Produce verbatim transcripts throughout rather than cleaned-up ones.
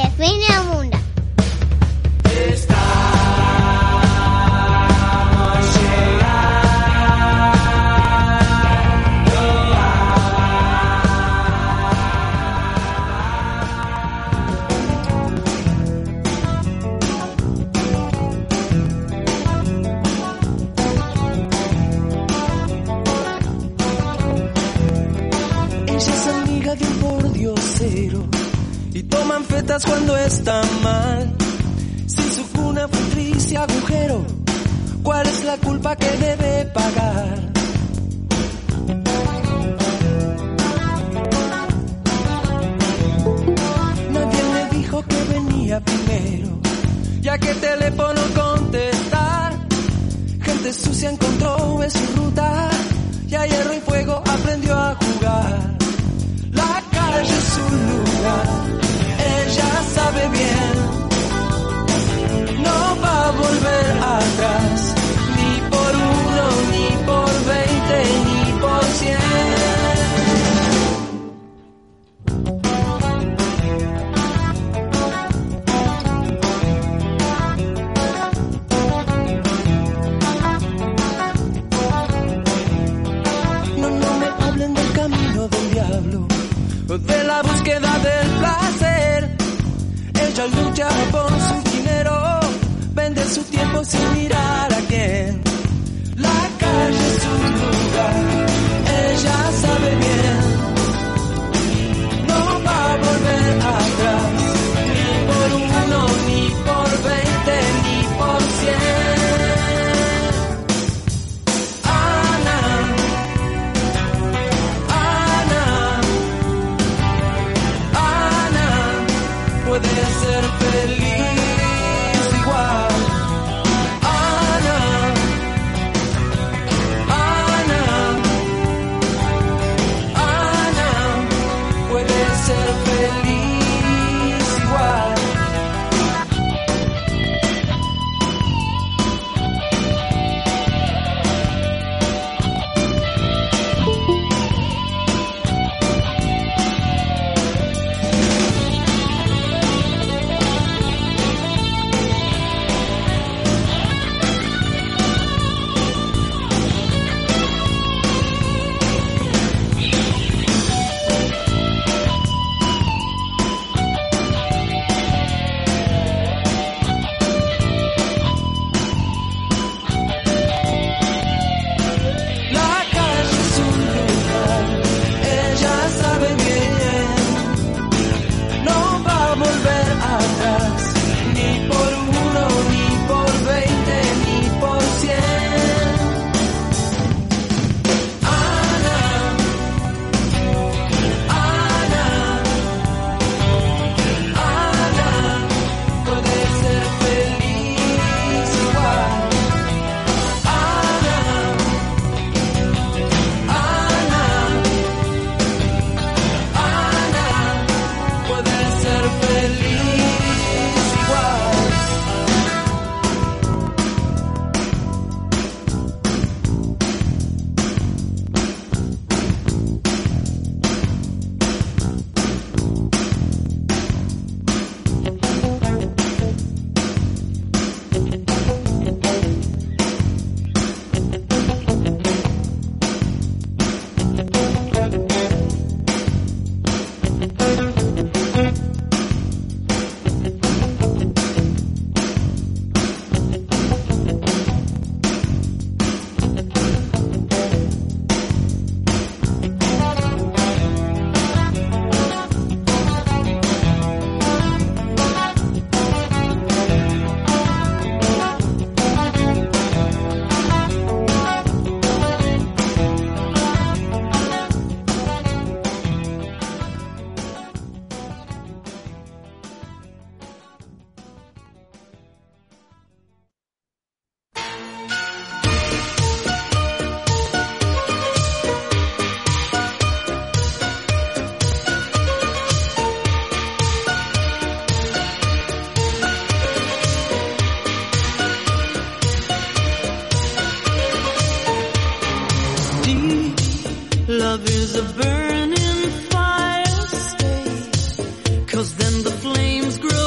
de fin del mundo. Y toman fetas cuando están mal. Si su cuna fue triste agujero, ¿cuál es la culpa que debe pagar? Nadie le dijo que venía primero, ya que el teléfono contestar. Gente sucia encontró en su ruta, y a hierro y fuego aprendió a jugar. La calle es su lugar, ella sabe bien, no va a volver atrás, ni por uno, ni por veinte, ni por cien. No, no me hablen del camino del diablo, de la búsqueda del placer. Ella lucha por su dinero, vende su tiempo sin mirar a quién. La calle es su lugar, ella sabe bien, no va a volver atrás, ni por uno, ni por veinte, ni por cien. Puede ser feliz igual. Ana, Ana, Ana, puede ser feliz igual. Love is a burning fire, stay, 'cause then the flames grow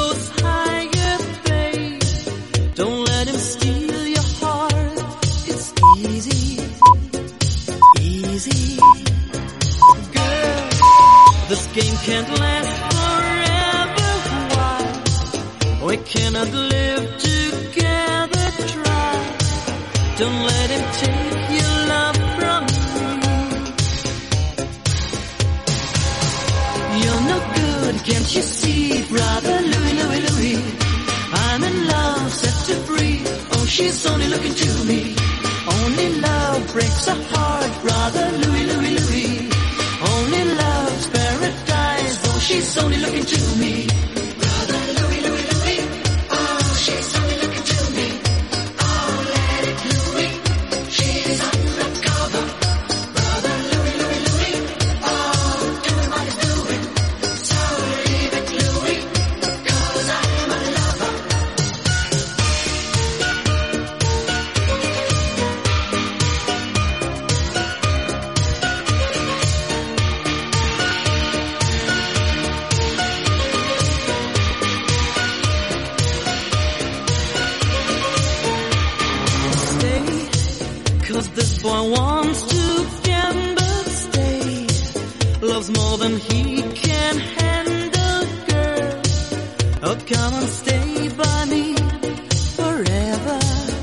This game can't last forever. Why? We cannot live together. Try. Don't let him take your love from me. You're no good, can't you see, brother Louie, Louie, Louie? I'm in love, set to free. Oh, she's only looking to me. Only love breaks a heart, brother Louie, Louie, Louie. Only love's paradise. Oh, she's only looking to me. Brother Louie, Louie, Louie. Oh, she's only looking to me. Oh, let it Louie. She's undercover. Brother Louie, Louie, Louie. Oh, doing what he's doing. So leave it Louie, 'cause I'm a lover. Cause this boy wants to gamble, stay. Loves more than he can handle, girl. Oh, come and stay by me forever,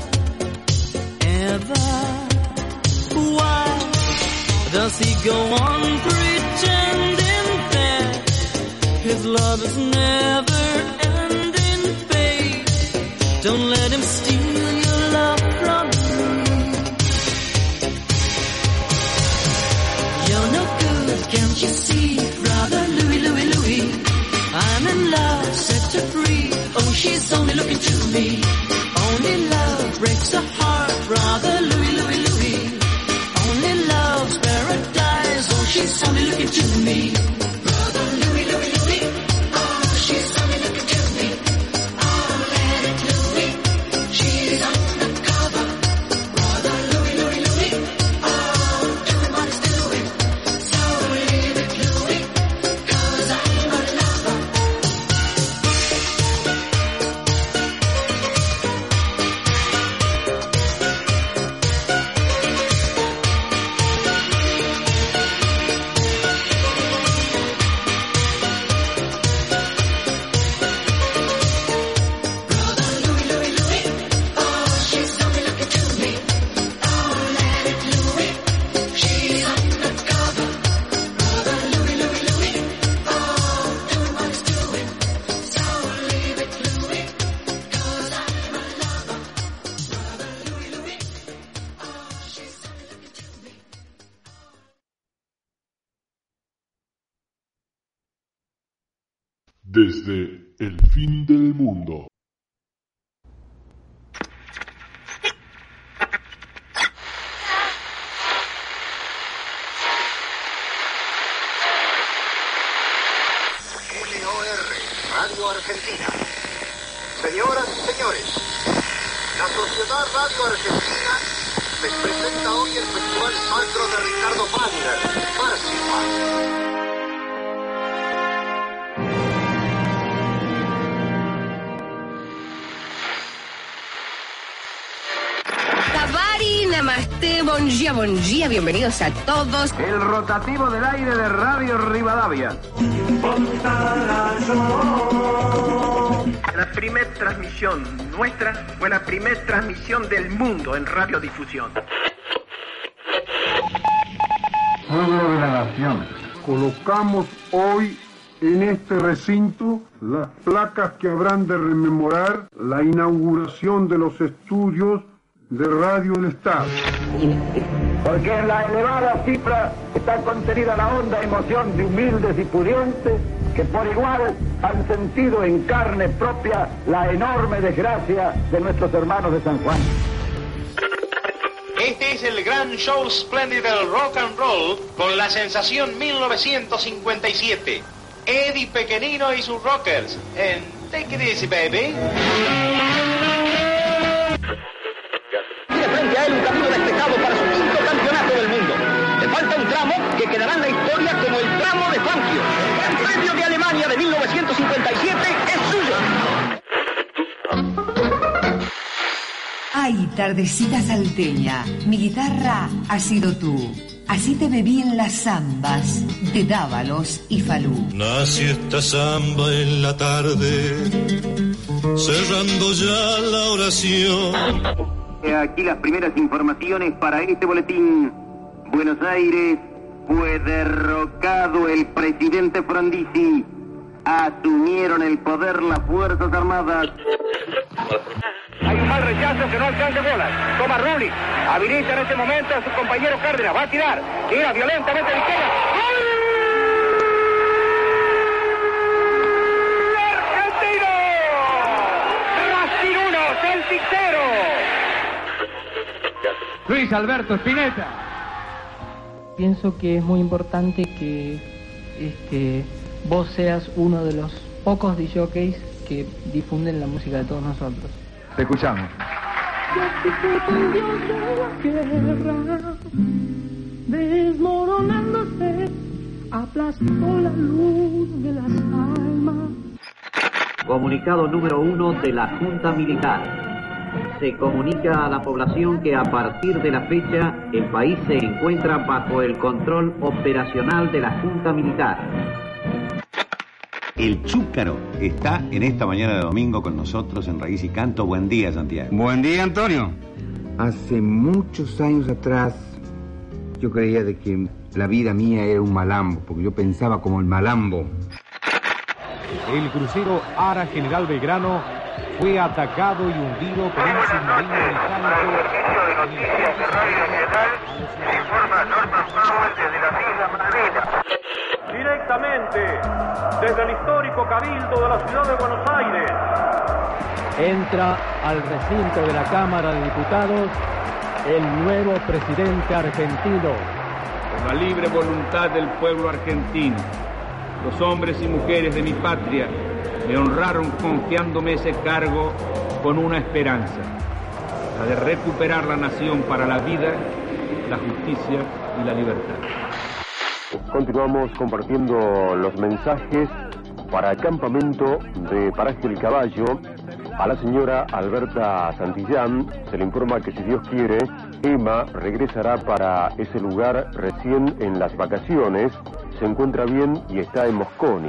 ever. Why does he go on pretending that his love is never ending, babe? Don't let him steal your love from me. You're no good, can't you see, brother Louie, Louie, Louie? I'm in love, set to free. Oh, she's only looking to me. Only love breaks a heart, brother Louie, Louie, Louie. Only love's paradise. Oh, she's only looking to me. Brother Louie, Louie, Louie. Oh, she's only looking to me. Oh, let it Louie. She's undercover. Brother Louie, Louie, Louie. Oh, doing what he's doing. So leave it Louie, 'cause I'm a lover. Desde el fin del mundo. L O R, Radio Argentina. Señoras y señores, la Sociedad Radio Argentina les presenta hoy el Festival Sacro de Ricardo Wagner, Parsifal. Tabari, namaste, bon dia, bon dia, bienvenidos a todos. El rotativo del aire de Radio Rivadavia. La primera transmisión nuestra fue la primera transmisión del mundo en radiodifusión. Pueblo de la Nación, colocamos hoy en este recinto las placas que habrán de rememorar la inauguración de los estudios de Radio del Estado. Porque en la elevada cifra está contenida la honda emoción de humildes y pudientes que por igual han sentido en carne propia la enorme desgracia de nuestros hermanos de San Juan. Este es el gran show espléndido del rock and roll con la sensación mil novecientos cincuenta y siete. Eddie Pequenino y sus Rockers en Take It Easy, Baby. Tiene frente a él un camino despejado para su quinto campeonato del mundo. Le falta un tramo que quedará en la historia como el tramo de Fangio. El premio de Alemania de mil novecientos cincuenta y siete es suyo. Ay, tardecita salteña, mi guitarra ha sido tú. Así te bebí en las zambas de Dávalos y Falú. Nació esta zamba en la tarde, cerrando ya la oración. Aquí las primeras informaciones para este boletín. Buenos Aires fue derrocado el presidente Frondizi. Asumieron el poder las Fuerzas Armadas. Hay un mal rechazo que no alcanza bolas. Toma Rulli. Habilita en este momento a su compañero Cárdenas. Va a tirar. Tira violentamente a la izquierda. ¡Gol! ¡Argentino! Racing uno, Celtic cero. Luis Alberto Spinetta. Pienso que es muy importante que este, vos seas uno de los pocos disjockeys que difunden la música de todos nosotros. Te escuchamos. Desmoronándose, aplastó la luz de las almas. Comunicado número uno de la Junta Militar. Se comunica a la población que a partir de la fecha el país se encuentra bajo el control operacional de la Junta Militar. El Chúcaro está en esta mañana de domingo con nosotros en Raíz y Canto. Buen día, Santiago. Buen día, Antonio. Hace muchos años atrás yo creía de que la vida mía era un malambo, porque yo pensaba como el malambo. El crucero Ara General Belgrano fue atacado y hundido por un submarino británico. Servicio de noticias de Radio Nacional informa Norman Powell desde las Islas Malvinas. Directamente desde el histórico Cabildo de la Ciudad de Buenos Aires. Entra al recinto de la Cámara de Diputados el nuevo presidente argentino. Por la libre voluntad del pueblo argentino, los hombres y mujeres de mi patria me honraron confiándome ese cargo con una esperanza, la de recuperar la nación para la vida, la justicia y la libertad. Continuamos compartiendo los mensajes para el campamento de Paraje del Caballo. A la señora Alberta Santillán se le informa que, si Dios quiere, Emma regresará para ese lugar recién en las vacaciones. Se encuentra bien y está en Mosconi.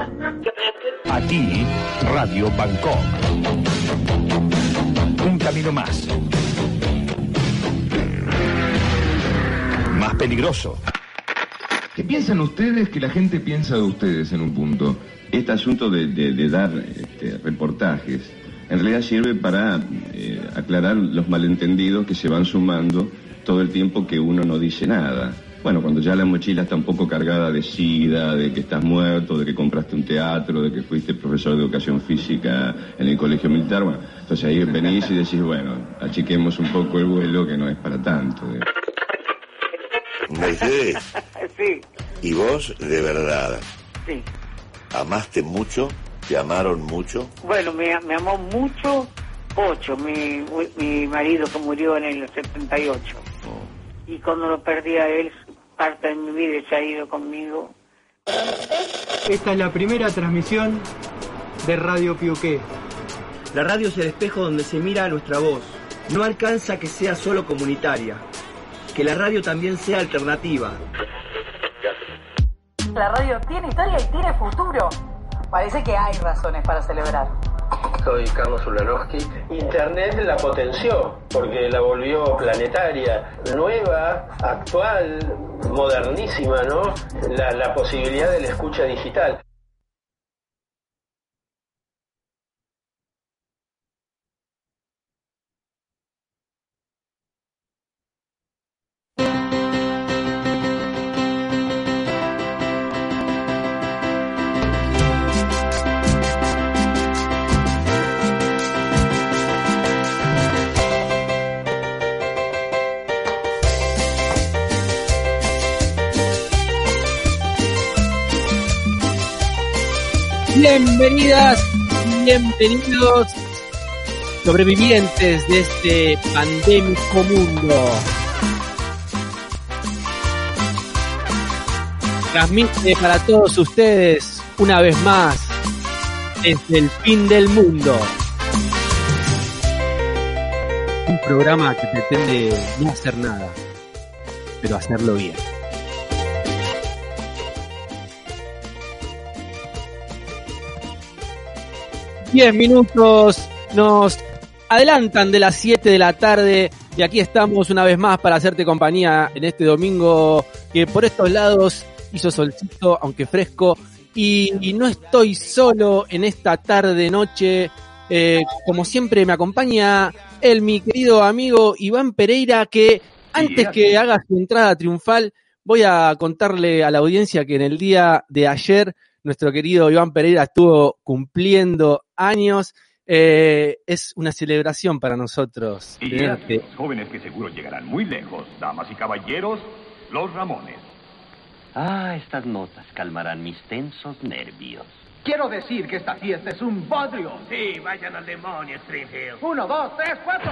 Aquí, Radio Bangkok. Un camino más. Más peligroso. ¿Qué piensan ustedes que la gente piensa de ustedes en un punto? Este asunto de, de, de dar este, reportajes en realidad sirve para eh, aclarar los malentendidos que se van sumando todo el tiempo que uno no dice nada. Bueno, cuando ya la mochila está un poco cargada de sida, de que estás muerto, de que compraste un teatro, de que fuiste profesor de educación física en el colegio militar, bueno, entonces ahí venís y decís, bueno, achiquemos un poco el vuelo, que no es para tanto. ¿eh? Mercedes. Sí. ¿Y vos, de verdad? Sí. ¿Amaste mucho? ¿Te amaron mucho? Bueno, me, me amó mucho Pocho, mi, mi marido que murió en el setenta y ocho. Oh. Y cuando lo perdí a él, parte de mi vida se ha ido conmigo. Esta es la primera transmisión de Radio Piuqué. La radio es el espejo donde se mira a nuestra voz. No alcanza que sea solo comunitaria. Que la radio también sea alternativa. La radio tiene historia y tiene futuro. Parece que hay razones para celebrar. Soy Carlos Ulanowski. Internet la potenció porque la volvió planetaria, nueva, actual, modernísima, ¿no? La, la posibilidad de la escucha digital. Bienvenidas, bienvenidos, sobrevivientes de este pandémico mundo. Transmite para todos ustedes una vez más desde el fin del mundo. Un programa que pretende no hacer nada, pero hacerlo bien. Diez minutos nos adelantan de las siete de la tarde y aquí estamos una vez más para hacerte compañía en este domingo que por estos lados hizo solcito, aunque fresco, y, y no estoy solo en esta tarde noche. Eh, como siempre me acompaña el mi querido amigo Iván Pereira, que antes que haga su entrada triunfal voy a contarle a la audiencia que en el día de ayer nuestro querido Iván Pereira estuvo cumpliendo años. Eh, es una celebración para nosotros. Y tenerte. los jóvenes que seguro llegarán muy lejos, damas y caballeros, los Ramones. Ah, estas notas calmarán mis tensos nervios. Quiero decir que esta fiesta es un bodrio. Sí, vayan al demonio, Springfield. Uno, dos, tres, cuatro.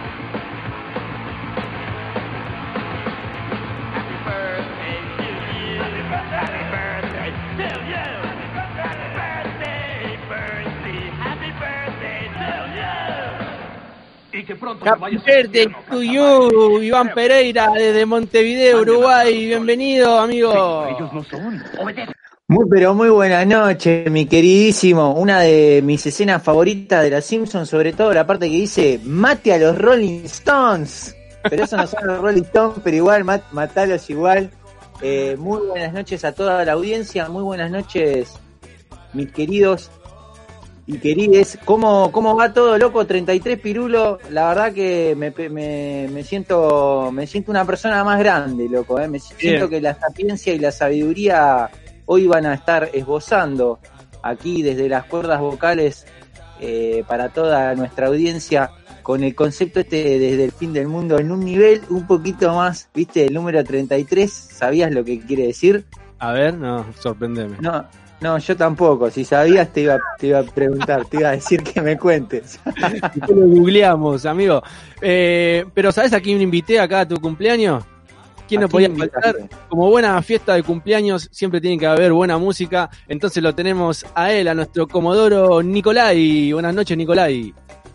Happy birthday to you. Happy birthday to you. Happy birthday, Bernie. Happy birthday to you. Y que pronto Happy birthday to you, Iván Pereira, desde Montevideo, Uruguay. Bienvenido, amigo. Ellos no son. Muy pero muy buenas noches, mi queridísimo. Una de mis escenas favoritas de Los Simpsons, sobre todo la parte que dice mate a los Rolling Stones. Pero eso no son los Rolling Stones, pero igual mat, matalos igual. Eh, muy buenas noches a toda la audiencia, muy buenas noches, mis queridos y querides. ¿Cómo, cómo va todo, loco? treinta y tres pirulo. La verdad que me, me, me siento me siento una persona más grande, loco. Eh. Me siento que la sapiencia y la sabiduría hoy van a estar esbozando aquí desde las cuerdas vocales eh, para toda nuestra audiencia con el concepto este desde el fin del mundo en un nivel un poquito más, ¿viste? El número treinta y tres, ¿sabías lo que quiere decir? A ver, no, sorprendeme. No, no, yo tampoco. Si sabías te iba, te iba a preguntar, te iba a decir que me cuentes. Lo googleamos, amigo. Eh, pero ¿sabes a quién invité acá a tu cumpleaños? ¿Quién no podía faltar? Como buena fiesta de cumpleaños siempre tiene que haber buena música, entonces lo tenemos a él, a nuestro Comodoro Nicolai. Buenas noches, Nicolai.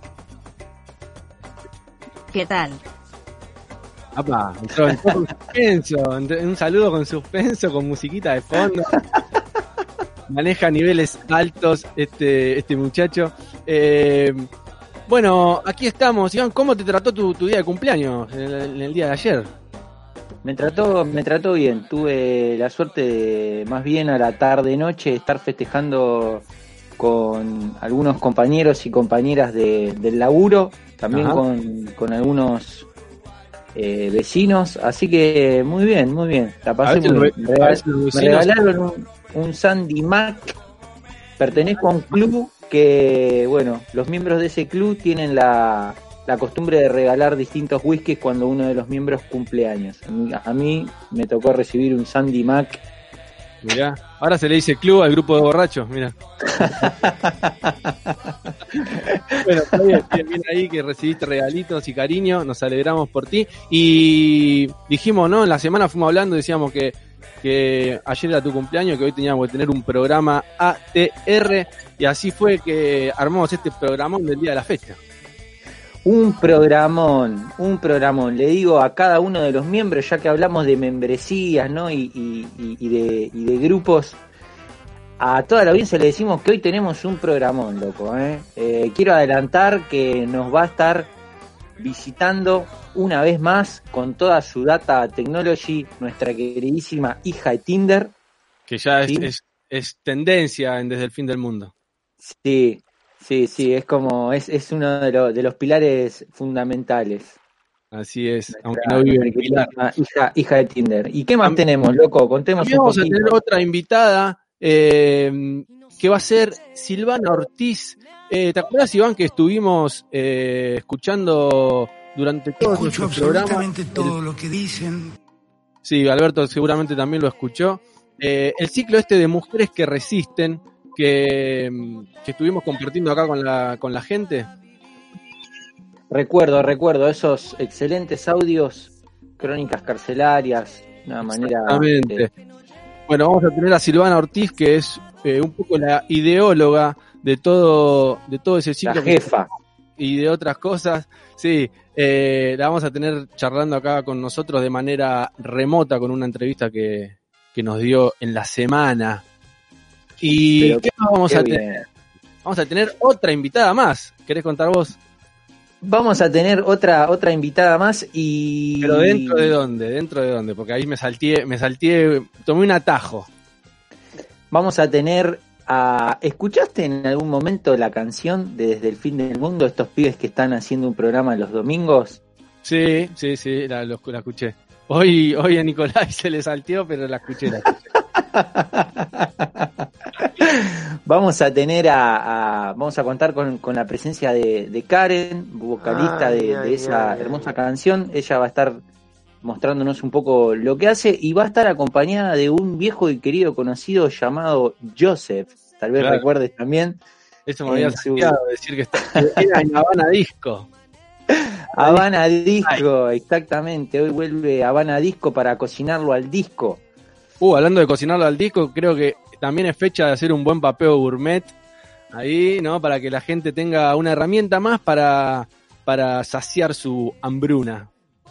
¿Qué tal? Apa, entró, entró con suspenso, un saludo con suspenso, con musiquita de fondo. Maneja niveles altos este, este muchacho. Eh, bueno, aquí estamos. Iván, ¿cómo te trató tu, tu día de cumpleaños en el, en el día de ayer? Me trató, me trató bien. Tuve la suerte de, más bien a la tarde-noche, estar festejando con algunos compañeros y compañeras de, del laburo, también con, con algunos eh, vecinos. Así que muy bien, muy bien. La pasé muy bien. Me, regal, me regalaron un, un Sandy Mac. Pertenezco a un club que, bueno, los miembros de ese club tienen la... la costumbre de regalar distintos whiskies cuando uno de los miembros cumple años. A mí me tocó recibir un Sandy Mac. Mirá, ahora se le dice club al grupo de borrachos, mirá. Bueno, está bien, bien, bien ahí que recibiste regalitos y cariño, nos alegramos por ti. Y dijimos, ¿no? En la semana fuimos hablando, decíamos que, que ayer era tu cumpleaños, que hoy teníamos que tener un programa A T R, y así fue que armamos este programón del día de la fecha. Un programón, un programón. Le digo a cada uno de los miembros, ya que hablamos de membresías, ¿no? Y, y, y, de, y de grupos, a toda la audiencia le decimos que hoy tenemos un programón, loco, ¿eh? Eh, quiero adelantar que nos va a estar visitando una vez más con toda su data technology nuestra queridísima hija de Tinder. Que ya es, ¿sí? es, es tendencia en Desde el Fin del Mundo. Sí. Sí, sí, es como, es, es uno de, lo, de los pilares fundamentales. Así es, nuestra, aunque no vive en Pilar. Hija, hija de Tinder. ¿Y qué más Am- tenemos, loco? Contemos un vamos poquito. Vamos a tener otra invitada, eh, que va a ser Silvana Ortiz. Eh, ¿Te acuerdas, Iván, que estuvimos eh, escuchando durante todo Escucho nuestro programa? absolutamente todo el... lo que dicen. Sí, Alberto seguramente también lo escuchó. Eh, el ciclo este de Mujeres que Resisten, Que, que estuvimos compartiendo acá con la con la gente. Recuerdo, recuerdo esos excelentes audios, crónicas carcelarias, una manera. Exactamente. De... Bueno, vamos a tener a Silvana Ortiz, que es eh, un poco la ideóloga de todo de todo ese ciclo. La jefa. y de otras cosas. Sí, eh, la vamos a tener charlando acá con nosotros de manera remota con una entrevista que, que nos dio en la semana. ¿Y Pero qué más vamos qué a tener? Bien. Vamos a tener otra invitada más. ¿Querés contar vos? Vamos a tener otra otra invitada más y... ¿Pero dentro de dónde? ¿Dentro de dónde? Porque ahí me salté, me salté, tomé un atajo. Vamos a tener a... ¿Escuchaste en algún momento la canción de Desde el Fin del Mundo? Estos pibes que están haciendo un programa los domingos. Sí, sí, sí, la, la escuché. Hoy, hoy a Nicolás se le salteó, pero la escuché, la escuché. Vamos a tener a, a vamos a contar con, con la presencia de, de Karen, vocalista ay, de, ay, de esa ay, hermosa ay. canción. Ella va a estar mostrándonos un poco lo que hace y va a estar acompañada de un viejo y querido conocido llamado Joseph. Tal vez claro. recuerdes también. Eso me había salteado su... decir que está, era en Habana Disco. Habana Disco, exactamente. Hoy vuelve Habana Disco para cocinarlo al disco. Uh, hablando de cocinarlo al disco, creo que también es fecha de hacer un buen papeo gourmet ahí, ¿no? Para que la gente tenga una herramienta más para, para saciar su hambruna.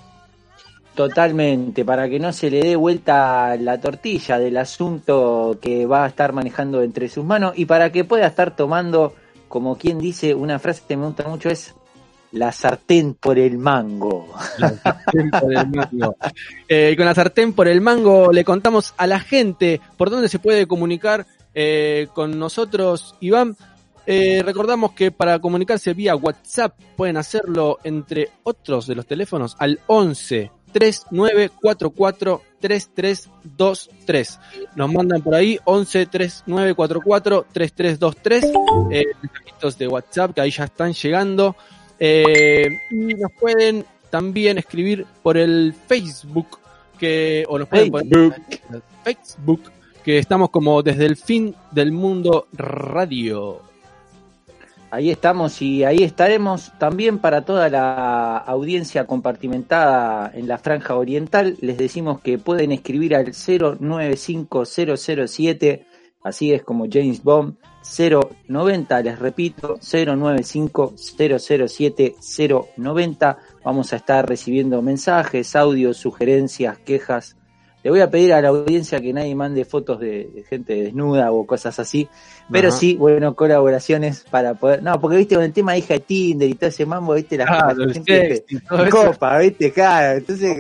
Totalmente, para que no se le dé vuelta la tortilla del asunto que va a estar manejando entre sus manos y para que pueda estar tomando, como quien dice, una frase que me gusta mucho es la sartén por el mango. La sartén por el mango. Eh, y con la sartén por el mango le contamos a la gente por dónde se puede comunicar eh, con nosotros, Iván. Eh, recordamos que para comunicarse vía WhatsApp pueden hacerlo entre otros de los teléfonos al once treinta y nueve cuarenta y cuatro treinta y tres veintitrés. Nos mandan por ahí once treinta y nueve cuarenta y cuatro treinta y tres veintitrés. Eh, mensajitos de WhatsApp que ahí ya están llegando. Eh, y nos pueden también escribir por el Facebook que o nos pueden Facebook. Poner Facebook que estamos como Desde el Fin del Mundo Radio. Ahí estamos y ahí estaremos también para toda la audiencia compartimentada en la franja oriental. Les decimos que pueden escribir al cero nueve cinco cero cero siete, así es como James Bond, cero noventa, les repito, cero nueve cinco cero cero siete cero noventa. Vamos a estar recibiendo mensajes, audios, sugerencias, quejas. Le voy a pedir a la audiencia que nadie mande fotos de, de gente desnuda o cosas así, pero Ajá. sí, bueno, colaboraciones para poder... No, porque viste con el tema hija de Tinder y todo ese mambo, viste, la, ah, la gente te, copa, viste, claro, entonces...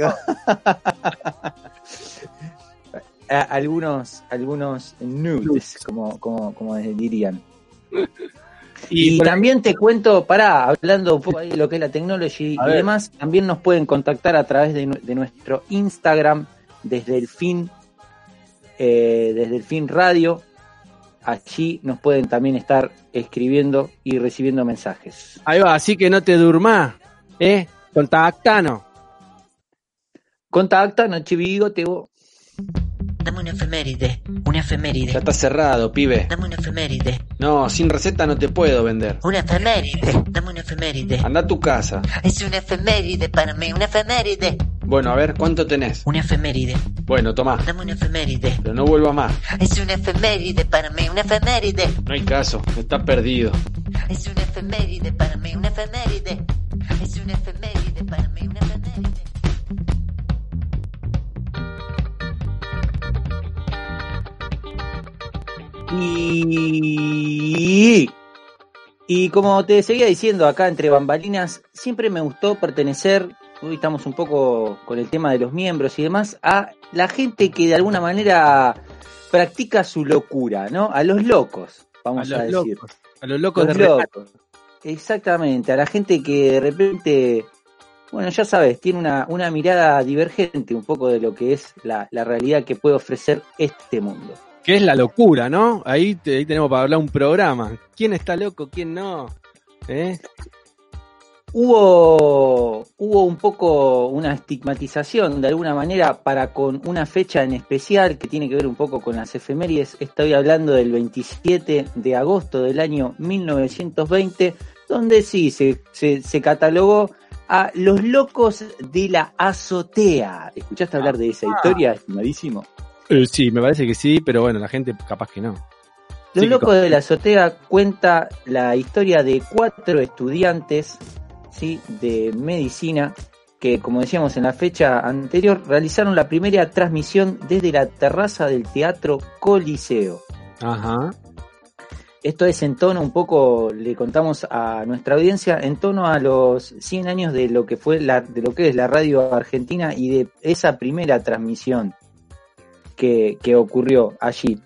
algunos algunos nudes, como, como, como dirían. Y, y también te cuento, pará, hablando un poco ahí de lo que es la technology y ver. demás, también nos pueden contactar a través de, de nuestro Instagram, desde el fin, eh, desde el fin radio. Allí nos pueden también estar escribiendo y recibiendo mensajes. Ahí va, así que no te durmás, ¿eh? Contactanos. Contactanos, chivigote vos. Dame una efeméride, una efeméride. Ya está cerrado, pibe. Dame una efeméride. No, sin receta no te puedo vender. Una efeméride, dame una efeméride. Anda a tu casa. Es una efeméride para mí, una efeméride. Bueno, a ver, ¿cuánto tenés? Una efeméride. Bueno, tomá. Dame una efeméride. Pero no vuelvas más. Es una efeméride para mí, una efeméride. No hay caso, está perdido. Es una efeméride para mí, una efeméride. Es una efeméride para mí, una efeméride. Y, y como te seguía diciendo acá entre bambalinas, siempre me gustó pertenecer, hoy estamos un poco con el tema de los miembros y demás, a la gente que de alguna manera practica su locura, ¿no? A los locos, vamos a, a decir. Locos, a los locos los de locos. Exactamente, a la gente que de repente, bueno, ya sabes, tiene una, una mirada divergente un poco de lo que es la, la realidad que puede ofrecer este mundo. Que es la locura, ¿no? Ahí, te, ahí tenemos para hablar un programa. ¿Quién está loco? ¿Quién no? ¿Eh? Hubo, hubo un poco una estigmatización de alguna manera para con una fecha en especial que tiene que ver un poco con las efemérides. Estoy hablando del veintisiete de agosto del año mil novecientos veinte, donde sí se, se, se catalogó a los locos de la azotea. ¿Escuchaste hablar de esa historia, estimadísimo? Eh, sí, me parece que sí, pero bueno, la gente capaz que no. Los Sí, Locos Kiko. de la Azotea cuenta la historia de cuatro estudiantes, ¿sí?, de medicina que, como decíamos en la fecha anterior, realizaron la primera transmisión desde la terraza del Teatro Coliseo. Ajá. Esto es en tono, un poco le contamos a nuestra audiencia, en tono a los cien años de lo que fue la, de lo que es la radio argentina y de esa primera transmisión que, que ocurrió allí.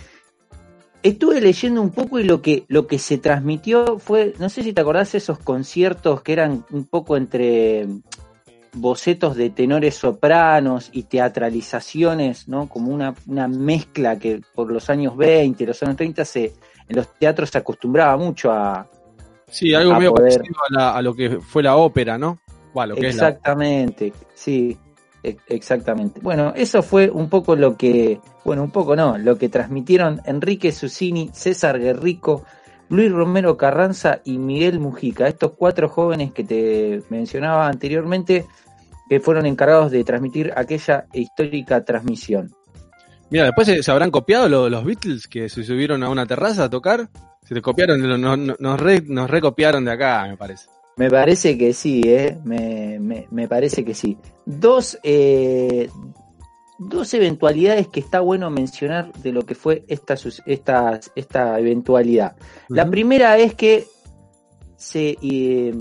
Estuve leyendo un poco y lo que, lo que se transmitió fue, no sé si te acordás, esos conciertos que eran un poco entre bocetos de tenores sopranos y teatralizaciones, ¿no? Como una, una mezcla que por los años veinte, los años treinta, se, en los teatros se acostumbraba mucho a... Sí, algo a medio poder... parecido a, la, a lo que fue la ópera, ¿no? Bueno, lo que Exactamente, es la... sí, e- exactamente. Bueno, eso fue un poco lo que, bueno, un poco no, lo que transmitieron Enrique Susini, César Guerrico, Luis Romero Carranza y Miguel Mujica, estos cuatro jóvenes que te mencionaba anteriormente, que fueron encargados de transmitir aquella histórica transmisión. Mira, después se, se habrán copiado lo, los Beatles que se subieron a una terraza a tocar. Se te copiaron, nos, nos, nos, re, nos recopiaron de acá, me parece. Me parece que sí, ¿eh? Me, me, me parece que sí. Dos, eh, dos eventualidades que está bueno mencionar de lo que fue esta, esta, esta eventualidad. Uh-huh. La primera es que se, eh,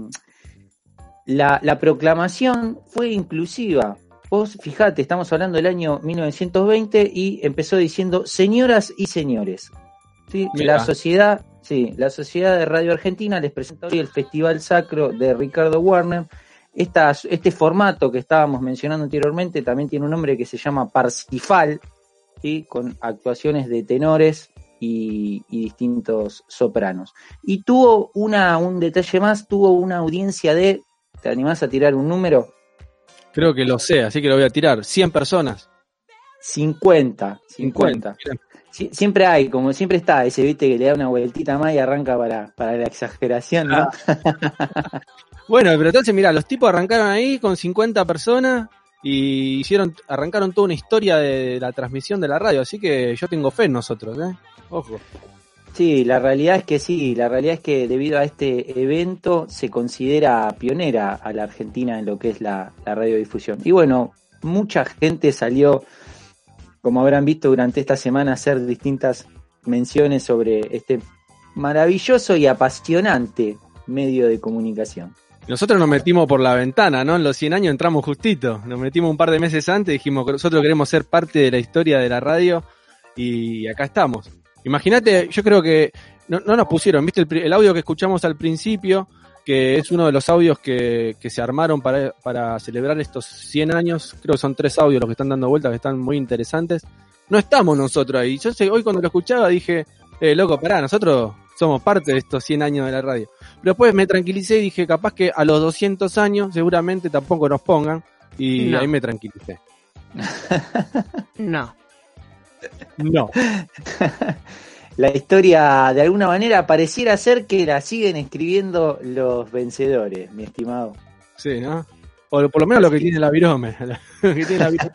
la, la proclamación fue inclusiva. Vos fijate, estamos hablando del año mil novecientos veinte y empezó diciendo señoras y señores. ¿Sí? La sociedad, sí, la Sociedad de Radio Argentina les presenta hoy el Festival Sacro de Ricardo Warner. Esta, este formato que estábamos mencionando anteriormente también tiene un nombre que se llama Parsifal, ¿sí?, con actuaciones de tenores y, y distintos sopranos. Y tuvo una, un detalle más, tuvo una audiencia de, ¿te animás a tirar un número? Creo que lo sé, así que lo voy a tirar. cien personas. cincuenta. cincuenta. cincuenta. Sí, siempre hay, como siempre está, ese viste que le da una vueltita más y arranca para, para la exageración, ¿no? Ah. Bueno, pero entonces mirá, los tipos arrancaron ahí con cincuenta personas y hicieron, arrancaron toda una historia de la transmisión de la radio, así que yo tengo fe en nosotros, ¿eh? Ojo. Sí, la realidad es que sí, la realidad es que debido a este evento se considera pionera a la Argentina en lo que es la, la radiodifusión. Y bueno, mucha gente salió, como habrán visto durante esta semana, a hacer distintas menciones sobre este maravilloso y apasionante medio de comunicación. Nosotros nos metimos por la ventana, ¿no? En los cien años entramos justito. Nos metimos un par de meses antes y dijimos que nosotros queremos ser parte de la historia de la radio y acá estamos. Imagínate, yo creo que no, no nos pusieron, ¿viste? El, el audio que escuchamos al principio, que es uno de los audios que, que se armaron para, para celebrar estos cien años. Creo que son tres audios los que están dando vueltas, que están muy interesantes. No estamos nosotros ahí. Yo sé, hoy cuando lo escuchaba dije, eh, loco, pará, nosotros somos parte de estos cien años de la radio. Pero después me tranquilicé y dije, capaz que a los doscientos años seguramente tampoco nos pongan. Y no. Ahí me tranquilicé. No. No. La historia, de alguna manera, pareciera ser que la siguen escribiendo los vencedores, mi estimado. Sí, ¿no? O por lo menos lo que tiene la virome. Lo que tiene la virome.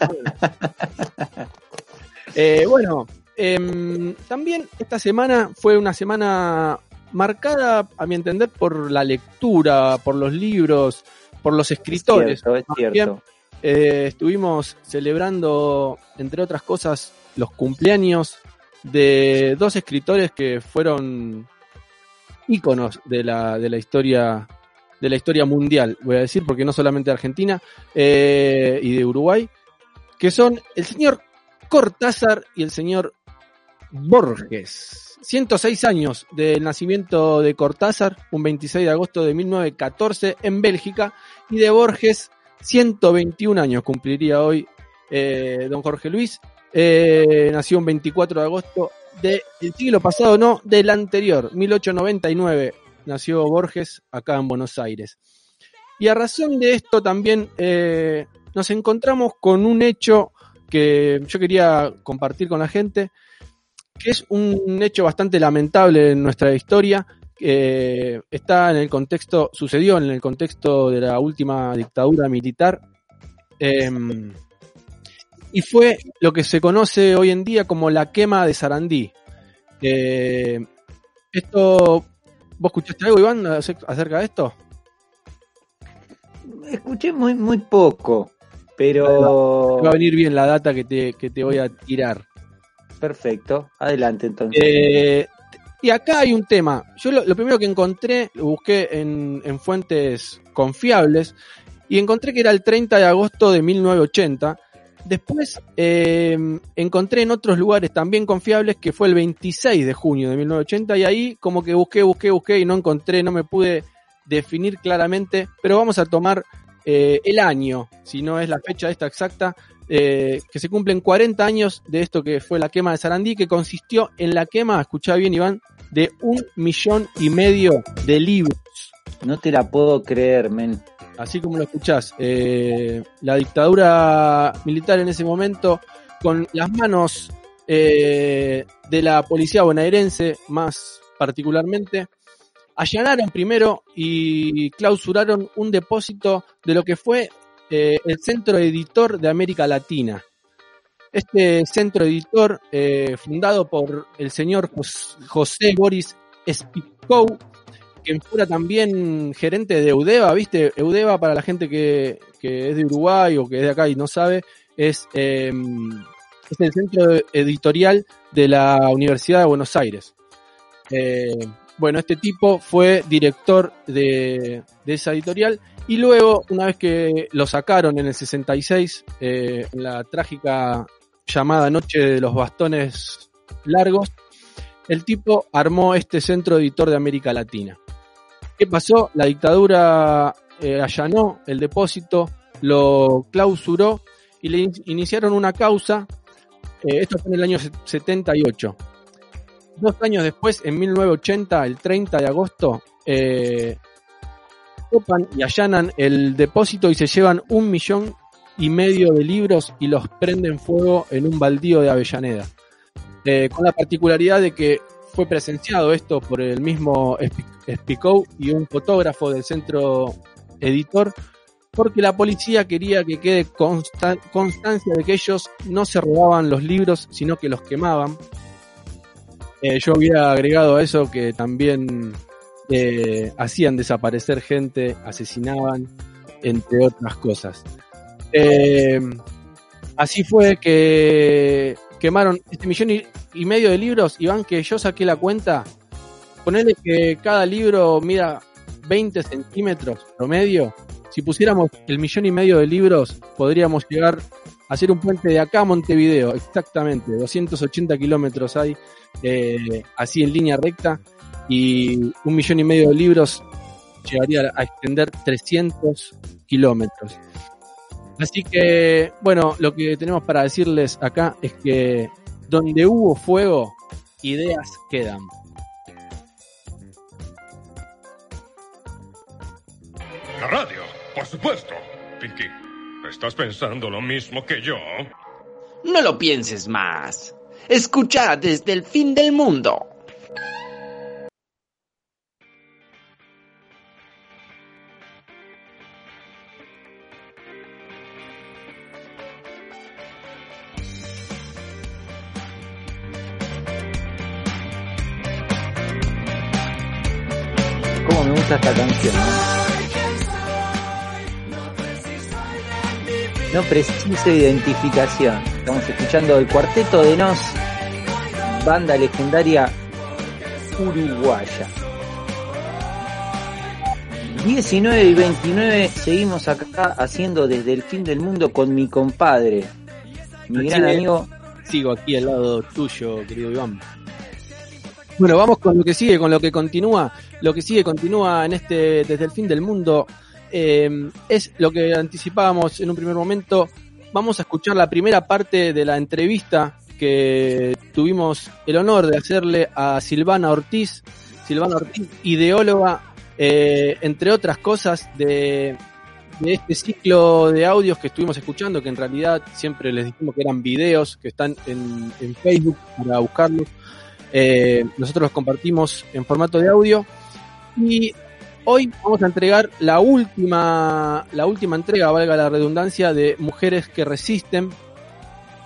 eh, bueno, eh, también esta semana fue una semana marcada, a mi entender, por la lectura, por los libros, por los escritores. Es cierto, es cierto. Eh, estuvimos celebrando, entre otras cosas, los cumpleaños de dos escritores que fueron íconos de la, de la historia de la historia mundial, voy a decir, porque no solamente de Argentina eh, y de Uruguay, que son el señor Cortázar y el señor Borges. ciento seis años del nacimiento de Cortázar, un veintiséis de agosto de mil novecientos catorce en Bélgica, y de Borges, ciento veintiún años cumpliría hoy eh, don Jorge Luis. Eh, nació un veinticuatro de agosto del siglo pasado, no, del anterior, mil ochocientos noventa y nueve, nació Borges acá en Buenos Aires. Y a razón de esto también eh, nos encontramos con un hecho que yo quería compartir con la gente, que es un hecho bastante lamentable en nuestra historia, que está en el contexto, sucedió en el contexto de la última dictadura militar, eh, y fue lo que se conoce hoy en día como la quema de Sarandí. Eh, esto, ¿vos escuchaste algo, Iván, acerca de esto? Escuché muy, muy poco, pero... Va a venir bien la data que te, que te voy a tirar. Perfecto, adelante entonces. Eh, y acá hay un tema. Yo lo, lo primero que encontré, lo busqué en, en fuentes confiables, y encontré que era el treinta de agosto de mil novecientos ochenta. Después eh, encontré en otros lugares también confiables que fue el veintiséis de junio de mil novecientos ochenta, y ahí como que busqué, busqué, busqué y no encontré, no me pude definir claramente, pero vamos a tomar eh, el año, si no es la fecha esta exacta, eh, que se cumplen cuarenta años de esto que fue la quema de Sarandí, que consistió en la quema, escuchá bien, Iván, de un millón y medio de libros. No te la puedo creer, men. Así como lo escuchás, eh, la dictadura militar en ese momento, con las manos eh, de la policía bonaerense más particularmente, allanaron primero y clausuraron un depósito de lo que fue eh, el Centro Editor de América Latina. Este centro editor, eh, fundado por el señor José Boris Spicou, quien fuera también gerente de Eudeva, ¿viste? Eudeva, para la gente que, que es de Uruguay o que es de acá y no sabe, es, eh, es el centro editorial de la Universidad de Buenos Aires. Eh, bueno, este tipo fue director de, de esa editorial, y luego, una vez que lo sacaron en el sesenta y seis, eh, en la trágica llamada Noche de los Bastones Largos, el tipo armó este centro editor de América Latina. ¿Qué pasó? La dictadura eh, allanó el depósito, lo clausuró y le in- iniciaron una causa. Eh, esto fue en el año setenta y ocho. Dos años después, en mil novecientos ochenta, el treinta de agosto, eh, copan y allanan el depósito y se llevan un millón y medio de libros y los prenden fuego en un baldío de Avellaneda. Eh, con la particularidad de que fue presenciado esto por el mismo Spicou y un fotógrafo del centro editor, porque la policía quería que quede consta- constancia de que ellos no se robaban los libros, sino que los quemaban. Eh, yo hubiera agregado a eso que también eh, hacían desaparecer gente, asesinaban, entre otras cosas. Eh, así fue que quemaron este millón y, y medio de libros, Iván, que yo saqué la cuenta. Ponele que cada libro mida veinte centímetros promedio. Si pusiéramos el millón y medio de libros, podríamos llegar a hacer un puente de acá a Montevideo, exactamente, doscientos ochenta kilómetros hay, eh, así en línea recta, y un millón y medio de libros llegaría a extender trescientos kilómetros. Así que, bueno, lo que tenemos para decirles acá es que donde hubo fuego, ideas quedan. La radio, por supuesto. Pinky, ¿estás pensando lo mismo que yo? No lo pienses más. Escucha desde el fin del mundo. Cómo me gusta esta canción, ¿no? No preciso identificación. Estamos escuchando el Cuarteto de Nos, banda legendaria uruguaya. diecinueve y veintinueve, seguimos acá haciendo Desde el Fin del Mundo con mi compadre, mi gran amigo. Sigo aquí al lado tuyo, querido Iván. Bueno, vamos con lo que sigue, con lo que continúa. Lo que sigue continúa en este Desde el Fin del Mundo. Eh, es lo que anticipábamos en un primer momento. Vamos a escuchar la primera parte de la entrevista que tuvimos el honor de hacerle a Silvana Ortiz. Silvana Ortiz, ideóloga, eh, entre otras cosas, de, de este ciclo de audios que estuvimos escuchando, que en realidad siempre les dijimos que eran videos que están en, en Facebook para buscarlos. Eh, nosotros los compartimos en formato de audio, y hoy vamos a entregar la última la última entrega, valga la redundancia, de Mujeres que Resisten,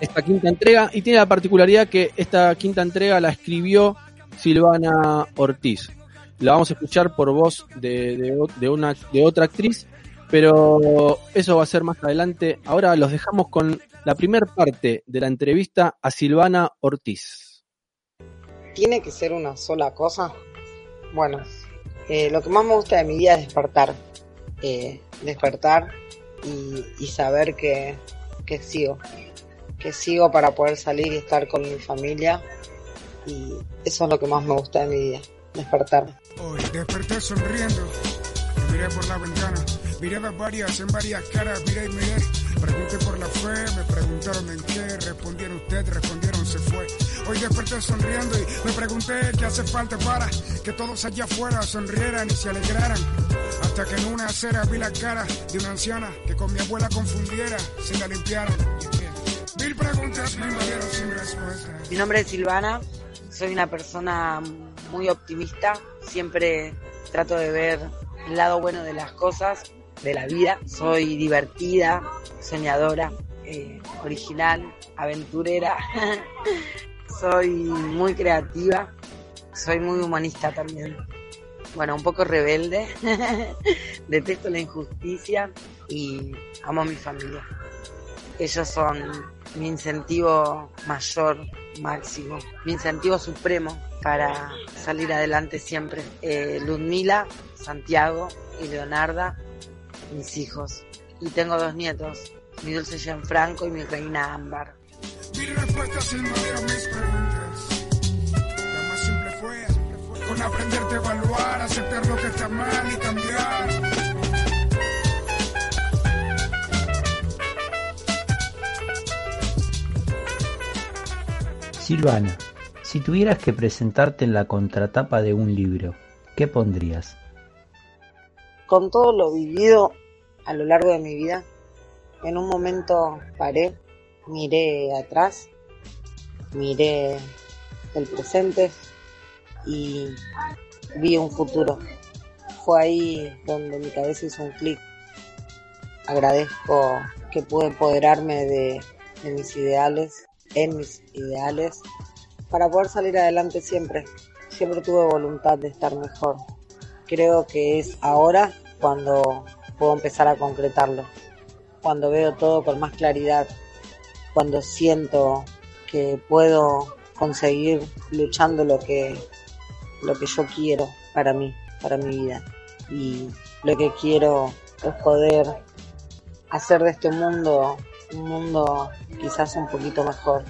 esta quinta entrega, y tiene la particularidad que esta quinta entrega la escribió Silvana Ortiz. La vamos a escuchar por voz de, de, de, una, de otra actriz, pero eso va a ser más adelante. Ahora los dejamos con la primer parte de la entrevista a Silvana Ortiz. ¿Tiene que ser una sola cosa? Bueno, eh, lo que más me gusta de mi vida es despertar. Eh, despertar y, y saber que, que sigo. Que sigo para poder salir y estar con mi familia. Y eso es lo que más me gusta de mi vida, despertar. Hoy desperté sonriendo, me miré por la ventana, miré a varias en varias caras, miré y miré, pregunté por la fe, me preguntaron en qué, respondieron usted, respondieron se fue. Hoy desperté sonriendo y me pregunté qué hace falta para que todos allá afuera sonrieran y se alegraran. Hasta que en una acera vi la cara de una anciana que con mi abuela confundiera, se la limpiara. Mil preguntas me invadieron sin respuesta. Mi nombre es Silvana, soy una persona muy optimista, siempre trato de ver el lado bueno de las cosas, de la vida. Soy divertida, soñadora, eh, original, aventurera, soy muy creativa, soy muy humanista también. Bueno, un poco rebelde, detesto la injusticia y amo a mi familia. Ellos son mi incentivo mayor, máximo, mi incentivo supremo para salir adelante siempre. Eh, Ludmila, Santiago y Leonarda, mis hijos. Y tengo dos nietos, mi dulce Gianfranco y mi reina Ámbar. Mi respuesta sin invadieron mis preguntas. La más simple fue con aprenderte a evaluar, aceptar lo que está mal y cambiar. Silvana, si tuvieras que presentarte en la contratapa de un libro, ¿qué pondrías? Con todo lo vivido a lo largo de mi vida, en un momento paré, miré atrás, miré el presente y vi un futuro. Fue ahí donde mi cabeza hizo un clic. Agradezco que pude empoderarme de, de mis ideales, en mis ideales, para poder salir adelante siempre. Siempre tuve voluntad de estar mejor. Creo que es ahora cuando puedo empezar a concretarlo, cuando veo todo con más claridad, cuando siento que puedo conseguir luchando lo que, lo que yo quiero para mí, para mi vida. Y lo que quiero es poder hacer de este mundo un mundo quizás un poquito mejor.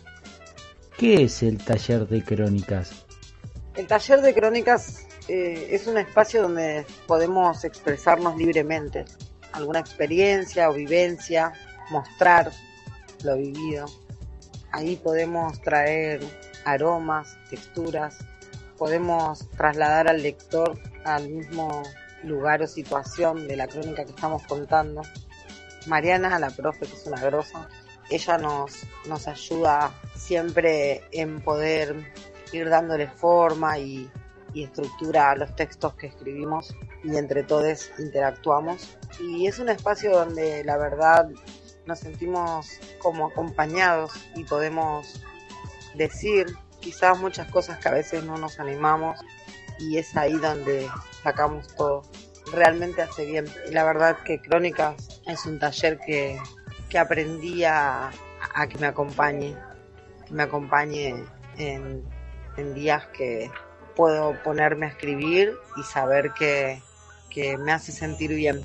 ¿Qué es el taller de crónicas? El taller de crónicas eh, es un espacio donde podemos expresarnos libremente. Alguna experiencia o vivencia, mostrar lo vivido. Ahí podemos traer aromas, texturas, podemos trasladar al lector al mismo lugar o situación de la crónica que estamos contando. Mariana, la profe, que es una grosa, ella nos, nos ayuda siempre en poder ir dándole forma y, y estructura a los textos que escribimos y entre todos interactuamos. Y es un espacio donde la verdad nos sentimos como acompañados y podemos decir quizás muchas cosas que a veces no nos animamos, y es ahí donde sacamos todo. Realmente hace bien. Y la verdad que Crónicas es un taller que, que aprendí a, a que me acompañe, que me acompañe en, en días que puedo ponerme a escribir y saber que, que me hace sentir bien.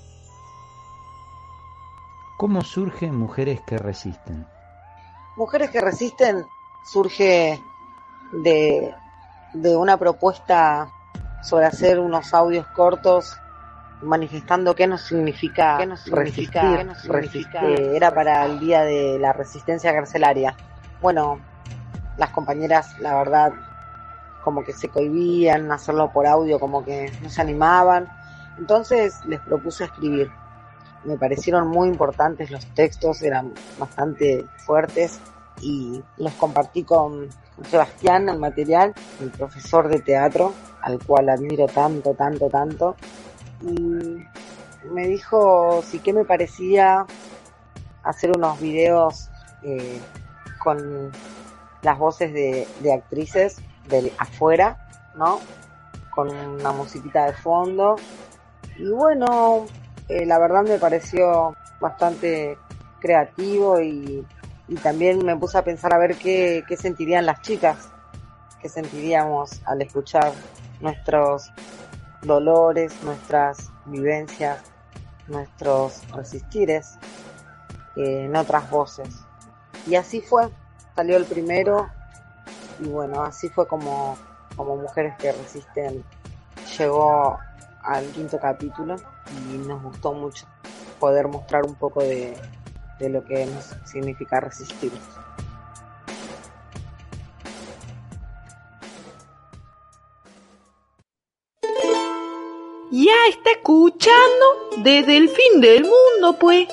¿Cómo surgen Mujeres que Resisten? Mujeres que Resisten surge de, de una propuesta sobre hacer unos audios cortos manifestando qué nos significa, qué nos significa, resistir, qué nos significa. Resistir. Era para el día de la resistencia carcelaria. Bueno, las compañeras, la verdad, como que se cohibían hacerlo por audio, como que no se animaban. Entonces les propuse escribir. Me parecieron muy importantes los textos, eran bastante fuertes, y los compartí con Sebastián, el material, el profesor de teatro, al cual admiro tanto, tanto, tanto. Y me dijo si qué me parecía hacer unos videos eh, con las voces de, de actrices de afuera, ¿no? Con una musiquita de fondo. Y bueno, eh, la verdad me pareció bastante creativo y, y también me puse a pensar a ver qué, qué sentirían las chicas, qué sentiríamos al escuchar nuestros dolores, nuestras vivencias, nuestros resistires eh, en otras voces. Y así fue, salió el primero y bueno, así fue como, como Mujeres que Resisten llegó al quinto capítulo y nos gustó mucho poder mostrar un poco de, de lo que nos significa resistir. Ya está escuchando desde el fin del mundo, pues.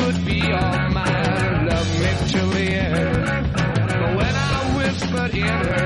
In her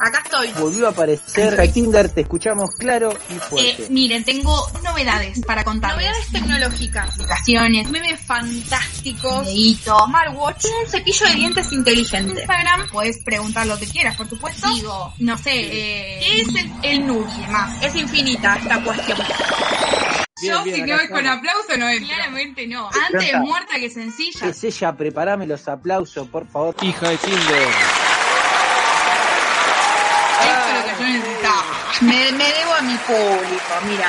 Acá estoy. Volvió a aparecer. Hija Tinder, te escuchamos claro y fuerte. Eh, miren, tengo novedades para contarles. Novedades tecnológicas. Aplicaciones, memes fantásticos, videíto, smartwatch, un cepillo de dientes inteligente. Instagram, puedes preguntar lo que quieras, por supuesto. Digo, no sé, eh, ¿qué es el, el nude y demás? Es infinita esta cuestión. Bien, Yo bien, si acá no es estamos. con aplauso no es. Claramente no. Antes Planta. muerta que sencilla. Es ella, prepárame los aplausos, por favor. Hija de Tinder. Esto es lo que yo necesitaba. Me, me debo a mi público, mira.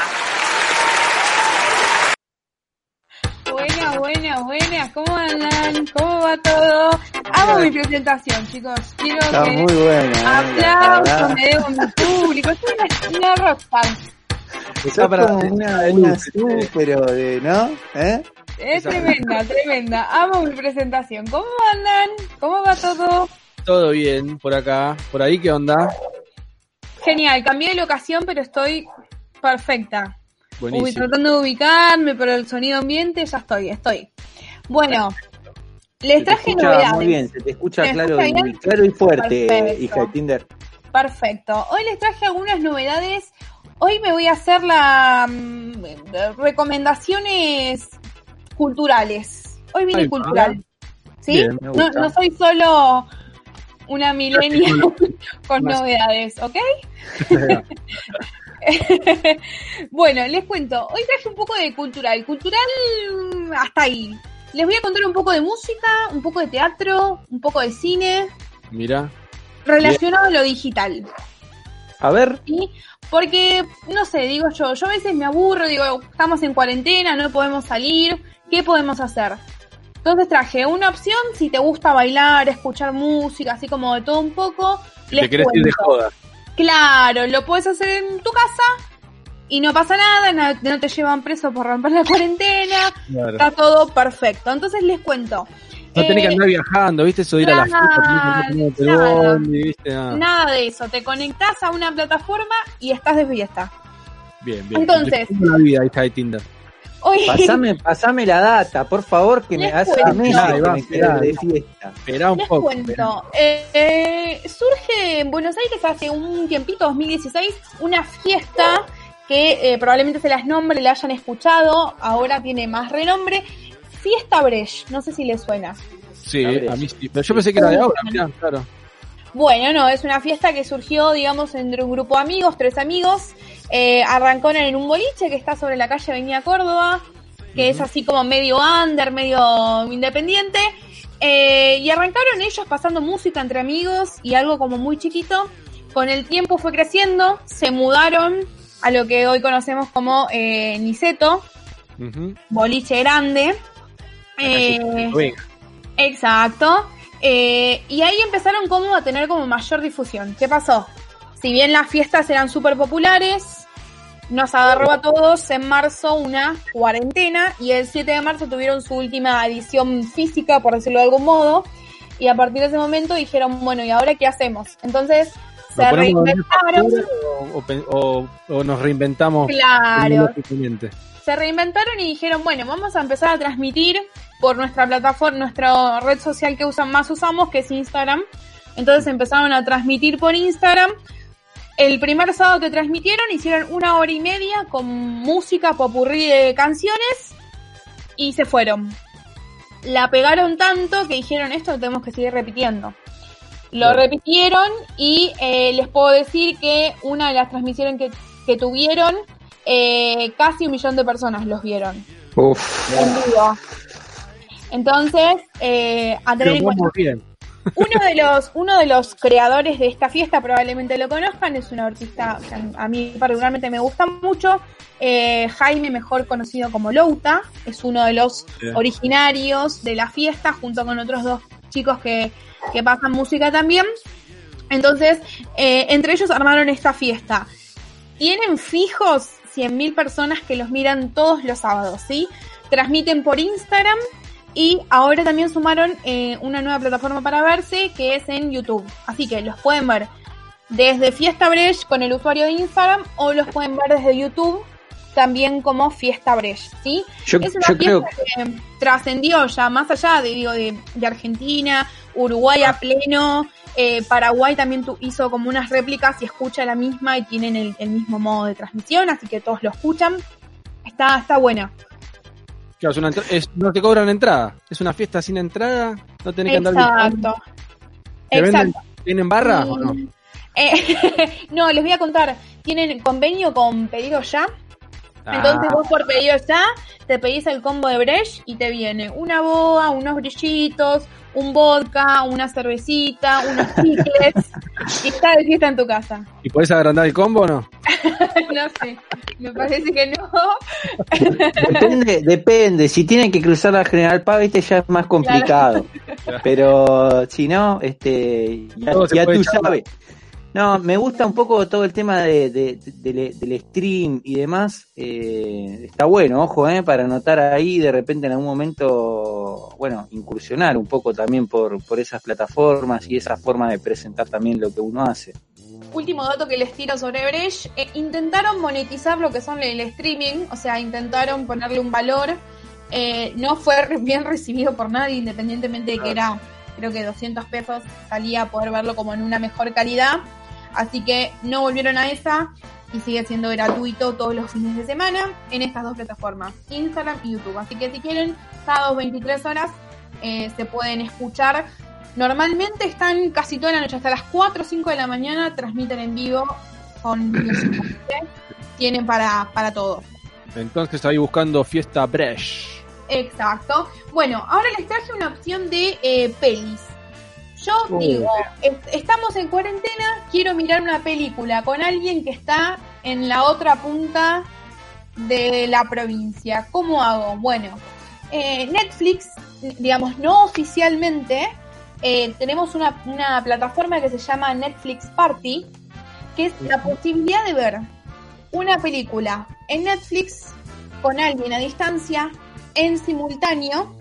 Buenas, buenas, buenas, ¿cómo andan? ¿Cómo va todo? Amo mi presentación, chicos. Quiero Está que muy buena. aplausos, me debo a mi público. Soy una, una rockstar. Sos como una, una su, pero de, ¿no? ¿Eh? Es tremenda, tremenda. Amo mi presentación. ¿Cómo andan? ¿Cómo va todo? Todo bien por acá. ¿Por ahí qué onda? Genial, cambié de locación, pero estoy perfecta. Buenísimo. Uy, tratando de ubicarme, pero el sonido ambiente ya estoy, estoy. Bueno, les Se te traje escucha novedades. muy bien, se te escucha ¿Se claro, escucha y, bien? claro y fuerte, Perfecto. hija de Tinder. Perfecto. Hoy les traje algunas novedades. Hoy me voy a hacer las recomendaciones culturales. Hoy vine Ahí va. cultural. ¿Sí? Bien, me no, gusta. no soy solo una millennial con Más. novedades, ¿ok? Bueno, les cuento. Hoy traje un poco de cultural. Cultural mm, hasta ahí. Les voy a contar un poco de música, un poco de teatro, un poco de cine, Mira. relacionado a lo digital. A ver. ¿Sí? Porque, no sé, digo yo, yo a veces me aburro, digo, estamos en cuarentena, no podemos salir, ¿qué podemos hacer? Entonces traje una opción, si te gusta bailar, escuchar música, así como de todo un poco, Si les te querés ir de cuento. joda. Claro, lo puedes hacer en tu casa y no pasa nada, no, no te llevan preso por romper la cuarentena, Claro. está todo perfecto. Entonces les cuento. No tenés que Eh, andar viajando, ¿viste? Eso de ir a la fiesta, tenés que andar tomándote el Claro. bondi, ¿viste? Nada. Nada de eso, te conectás a una plataforma y estás de fiesta. Bien, bien. Entonces- Le pongo la vida, hija de Tinder. Hoy, Pasame, pasame la data, por favor, que me Les hace cuento. meses Ahí que va, me quiero esperá, de fiesta. Esperá un les poco. cuento. Eh, eh, surge en Buenos Aires hace un tiempito, dos mil dieciséis, una fiesta que eh, probablemente se las nombre, la hayan escuchado, ahora tiene más renombre. Fiesta Brecht, no sé si les suena. Sí, a mí sí. Pero yo pensé que era de ahora, mirá, claro. Bueno, no, es una fiesta que surgió, digamos, entre un grupo de amigos, tres amigos. Eh, arrancó en un boliche que está sobre la calle Avenida Córdoba, que es así como medio under, medio independiente. Eh, y arrancaron ellos pasando música entre amigos y algo como muy chiquito. Con el tiempo fue creciendo, se mudaron a lo que hoy conocemos como eh, Niceto, Ujú. boliche grande. Eh, Venga. Exacto. Eh, y ahí empezaron como a tener como mayor difusión. ¿Qué pasó? Si bien las fiestas eran súper populares, nos agarró a todos en marzo una cuarentena y el siete de marzo tuvieron su última edición física, por decirlo de algún modo, y a partir de ese momento dijeron, bueno, ¿y ahora qué hacemos? Entonces se ¿Nos ponemos a vender reinventaron, factura o, o pen- o- o nos reinventamos? Claro. tecnológicamente? se reinventaron y dijeron, bueno, vamos a empezar a transmitir por nuestra plataforma, nuestra red social que usan más usamos, que es Instagram. Entonces empezaron a transmitir por Instagram. El primer sábado que transmitieron hicieron una hora y media con música popurrí de canciones y se fueron. La pegaron tanto que dijeron, esto lo tenemos que seguir repitiendo. Lo Claro. repitieron y eh, les puedo decir que una de las transmisiones que, que tuvieron, eh, casi un millón de personas los vieron Uf. en vivo. Entonces, eh, a tener Pero en cuenta. vamos bien. Uno de los uno de los creadores de esta fiesta, probablemente lo conozcan, es un artista que a mí particularmente me gusta mucho, eh, Jaime, mejor conocido como Louta, es uno de los Sí. originarios de la fiesta, junto con otros dos chicos que, que pasan música también. Entonces, eh, entre ellos armaron esta fiesta. Tienen fijos cien mil personas que los miran todos los sábados, ¿sí? Transmiten por Instagram. Y ahora también sumaron eh, una nueva plataforma para verse, que es en YouTube. Así que los pueden ver desde Fiesta Brecht con el usuario de Instagram, o los pueden ver desde YouTube también como Fiesta Brecht, ¿sí? Yo- es una yo creo- fiesta que trascendió ya más allá de, digo, de, de Argentina, Uruguay a pleno, Eh, Paraguay también tu, hizo como unas réplicas y escucha la misma y tienen el, el mismo modo de transmisión, así que todos lo escuchan. Está, está buena. Claro, es una entra- es, no te cobran entrada. Es una fiesta sin entrada. No tenés que andar Exacto. ¿Te Exacto. venden- ¿Tienen barra Mm. o no? Eh, no, les voy a contar. Tienen convenio con Pedido Ya. Entonces Ah. vos por Pedido Ya te pedís el combo de Bresh y te viene una boa, unos brillitos, un vodka, una cervecita, unos chicles y está de fiesta en tu casa. ¿Y podés agrandar el combo o no? No sé, me parece que no. Depende, depende. Si tienen que cruzar la General Paz, viste, ya es más complicado. Pero si no, este, ya, Todo se ya puede tú charlar. sabes. No, me gusta un poco todo el tema de, de- de- de- del stream y demás. Eh, está bueno, ojo, eh, para anotar ahí de repente en algún momento, bueno, incursionar un poco también por, por esas plataformas y esa forma de presentar también lo que uno hace. Último dato que les tiro sobre Bresh, eh, intentaron monetizar lo que son el streaming, o sea, intentaron ponerle un valor, eh, no fue re- bien recibido por nadie, independientemente de que era, creo que doscientos pesos, salía a poder verlo como en una mejor calidad, así que no volvieron a esa y sigue siendo gratuito todos los fines de semana en estas dos plataformas, Instagram y YouTube, así que si quieren, sábados veintitrés horas, eh, se pueden escuchar. Normalmente están casi toda la noche, hasta las cuatro o cinco de la mañana, transmiten en vivo con música. ¿Sí? Tienen para, para todo. Entonces ahí buscando Fiesta Bresh. Exacto. Bueno, ahora les traje una opción de eh, pelis. Yo Oh. digo, est- estamos en cuarentena, quiero mirar una película con alguien que está en la otra punta de la provincia. ¿Cómo hago? Bueno, eh, Netflix, digamos, no oficialmente, eh, tenemos una, una plataforma que se llama Netflix Party, que es la posibilidad de ver una película en Netflix con alguien a distancia, en simultáneo,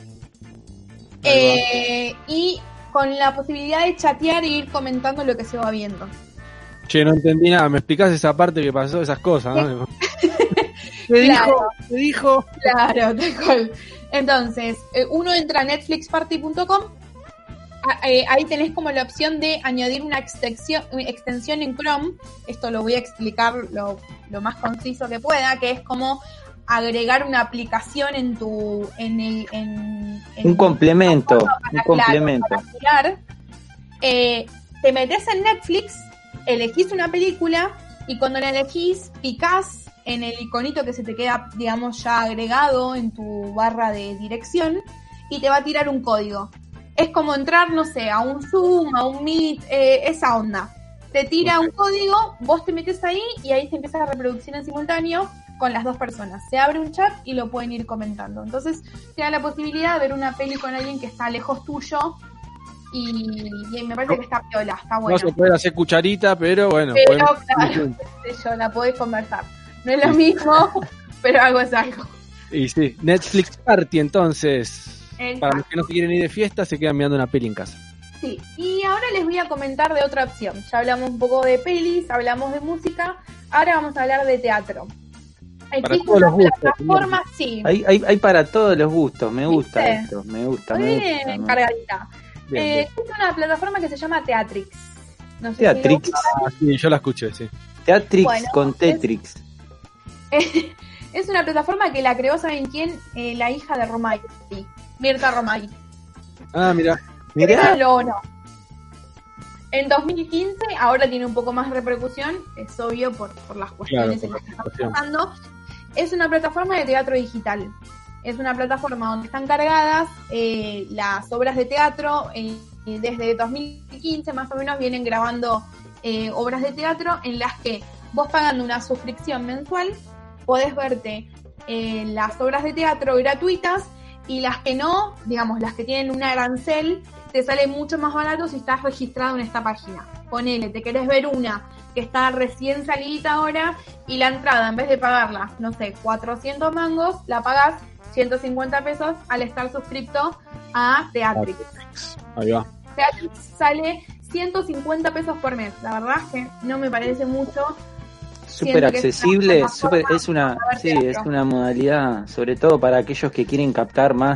eh, y con la posibilidad de chatear e ir comentando lo que se va viendo. Che, no entendí nada. ¿Me explicás esa parte que pasó, esas cosas, no? ¿Qué Claro. dijo? ¿Qué dijo? Claro, tal cual. Entonces, eh, uno entra a netflix party punto com, a- eh, ahí tenés como la opción de añadir una extensión, una extensión en Chrome, esto lo voy a explicar lo, lo más conciso que pueda, que es como agregar una aplicación en tu, en el, en, en Un complemento, para, un claro, complemento. para mirar. Eh, te metes en Netflix, elegís una película y cuando la elegís picás en el iconito que se te queda, digamos, ya agregado en tu barra de dirección y te va a tirar un código. Es como entrar, no sé, a un Zoom, a un Meet, eh, esa onda. Te tira un código, vos te metes ahí y ahí se empieza la reproducción en simultáneo con las dos personas. Se abre un chat y lo pueden ir comentando. Entonces te da la posibilidad de ver una peli con alguien que está lejos tuyo y, y me parece que está piola, está bueno. No se puede hacer cucharita, pero bueno. Pero podemos- claro, qué sé yo, la podés conversar. No es lo mismo, pero algo es algo. Y sí, Netflix Party entonces. Exacto. Para los que no se quieren ir de fiesta, se quedan mirando una peli en casa. Sí, y ahora les voy a comentar de otra opción. Ya hablamos un poco de pelis, hablamos de música, ahora vamos a hablar de teatro. Para Existe todos una los gustos, plataforma, sí, Hay, hay, hay para todos los gustos, me gusta ¿Viste? esto, me gusta, muy me bien gusta. me- encargadita. Bien, Eh, bien. existe una plataforma que se llama Teatrix. No sé si Teatrix. lo Ah, sí, yo la escuché, sí. Teatrix Bueno, con Tetrix. Es una plataforma que la creó, ¿saben quién? Eh, la hija de Romay, Mirta Romay. Ah, mira. Créanlo o no. En dos mil quince, ahora tiene un poco más de repercusión, es obvio por, por las cuestiones Claro, en por las que la estamos situación. pasando. Es una plataforma de teatro digital. Es una plataforma donde están cargadas eh, las obras de teatro. Eh, y desde dos mil quince más o menos vienen grabando eh, obras de teatro en las que vos pagando una suscripción mensual podés verte eh, las obras de teatro gratuitas y las que no, digamos, las que tienen un arancel, te sale mucho más barato si estás registrado en esta página. Ponele, te querés ver una que está recién salidita ahora y la entrada, en vez de pagarla, no sé, cuatrocientos mangos, la pagás ciento cincuenta pesos al estar suscripto a Teatrix. Ahí va. Teatrix sale ciento cincuenta pesos por mes. La verdad es que no me parece mucho. Súper Siento que es accesible, una súper, plataforma es una, para ver sí, teatro. es una modalidad, sobre todo para aquellos que quieren captar más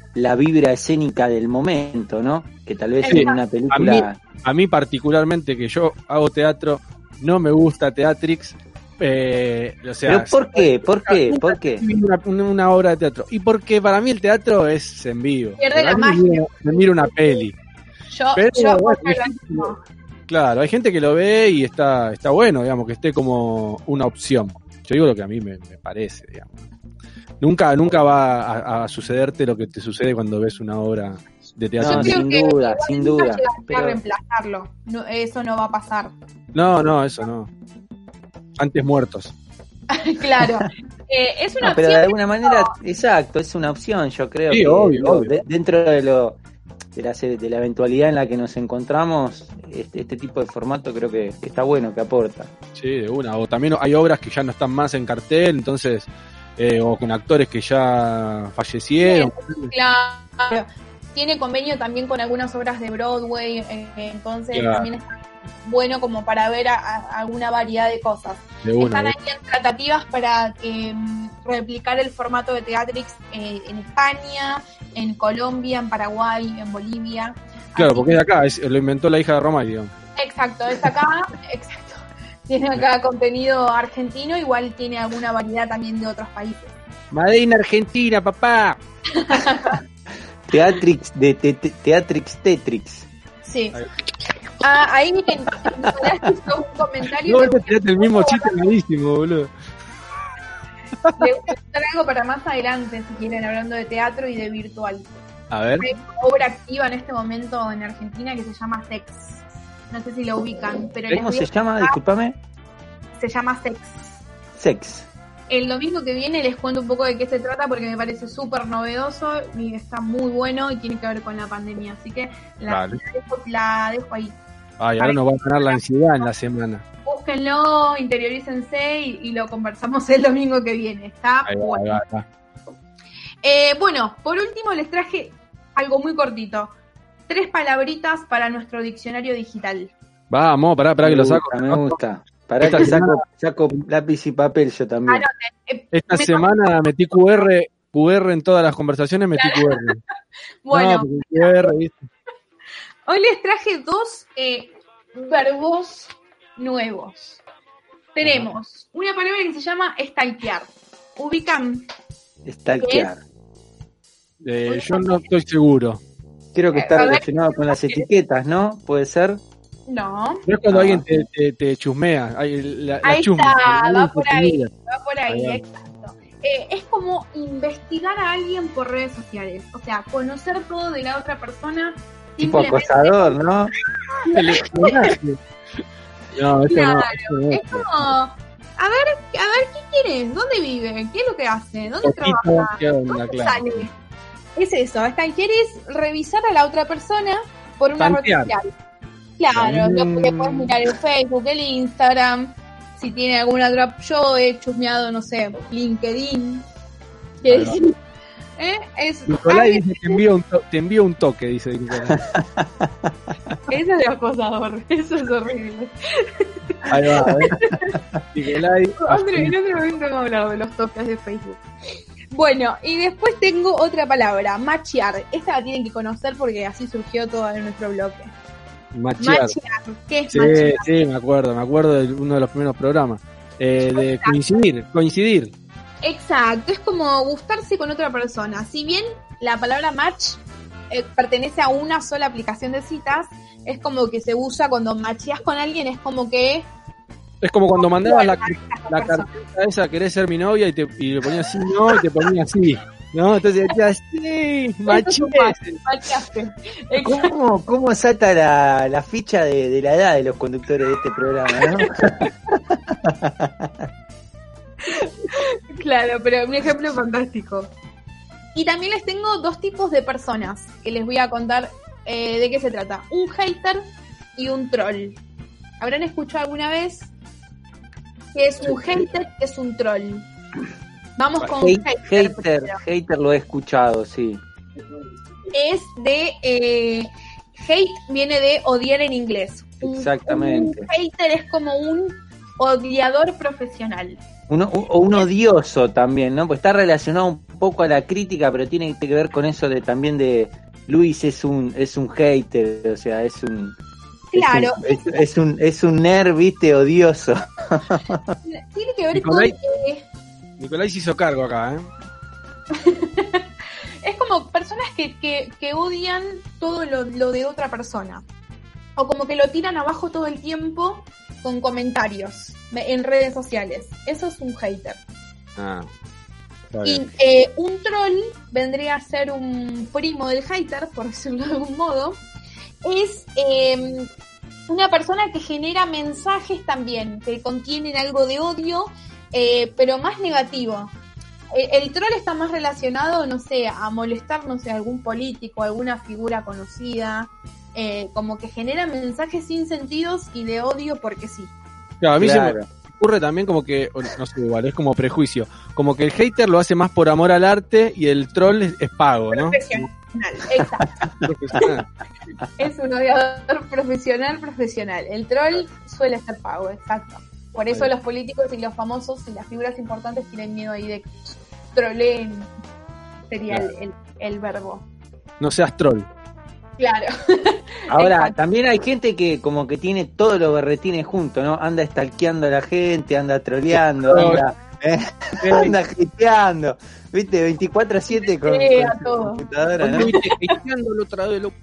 la vibra escénica del momento, ¿no? Que tal vez Sí, en una a película... mí, a mí particularmente, que yo hago teatro, no me gusta Teatrix. Eh, o sea, ¿Pero por qué? ¿Por qué? ¿Por qué? Una, una, una obra de teatro. Y porque para mí el teatro es en vivo. Pierde la Para mí magia. Me miro una peli. Yo, Pero, yo bueno, opino lo mismo. Claro, hay gente que lo ve y está, está bueno, digamos, que esté como una opción. Yo digo lo que a mí me, me parece, digamos. Nunca, nunca va a, a sucederte lo que te sucede cuando ves una obra de teatro. No, Yo creo sin que duda, igual sin nunca duda. llegaría Pero- a reemplazarlo. No, eso no va a pasar. No, no, eso no. Antes muertos. Claro. Eh, es una No, pero opción. de alguna manera, exacto, es una opción, yo creo. Sí, que, obvio, digo, obvio. de- dentro de lo de la, de la eventualidad en la que nos encontramos, este, este tipo de formato creo que está bueno, que aporta. Sí, de una. O también hay obras que ya no están más en cartel, entonces, eh, o con actores que ya fallecieron. Claro. Tiene convenio también con algunas obras de Broadway, eh, entonces Claro. también está bueno como para ver a, a alguna variedad de cosas. De una, Están de- ahí en tratativas para eh, replicar el formato de Teatrix eh, en España, en Colombia, en Paraguay, en Bolivia. Claro, Así porque es de acá, es- lo inventó la hija de Romay, digamos. que- Exacto, es acá, exacto. Tiene acá contenido argentino, igual tiene alguna variedad también de otros países. Madrid Argentina, papá. Teatrix, de, te- te- Teatrix Tetrix. Sí. Ah, ahí me hizo un comentario. No, le te tiraste el mismo chiste malísimo, boludo. le voy a contar algo para más adelante, si quieren, hablando de teatro y de virtual. A ver. Hay una obra activa en este momento en Argentina que se llama Sex. No sé si lo ubican, pero les ¿Cómo voy se a llama? contar. Discúlpame. Se llama Sex. Sex. El domingo que viene les cuento un poco de qué se trata porque me parece súper novedoso y está muy bueno y tiene que ver con la pandemia. Así que la, Vale. la dejo, la dejo ahí. Ay, ahora nos va a ganar la ansiedad en la semana. Búsquenlo, interiorícense y, y lo conversamos el domingo que viene. Está Ahí va, bueno. ahí va, ahí va. Eh, bueno, por último les traje algo muy cortito. Tres palabritas para nuestro diccionario digital. Vamos, pará, pará que Me lo saco. gusta, me gusta. Pará Esta que semana- saco, saco lápiz y papel yo también. Anoten. Eh, Esta me- semana metí Q R, Q R en todas las conversaciones, metí Q R. Bueno, No, porque Q R, ¿viste? hoy les traje dos eh, verbos nuevos. Tenemos una palabra que se llama stalkear. ¿Ubican? Stalkear. Eh, yo no estoy seguro. Creo que Eh, está a ver. relacionado con las etiquetas, ¿no? ¿Puede ser? No. No es cuando Ah. alguien te, te, te chusmea. Hay la, la Ahí chusma, está, la va por ahí, chusmería. va por ahí, Ahí va. exacto. Eh, es como investigar a alguien por redes sociales, o sea, conocer todo de la otra persona. Tipo simplemente- acosador, ¿no? El espionaje. No, eso Claro, no. eso no. es como, a ver, a ver, ¿qué quiere? ¿Dónde vive? ¿Qué es lo que hace? ¿Dónde Poquito, trabaja? ¿qué onda? ¿Dónde Claro. sale? Es eso, stalkear es revisar a la otra persona por una red Tantear. social. Claro, Mm. lo que puedes mirar el Facebook, el Instagram, si tiene alguna otra. Yo he chusmeado, no sé, LinkedIn. ¿Qué Ahí va. decir? ¿Eh? Es, Nicolai alguien- dice, te envío, un to- te envío un toque, dice Nicolai. Eso es de acosador, eso es horrible. Ahí va, a ver. Nicolai. Otro- en otro momento hemos hablado de los toques de Facebook. Bueno, y después tengo otra palabra, machear. Esta la tienen que conocer porque así surgió todo en nuestro bloque. Machear. Machear. ¿Qué es Sí, machear? sí, me acuerdo, me acuerdo de uno de los primeros programas. Eh, de coincidir, coincidir. Exacto, es como gustarse con otra persona. Si bien la palabra match eh, pertenece a una sola aplicación de citas, es como que se usa cuando macheas con alguien, es como que Es como cuando mandabas la, Bueno, la cartita esa, querés ser mi novia, y, te, y le ponías sí, no, y te ponías sí. ¿No? Entonces decías, sí, maché. macheaste. ¿Cómo, cómo salta la, la ficha de, de la edad de los conductores de este programa, no? Claro, pero un ejemplo fantástico. Y también les tengo dos tipos de personas que les voy a contar eh, de qué se trata. Un hater y un troll. ¿Habrán escuchado alguna vez que es un hater, que es un troll? Vamos con Hate- hater. hater, primero. hater lo he escuchado, sí. Es de... eh, hate viene de odiar en inglés. Un- Exactamente. Un hater es como un odiador profesional. Uno, o un odioso también, ¿no? Pues está relacionado un poco a la crítica, pero tiene que ver con eso de también de Luis es un es un hater, o sea, es un Claro. Es un, es, es un, es un nerd, viste, odioso. Tiene que ver Nicolai, con... Eh, Nicolai se hizo cargo acá, ¿eh? es como personas que, que, que odian todo lo, lo de otra persona. O como que lo tiran abajo todo el tiempo con comentarios en redes sociales. Eso es un hater. Ah. Y eh, un troll vendría a ser un primo del hater, por decirlo de algún modo. Es eh, una persona que genera mensajes también, que contienen algo de odio, eh, pero más negativo. El, el troll está más relacionado, no sé, a molestar, no sé, a algún político, a alguna figura conocida, eh, como que genera mensajes sin sentidos y de odio porque sí. Claro, a mí Claro. se me ocurre también como que, o no sé, igual, es como prejuicio, como que el hater lo hace más por amor al arte y el troll es, es pago, ¿no? Profesional, exacto. Profesional. Es un odiador profesional, profesional. El troll suele ser pago, exacto. Por eso Ahí. los políticos y los famosos y las figuras importantes tienen miedo ahí de que troleen, sería Claro. el, el, el verbo. No seas troll. Claro. Ahora, Exacto. también hay gente que como que tiene todos los berretines juntos, ¿no? Anda stalkeando a la gente, anda troleando, anda, eh, anda hateando, viste, veinticuatro a siete con, Sí, con a su todo. computadora, ¿no? Hoy me viste hateándolo otra vez, loco.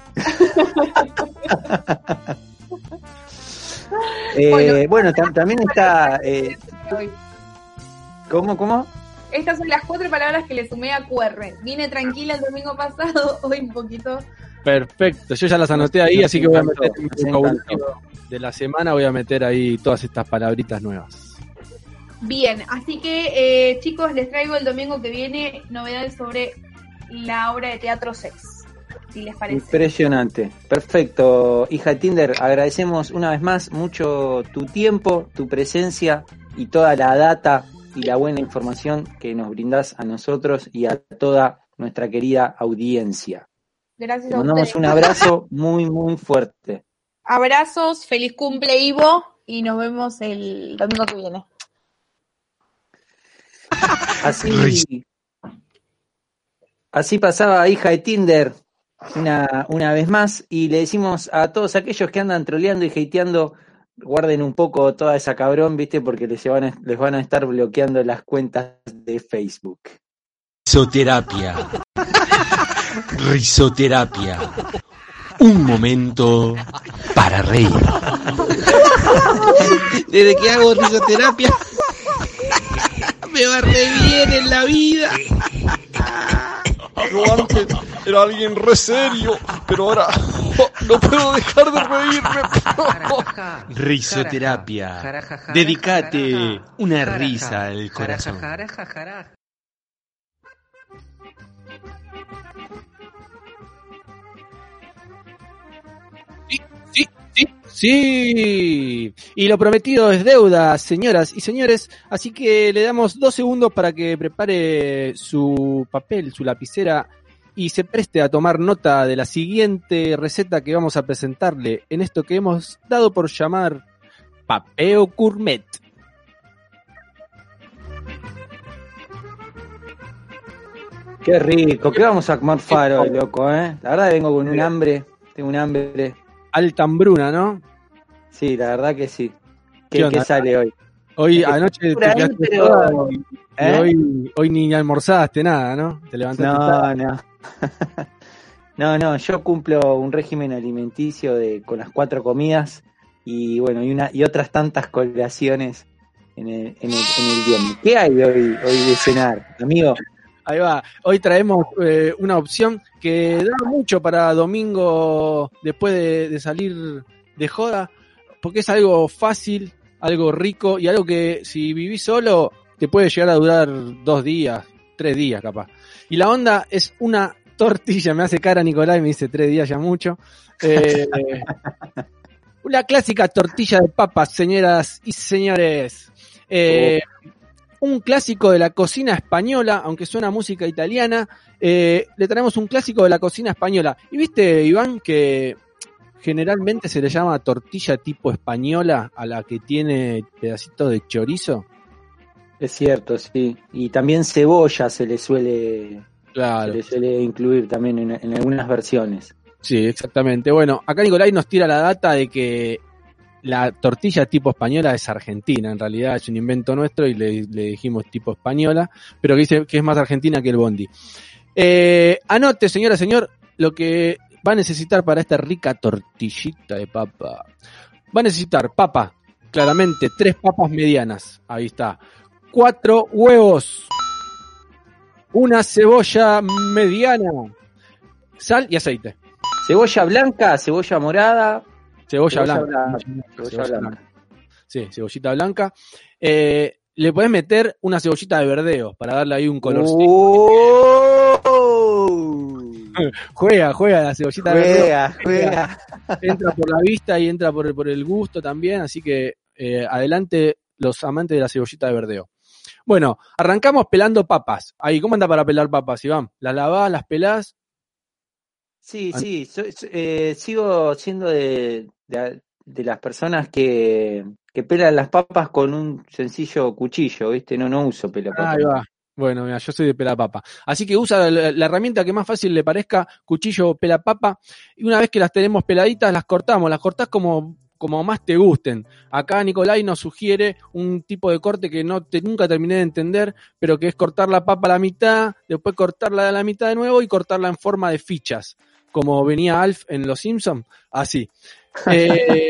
Eh, bueno, tam- también está... Eh, Hoy. ¿Cómo, cómo? Estas son las cuatro palabras que le sumé a Q R. Vine tranquila el domingo pasado, hoy un poquito. Perfecto, yo ya las anoté ahí, Nos así que voy a encantó, meter en nos mi vocabulario de la semana, voy a meter ahí todas estas palabritas nuevas. Bien, así que eh, chicos, les traigo el domingo que viene novedades sobre la obra de teatro Sex, si les parece. Impresionante. Perfecto. Hija Tinder, agradecemos una vez más mucho tu tiempo, tu presencia y toda la data y la buena información que nos brindás a nosotros y a toda nuestra querida audiencia. Gracias Te a mandamos ustedes. un abrazo muy, muy fuerte. Abrazos, feliz cumple Ivo y nos vemos el domingo que viene. Así, así pasaba Hija de Tinder una, una vez más y le decimos a todos aquellos que andan troleando y hateando, guarden un poco toda esa cabrón, viste, porque les van a, les van a estar bloqueando las cuentas de Facebook. Risoterapia. Risoterapia. Un momento para reír. Desde que hago risoterapia me va re bien en la vida. Yo antes era alguien re serio, pero ahora oh, no puedo dejar de reírme. Risoterapia. Dedicate una risa al corazón. Sí, sí, sí. Y lo prometido es deuda, señoras y señores. Así que le damos dos segundos para que prepare su papel, su lapicera y se preste a tomar nota de la siguiente receta que vamos a presentarle en esto que hemos dado por llamar Papeo Gourmet. Qué rico, ¿qué vamos a comer faro, loco, eh? La verdad que vengo con un hambre, tengo un hambre. Alta hambruna, ¿no? Sí, la verdad que sí. ¿Qué ¿Qué, onda? qué sale hoy? Hoy Es que anoche te por ahí, quedaste pero- sola y, y ¿Eh? hoy, hoy ni almorzaste nada, ¿no? Te levantaste No, tarde. no. No, no, yo cumplo un régimen alimenticio de con las cuatro comidas y bueno, y una y otras tantas colaciones en el, en el, en el día. ¿Qué hay hoy, hoy de cenar, amigo? Ahí va. Hoy traemos eh, una opción que da mucho para domingo después de, de salir de joda, porque es algo fácil, algo rico y algo que si vivís solo te puede llegar a durar dos días, tres días capaz. Y la onda es una tortilla, me hace cara Nicolás y me dice tres días ya mucho. Eh, una clásica tortilla de papas, señoras y señores. Eh, un clásico de la cocina española, aunque suena a música italiana, eh, le traemos un clásico de la cocina española. Y viste, Iván, que generalmente se le llama tortilla tipo española a la que tiene pedacito de chorizo. Es cierto, sí. Y también cebolla se le suele, claro. se le suele incluir también en, en algunas versiones. Sí, exactamente. Bueno, acá Nicolai nos tira la data de que la tortilla tipo española es argentina, en realidad es un invento nuestro y le, le dijimos tipo española, pero que dice que es más argentina que el bondi. Eh, anote, señora, señor, lo que va a necesitar para esta rica tortillita de papa. Va a necesitar papa, claramente, tres papas medianas, ahí está, cuatro huevos, una cebolla mediana, sal y aceite. Cebolla blanca, cebolla morada. Cebolla, cebolla blanca. blanca. Cebolla cebolla blanca. blanca. Sí, cebollita blanca. Eh, le podés meter una cebollita de verdeo para darle ahí un colorcito. Oh. juega, juega la cebollita juega, de verdeo. Juega, juega. Entra por la vista y entra por, por el gusto también, así que eh, adelante los amantes de la cebollita de verdeo. Bueno, arrancamos pelando papas. Ahí, ¿cómo anda para pelar papas, Iván? ¿Las lavás, las pelás? Sí, sí, so, so, eh, sigo siendo de, de, de las personas que, que pelan las papas con un sencillo cuchillo, ¿viste? No, no uso pelapapa. Ahí va. Bueno, mira, yo soy de pelapapa. Así que usa la, la herramienta que más fácil le parezca, cuchillo o pelapapa, y una vez que las tenemos peladitas, las cortamos, las cortás como, como más te gusten. Acá Nicolai nos sugiere un tipo de corte que no te, nunca terminé de entender, pero que es cortar la papa a la mitad, después cortarla a la mitad de nuevo y cortarla en forma de fichas, como venía Alf en Los Simpsons, así. Eh,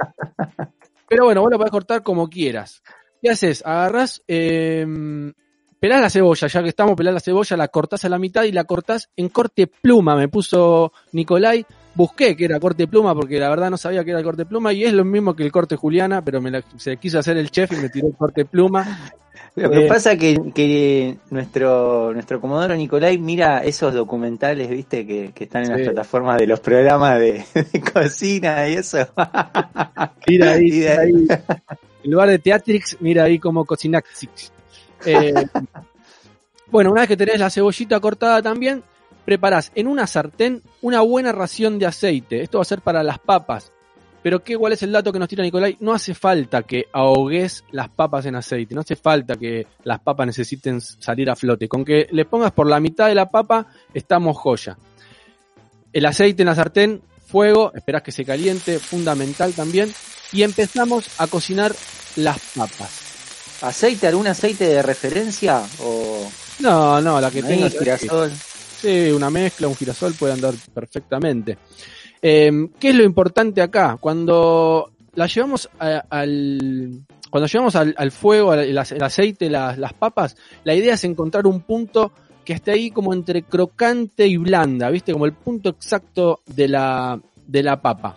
pero bueno, vos lo podés cortar como quieras. ¿Qué haces? Agarrás, eh, pelás la cebolla, ya que estamos, pelás la cebolla, la cortás a la mitad y la cortás en corte pluma, me puso Nicolai. Busqué que era corte pluma porque la verdad no sabía que era el corte pluma y es lo mismo que el corte Juliana, pero me la, se quiso hacer el chef y me tiró el corte pluma. Lo que eh, pasa que, que nuestro nuestro Comodoro Nicolai mira esos documentales, viste, que, que están en sí. las plataformas de los programas de, de cocina y eso. Mira ahí, mira ahí. En lugar de Teatrix, mira ahí como Cocinaxix. Eh, bueno, una vez que tenés la cebollita cortada también, preparás en una sartén una buena ración de aceite. Esto va a ser para las papas. Pero ¿qué, ¿cuál es el dato que nos tira Nicolai? No hace falta que ahogues las papas en aceite. No hace falta que las papas necesiten salir a flote. Con que le pongas por la mitad de la papa, estamos joya. El aceite en la sartén, fuego, esperás que se caliente, fundamental también. Y empezamos a cocinar las papas. ¿Aceite? ¿Algún aceite de referencia? O no, no, la que tenga. Girasol. Sí, una mezcla, un girasol puede andar perfectamente. Eh, ¿Qué es lo importante acá? Cuando la llevamos a, al cuando llevamos al, al fuego, al, el aceite, las, las papas, la idea es encontrar un punto que esté ahí como entre crocante y blanda, ¿viste? Como el punto exacto de la, de la papa.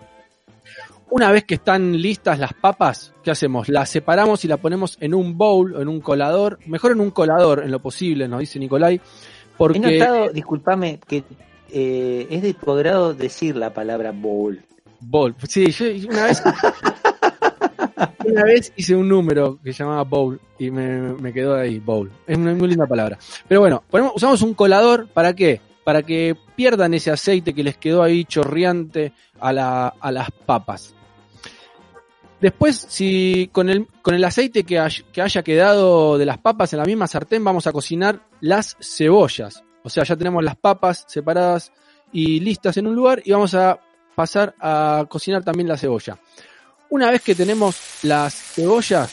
Una vez que están listas las papas, ¿qué hacemos? Las separamos y las ponemos en un bowl, en un colador, mejor en un colador en lo posible, nos dice Nicolai, porque... He notado, discúlpame, que eh, es de posgrado decir la palabra bowl. Bowl, sí, yo una vez... Una vez hice un número que se llamaba bowl y me, me quedó ahí, bowl. Es una muy linda palabra. Pero bueno, ponemos, usamos un colador, ¿para qué? Para que pierdan ese aceite que les quedó ahí chorreante a, la, a las papas. Después, si con el, con el aceite que, hay, que haya quedado de las papas en la misma sartén, vamos a cocinar las cebollas. O sea, ya tenemos las papas separadas y listas en un lugar y vamos a pasar a cocinar también la cebolla. Una vez que tenemos las cebollas,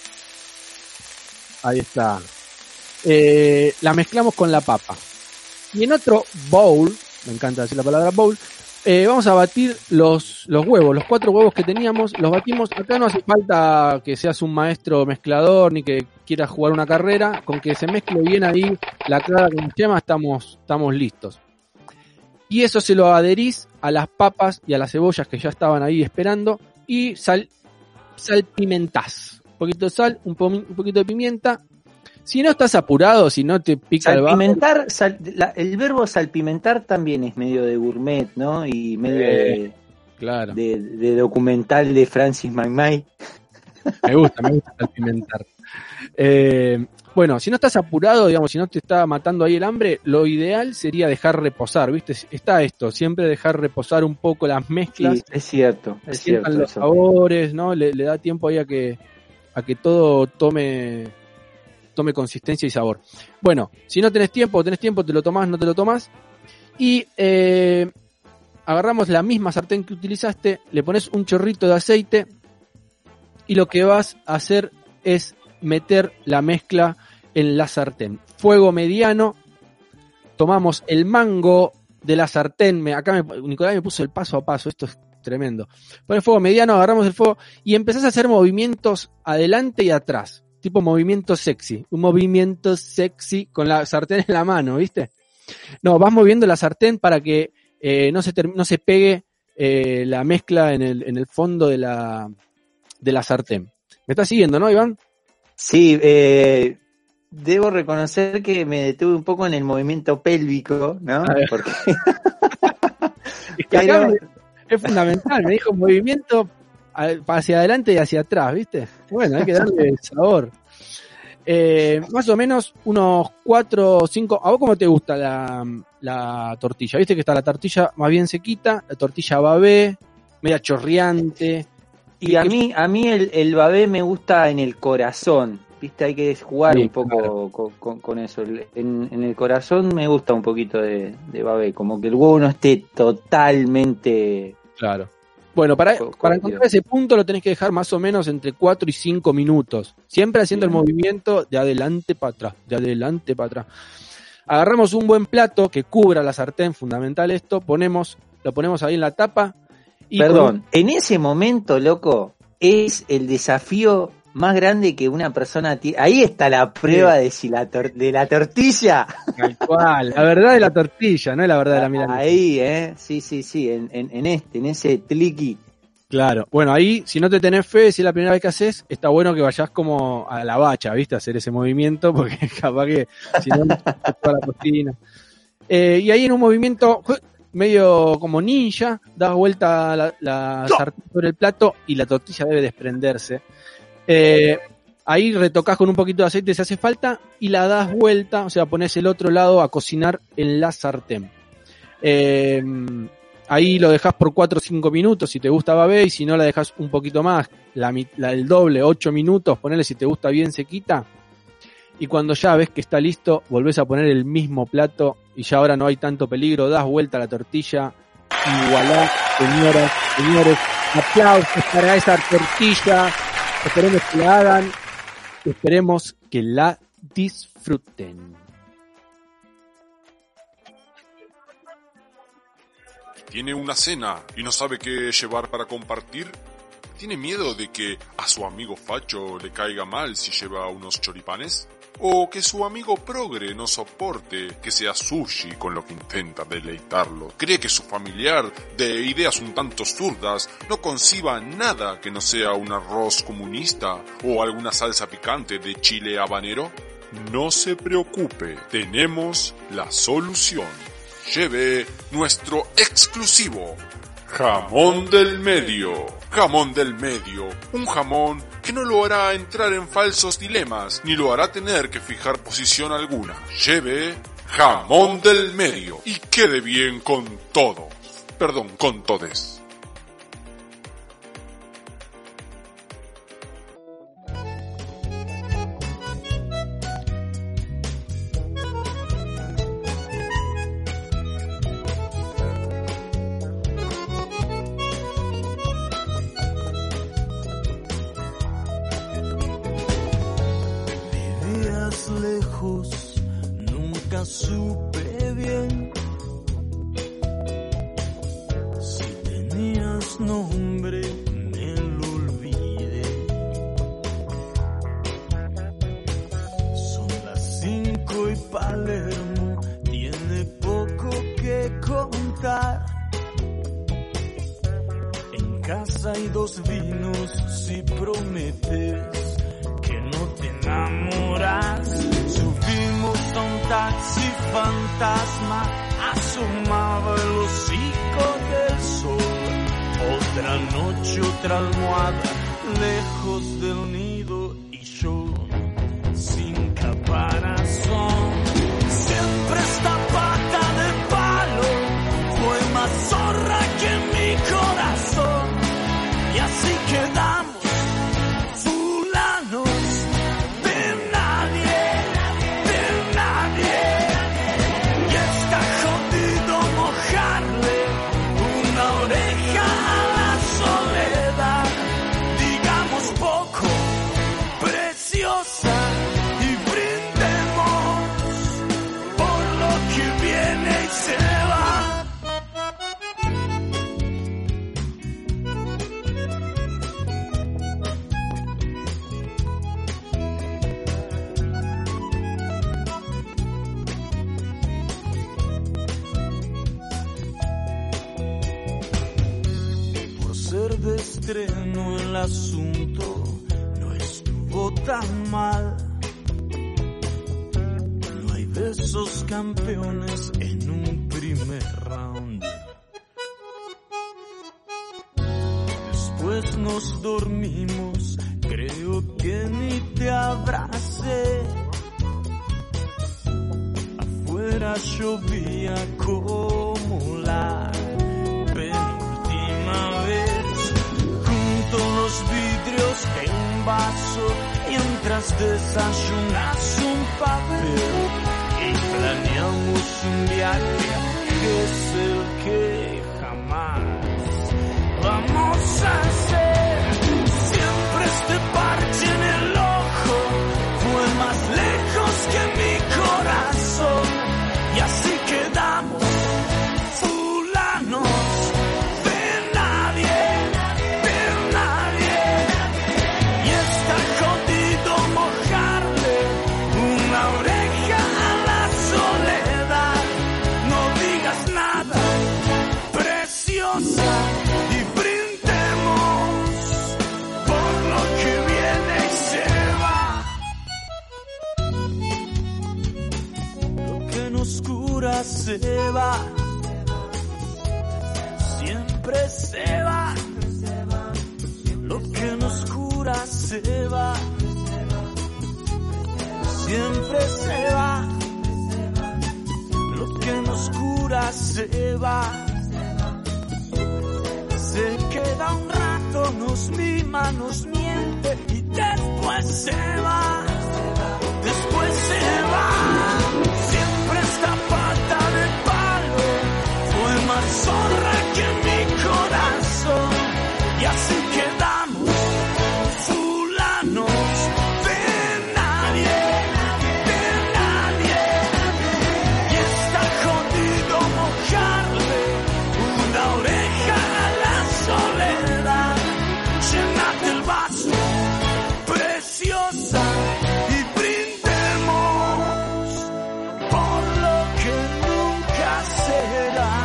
ahí está, eh, la mezclamos con la papa. Y en otro bowl, me encanta decir la palabra bowl, eh, vamos a batir los, los huevos, los cuatro huevos que teníamos, los batimos. Acá no hace falta que seas un maestro mezclador ni que quieras jugar una carrera, con que se mezcle bien ahí la clara con yema estamos, estamos listos. Y eso se lo adherís a las papas y a las cebollas que ya estaban ahí esperando. Y sal, salpimentás. Un poquito de sal, un, po, un poquito de pimienta. Si no estás apurado, si no te pica el bajo. Salpimentar, sal, la, el verbo salpimentar también es medio de gourmet, ¿no? Y medio eh, de, claro. de, de documental de Francis McMay. Me gusta, me gusta salpimentar. Eh, bueno, si no estás apurado, digamos, si no te está matando ahí el hambre, lo ideal sería dejar reposar, ¿viste? Está esto, siempre dejar reposar un poco las mezclas. Sí, es cierto, es cierto. Los eso. sabores, ¿no? Le, le da tiempo ahí a que, a que todo tome, tome consistencia y sabor. Bueno, si no tenés tiempo, tenés tiempo, te lo tomás, no te lo tomás. Y eh, agarramos la misma sartén que utilizaste, le pones un chorrito de aceite y lo que vas a hacer es meter la mezcla en la sartén. Fuego mediano, tomamos el mango de la sartén, me, acá me, Nicolás me puso el paso a paso, esto es tremendo. Pones fuego mediano, agarramos el fuego y empezás a hacer movimientos adelante y atrás, tipo movimiento sexy, un movimiento sexy con la sartén en la mano, ¿viste? No, vas moviendo la sartén para que eh, no se ter- no se pegue eh, la mezcla en el, en el fondo de la, de la sartén. ¿Me estás siguiendo, no, Iván? Sí, eh, debo reconocer que me detuve un poco en el movimiento pélvico, ¿no? Porque... es que acá Pero... es fundamental, me dijo movimiento hacia adelante y hacia atrás, ¿viste? Bueno, hay que darle sabor. Eh, más o menos unos cuatro o cinco. ¿A vos cómo te gusta la, la tortilla? Viste que está la tortilla más bien sequita, la tortilla babé, media chorreante. Y a mí, a mí el, el babé me gusta en el corazón, viste, hay que jugar sí, un poco claro. con, con, con eso. En, en el corazón me gusta un poquito de, de babé, como que el huevo no esté totalmente... Claro. Bueno, para, para encontrar ese punto lo tenés que dejar más o menos entre cuatro y cinco minutos. Siempre haciendo sí. el movimiento de adelante para atrás, de adelante para atrás. Agarramos un buen plato que cubra la sartén, fundamental esto, ponemos, lo ponemos ahí en la tapa. Y Perdón, con... en ese momento, loco, es el desafío más grande que una persona tiene. Ahí está la prueba sí. de si la tor- de la tortilla. Tal cual, la verdad de la tortilla, no es la verdad de la milanesa. Ahí, eh, sí, sí, sí, en, en, en este, en ese tliqui. Claro, bueno, ahí, si no te tenés fe, si es la primera vez que haces, está bueno que vayas como a la bacha, ¿viste? A hacer ese movimiento, porque capaz que, si no, toda la cocina. Eh, y ahí en un movimiento medio como ninja, das vuelta la, la ¡No! sartén sobre el plato y la tortilla debe desprenderse. Eh, ahí retocas con un poquito de aceite si hace falta y la das vuelta, o sea, pones el otro lado a cocinar en la sartén. Eh, ahí lo dejas por cuatro o cinco minutos si te gusta babé, y si no la dejas un poquito más, la, la, el doble, ocho minutos, ponele si te gusta bien sequita. Y cuando ya ves que está listo, volvés a poner el mismo plato y ya ahora no hay tanto peligro, das vuelta a la tortilla y voilà, señoras, señores, aplausos para esa tortilla. Esperemos que la hagan, esperemos que la disfruten. ¿Tiene una cena y no sabe qué llevar para compartir? ¿Tiene miedo de que a su amigo facho le caiga mal si lleva unos choripanes? ¿O que su amigo progre no soporte que sea sushi con lo que intenta deleitarlo? ¿Cree que su familiar de ideas un tanto zurdas no conciba nada que no sea un arroz comunista o alguna salsa picante de chile habanero? No se preocupe, tenemos la solución. Lleve nuestro exclusivo jamón del medio. Jamón del medio, un jamón que no lo hará entrar en falsos dilemas, ni lo hará tener que fijar posición alguna. Lleve jamón del medio y quede bien con todos. Perdón, con todes. Lejos, nunca supe bien si tenías nombre, me lo olvidé. Son las cinco y Palermo tiene poco que contar. En casa hay dos vinos si prometes que no te enamoras. Subimos a un taxi fantasma, asomaba el hocico del sol. Otra noche, otra almohada, lejos del nido y yo sin caparazón. Siempre esta pata de palo fue más zorra que mi corazón. Y así quedamos. Nadie de estreno el asunto no estuvo tan mal. No hay de esos campeones en un primer round. Después nos dormimos, creo que ni te abracé. Afuera llovía como la penúltima vez. Junto a los vidrios de un vaso, mientras desayunas un papel y planeamos un viaje que es el que jamás vamos a hacer. Siempre este parche en el ojo fue más lejos que mi corazón. Y así quedamos, fulanos de nadie, de nadie. Y está jodido mojarle una oreja a la soledad. No digas nada, preciosa, y brindemos por lo que viene y se va. Lo que nos cura se va, siempre se va. Lo que nos cura se va, siempre se va. Lo que nos cura se va. Se queda un rato, nos mima, nos miente y después se va. Después se va. Siempre esta pata de palo fue más zorra que mi corazón. Y así quedamos, fulanos de nadie, de nadie. Y está jodido mojarle una oreja a la soledad. Llenate el vaso, preciosa, y brindemos por lo que nunca será.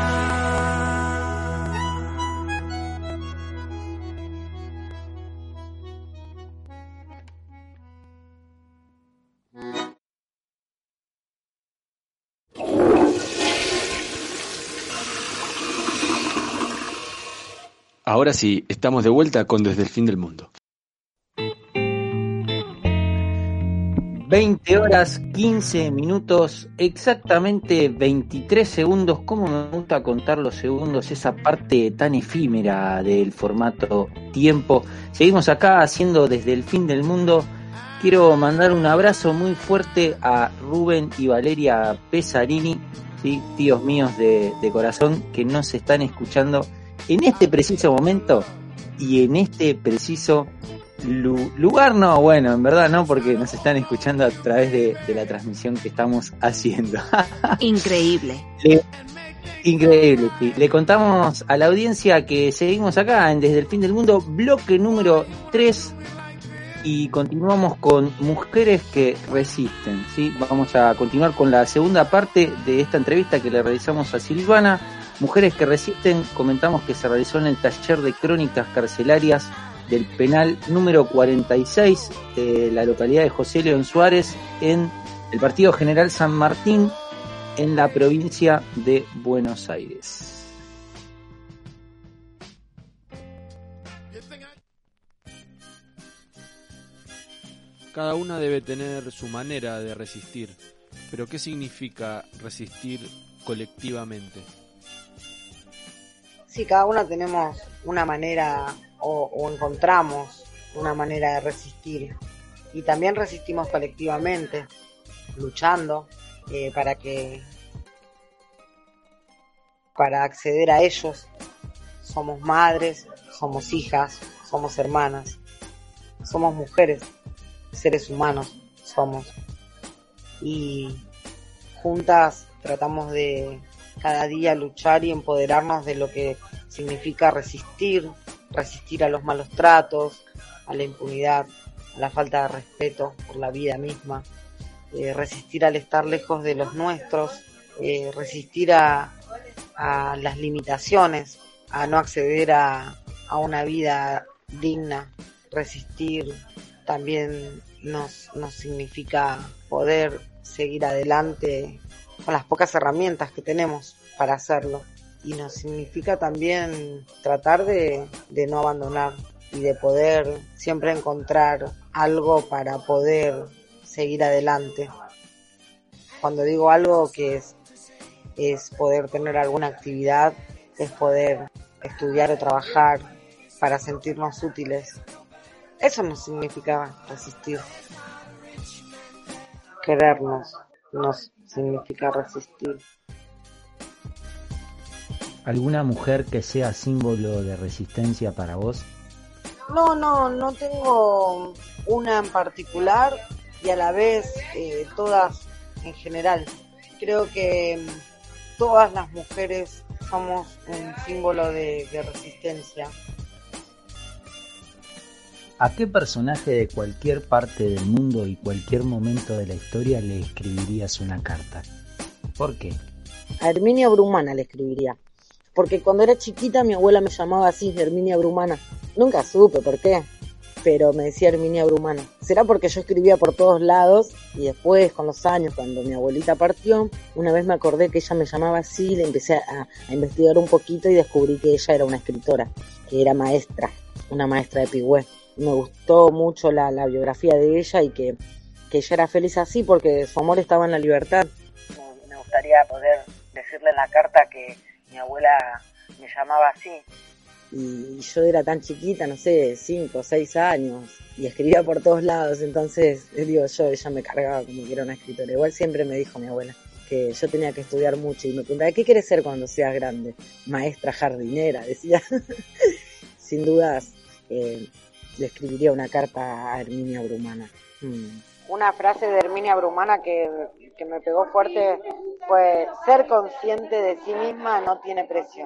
Ahora sí, estamos de vuelta con Desde el Fin del Mundo. veinte horas, quince minutos, exactamente veintitrés segundos. Cómo me gusta contar los segundos, esa parte tan efímera del formato tiempo. Seguimos acá haciendo Desde el Fin del Mundo. Quiero mandar un abrazo muy fuerte a Rubén y Valeria Pesarini, ¿sí? Tíos míos de, de corazón, que nos están escuchando en este preciso momento y en este preciso lu- lugar. No, bueno, en verdad no, porque nos están escuchando a través de, de la transmisión que estamos haciendo. Increíble. Le, increíble, sí. Le contamos a la audiencia que seguimos acá en Desde el Fin del Mundo, bloque número tres, y continuamos con Mujeres que Resisten, ¿sí? Vamos a continuar con la segunda parte de esta entrevista que le realizamos a Silvana. Mujeres que Resisten, comentamos que se realizó en el taller de crónicas carcelarias del penal número cuarenta y seis de la localidad de José León Suárez, en el Partido General San Martín, en la provincia de Buenos Aires. Cada una debe tener su manera de resistir, pero ¿qué significa resistir colectivamente? Sí, cada una tenemos una manera o, o encontramos una manera de resistir, y también resistimos colectivamente, luchando eh, para que para acceder a ellos. Somos madres, somos hijas, somos hermanas, somos mujeres, seres humanos somos, y juntas tratamos de cada día luchar y empoderarnos de lo que significa resistir, resistir a los malos tratos, a la impunidad, a la falta de respeto por la vida misma, eh, resistir al estar lejos de los nuestros, eh, resistir a, a las limitaciones, a no acceder a, a una vida digna. Resistir también nos, nos significa poder seguir adelante con las pocas herramientas que tenemos para hacerlo. Y nos significa también tratar de, de no abandonar y de poder siempre encontrar algo para poder seguir adelante. Cuando digo algo que es, es poder tener alguna actividad, es poder estudiar o trabajar para sentirnos útiles. Eso nos significa resistir. Querernos nos significa resistir. ¿Alguna mujer que sea símbolo de resistencia para vos? No, no, no tengo una en particular y a la vez eh, todas en general. Creo que todas las mujeres somos un símbolo de, de resistencia. ¿A qué personaje de cualquier parte del mundo y cualquier momento de la historia le escribirías una carta? ¿Por qué? A Herminia Brumana le escribiría. Porque cuando era chiquita mi abuela me llamaba así, Herminia Brumana. Nunca supe por qué, pero me decía Herminia Brumana. Será porque yo escribía por todos lados y después, con los años, cuando mi abuelita partió, una vez me acordé que ella me llamaba así, le empecé a, a investigar un poquito y descubrí que ella era una escritora, que era maestra, una maestra de Pigüé. Me gustó mucho la, la biografía de ella y que, que ella era feliz así porque su amor estaba en la libertad. Me gustaría poder decirle en la carta que mi abuela me llamaba así. Y yo era tan chiquita, no sé, cinco o seis años, y escribía por todos lados, entonces, digo yo, ella me cargaba como que era una escritora. Igual siempre me dijo mi abuela que yo tenía que estudiar mucho y me preguntaba, ¿qué quieres ser cuando seas grande? Maestra jardinera, decía. Sin dudas, eh, le escribiría una carta a Herminia Brumana. Hmm. Una frase de Herminia Brumana que, que me pegó fuerte fue: ser consciente de sí misma no tiene precio.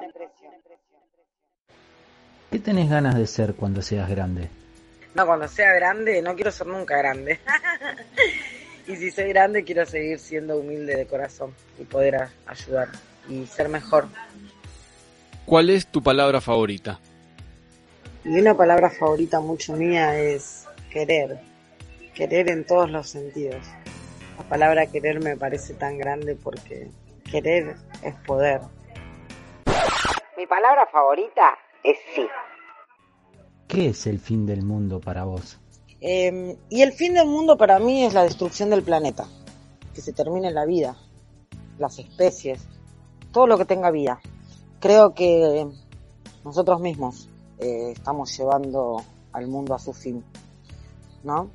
¿Qué tenés ganas de ser cuando seas grande? No, cuando sea grande, no quiero ser nunca grande. Y si soy grande, quiero seguir siendo humilde de corazón y poder a, ayudar y ser mejor. ¿Cuál es tu palabra favorita? Y una palabra favorita mucho mía es querer. Querer en todos los sentidos. La palabra querer me parece tan grande porque querer es poder. Mi palabra favorita es sí. ¿Qué es el fin del mundo para vos? Eh, y el fin del mundo para mí es la destrucción del planeta. Que se termine la vida, las especies, todo lo que tenga vida. Creo que nosotros mismos eh, estamos llevando al mundo a su fin, ¿no?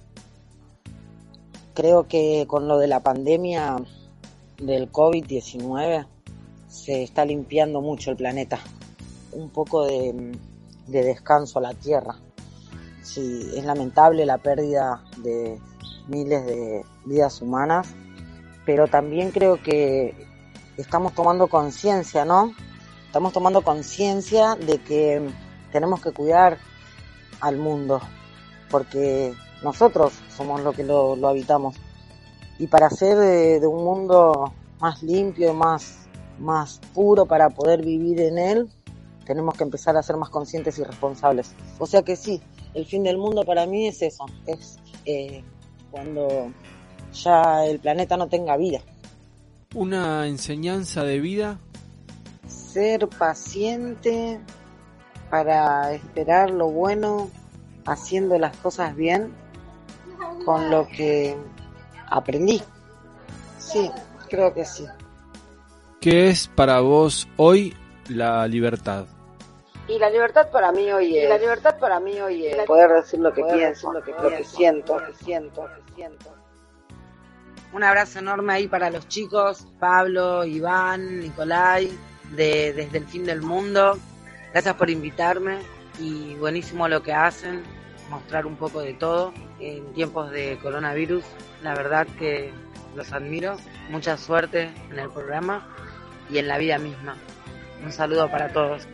Creo que con lo de la pandemia del covid diecinueve se está limpiando mucho el planeta. Un poco de, de descanso a la Tierra. Sí, es lamentable la pérdida de miles de vidas humanas, pero también creo que estamos tomando conciencia, ¿no? Estamos tomando conciencia de que tenemos que cuidar al mundo, porque nosotros somos los que lo, lo habitamos. Y para hacer de, de un mundo más limpio, más, más puro para poder vivir en él, tenemos que empezar a ser más conscientes y responsables. O sea que sí, el fin del mundo para mí es eso, es eh, cuando ya el planeta no tenga vida. ¿Una enseñanza de vida? Ser paciente para esperar lo bueno, haciendo las cosas bien, con lo que aprendí. Sí, creo que sí. ¿Qué es para vos hoy la libertad? Y la libertad para mí hoy es, y la libertad para mí hoy es poder decir lo que poder pienso, lo que, lo que siento, lo que siento, lo que siento. Un abrazo enorme ahí para los chicos, Pablo, Iván, Nicolai, de Desde el Fin del Mundo. Gracias por invitarme y buenísimo lo que hacen, mostrar un poco de todo en tiempos de coronavirus. La verdad que los admiro. Mucha suerte en el programa y en la vida misma. Un saludo para todos.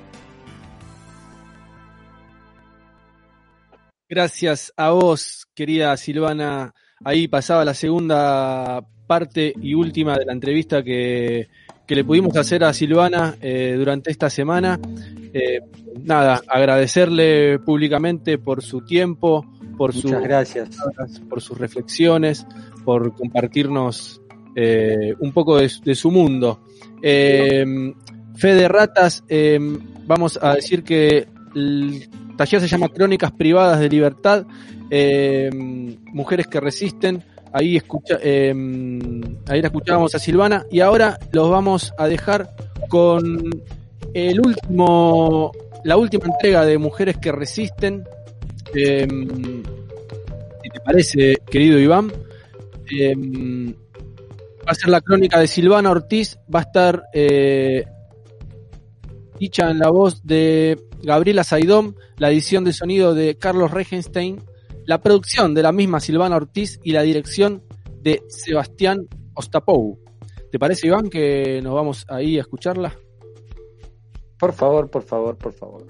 Gracias a vos, querida Silvana. Ahí pasaba la segunda parte y última de la entrevista que, que le pudimos hacer a Silvana eh, durante esta semana. Eh, nada, agradecerle públicamente por su tiempo, por Muchas sus gracias. palabras, por sus reflexiones, por compartirnos eh, un poco de, de su mundo. Eh, Fede Ratas, eh, vamos a decir que el taller se llama Crónicas Privadas de Libertad, eh, Mujeres que Resisten. Ahí, escucha, eh, ahí la escuchábamos a Silvana y ahora los vamos a dejar con el último, la última entrega de Mujeres que Resisten. Eh, si te parece, querido Iván, eh, va a ser la crónica de Silvana Ortiz, va a estar eh, dicha en la voz de Gabriela Saidón, la edición de sonido de Carlos Regenstein, la producción de la misma Silvana Ortiz y la dirección de Sebastián Ostapou. ¿Te parece, Iván, que nos vamos ahí a escucharla? Por favor, por favor, por favor.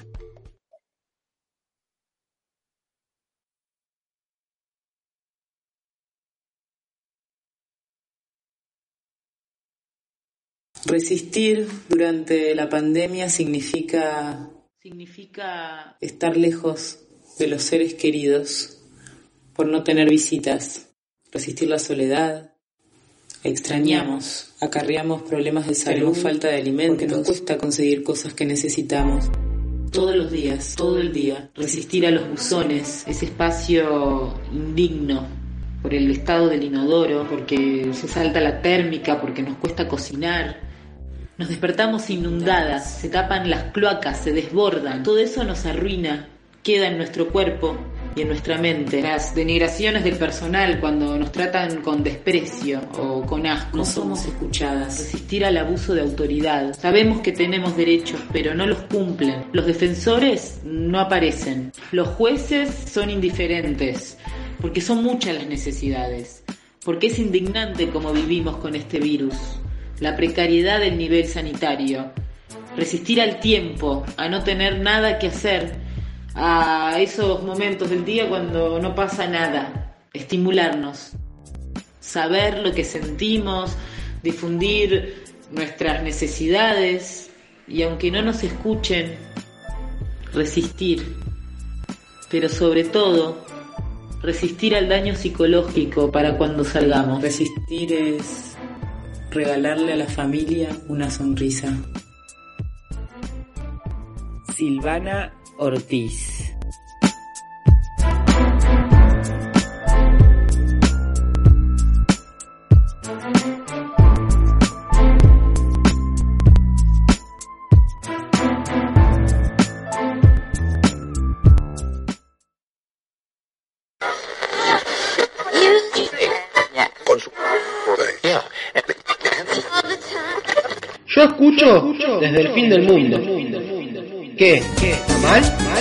Resistir durante la pandemia significa, significa estar lejos de los seres queridos por no tener visitas, resistir la soledad, extrañamos, acarreamos problemas de salud, falta de alimentos, porque nos cuesta conseguir cosas que necesitamos. Todos los días, todo el día, resistir a los buzones, ese espacio indigno por el estado del inodoro, porque se salta la térmica, porque nos cuesta cocinar. Nos despertamos inundadas, se tapan las cloacas, se desbordan. Todo eso nos arruina, queda en nuestro cuerpo y en nuestra mente. Las denigraciones del personal cuando nos tratan con desprecio o con asco. No somos escuchadas. Resistir al abuso de autoridad. Sabemos que tenemos derechos, pero no los cumplen. Los defensores no aparecen. Los jueces son indiferentes, porque son muchas las necesidades. Porque es indignante como vivimos con este virus. La precariedad del nivel sanitario. Resistir al tiempo, a no tener nada que hacer, a esos momentos del día cuando no pasa nada. Estimularnos, saber lo que sentimos, difundir nuestras necesidades y aunque no nos escuchen, resistir. Pero sobre todo, resistir al daño psicológico para cuando salgamos. Resistir es regalarle a la familia una sonrisa. Silvana Ortiz. Yo escucho desde el fin del mundo. ¿Qué? ¿Mal?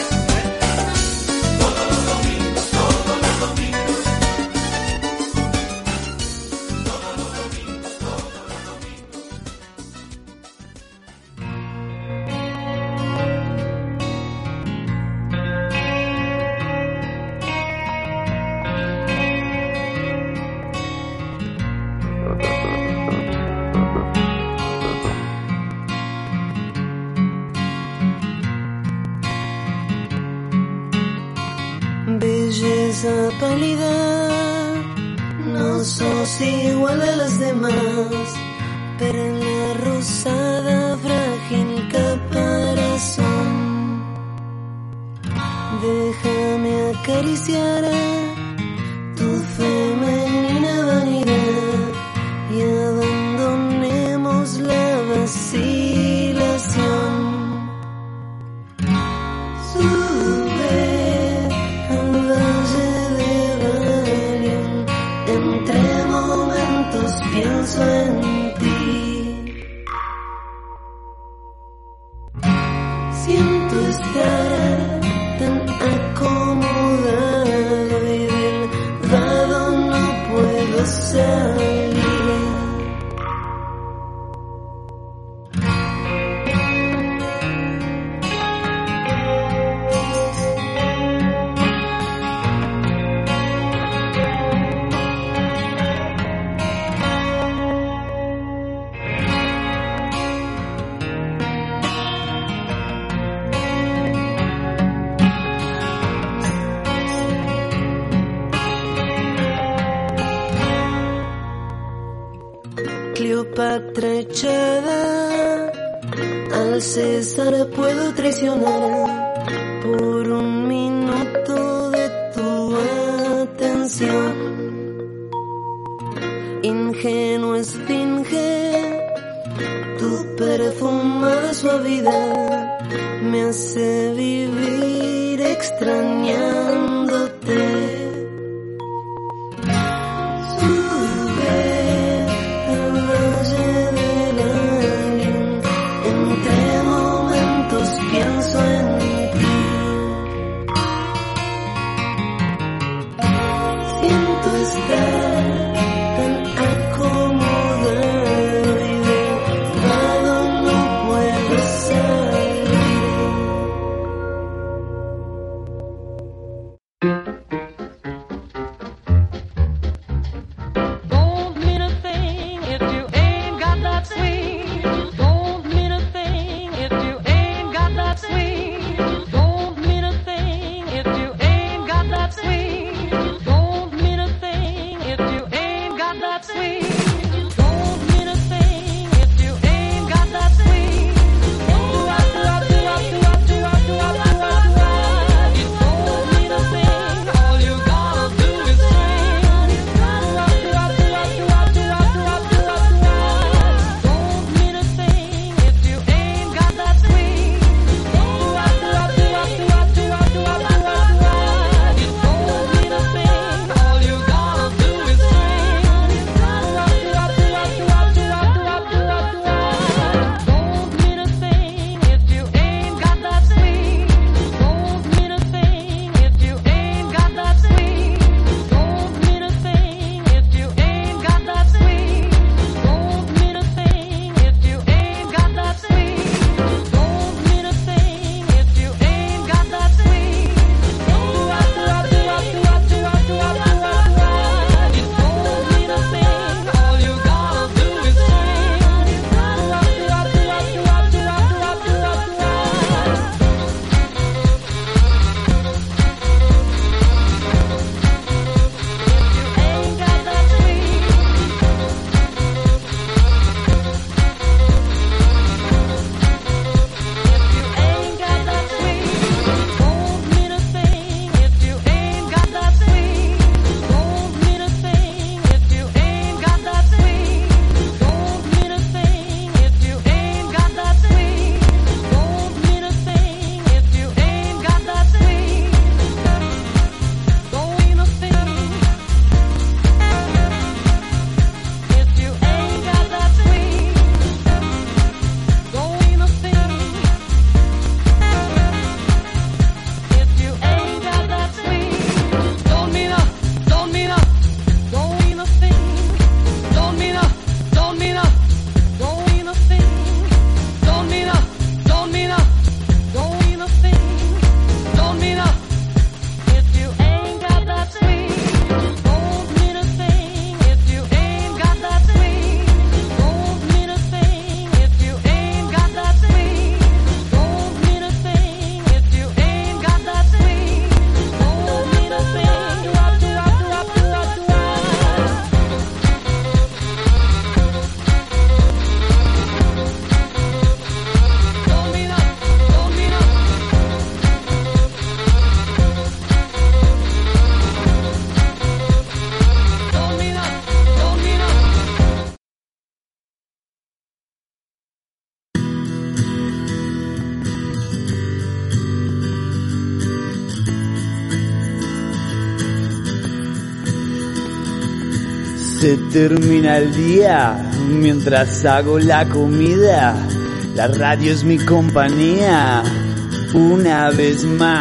Belleza pálida, no sos igual a las demás, pero en la rosada frágil caparazón, déjame acariciar tu femenina vanidad y abandonemos la vacilación. Pienso en ti, siento estar tan acomodado y del vado no puedo salir. Cleopatra echada al César puedo traicionar por un minuto de tu atención. Ingenuo esfinge, tu perfumada suavidad me hace vivir extrañándote. Pienso en ti, siento estar tan acomodado y dejado no puedo Don't mean a thing if you ain't got that sweet. Don't mean a thing if you ain't got that sweet. Don't mean a thing if you ain't got that sweet. Don't mean a thing if you ain't got that sweet. Don't mean a thing if you ain't got that sweet. Don't mean a thing, all you gotta do is sing. Don't mean a thing if you ain't got that sweet. Don't mean a thing, all you gotta do is sing. Don't mean a thing if you ain't got that sweet. Don't mean a thing if you ain't got that sweet. Don't mean a thing if you ain't got that sweet. Don't mean a thing if you ain't got that sweet. Don't mean a thing if you ain't got that sweet. Don't mean a thing, all you gotta do is sing. Se termina el día mientras hago la comida. La radio es mi compañía una vez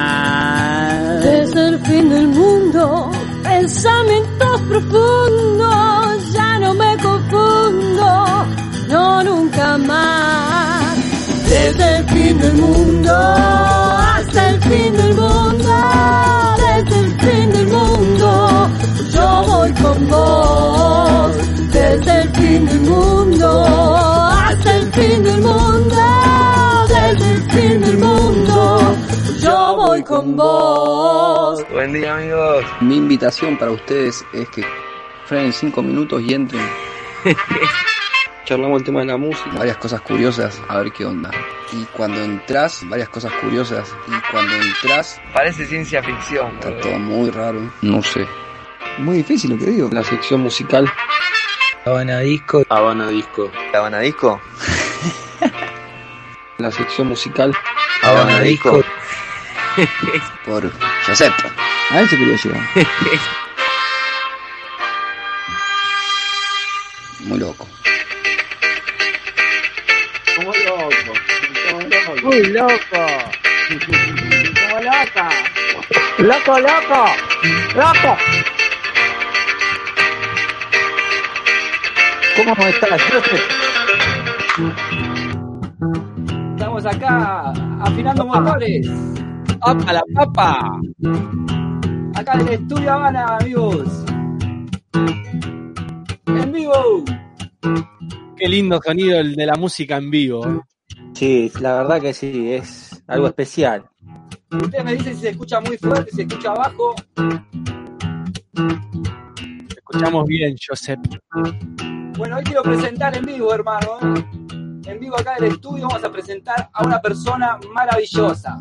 más. Es el fin del mundo, pensamientos profundos, ya no me confundo, no nunca más. Desde el fin del mundo hasta el fin del mundo, desde el fin del mundo yo voy con vos. Desde el fin del mundo hasta el fin del mundo, desde el fin del mundo yo voy con vos. Buen día, amigos. Mi invitación para ustedes es que frenen cinco minutos y entren. charlamos el tema de la música. Varias cosas curiosas, a ver qué onda. Y cuando entras, varias cosas curiosas. Y cuando entras, Parece ciencia ficción. está boludo. todo muy raro. No sé. Muy difícil lo que digo. La sección musical. Habana Disco. Habana Disco. ¿Habana Disco? La sección musical. Habana Disco. Por Josep. A eso quería llegar. Muy loco. Como loco. Como loco. Muy loco. Como loca. ¡Loco, loco! ¡Loco! ¿Cómo estás, Joseph? Estamos acá afinando motores. ¡Apa la papa! Acá en el estudio Habana, amigos. En vivo. Qué lindo sonido el de la música en vivo. ¿eh? Sí, la verdad que sí, es algo especial. Ustedes me dicen si se escucha muy fuerte, si se escucha bajo. Escuchamos bien, Josep. Bueno, hoy quiero presentar en vivo, hermano. ¿eh? En vivo acá en el estudio vamos a presentar a una persona maravillosa.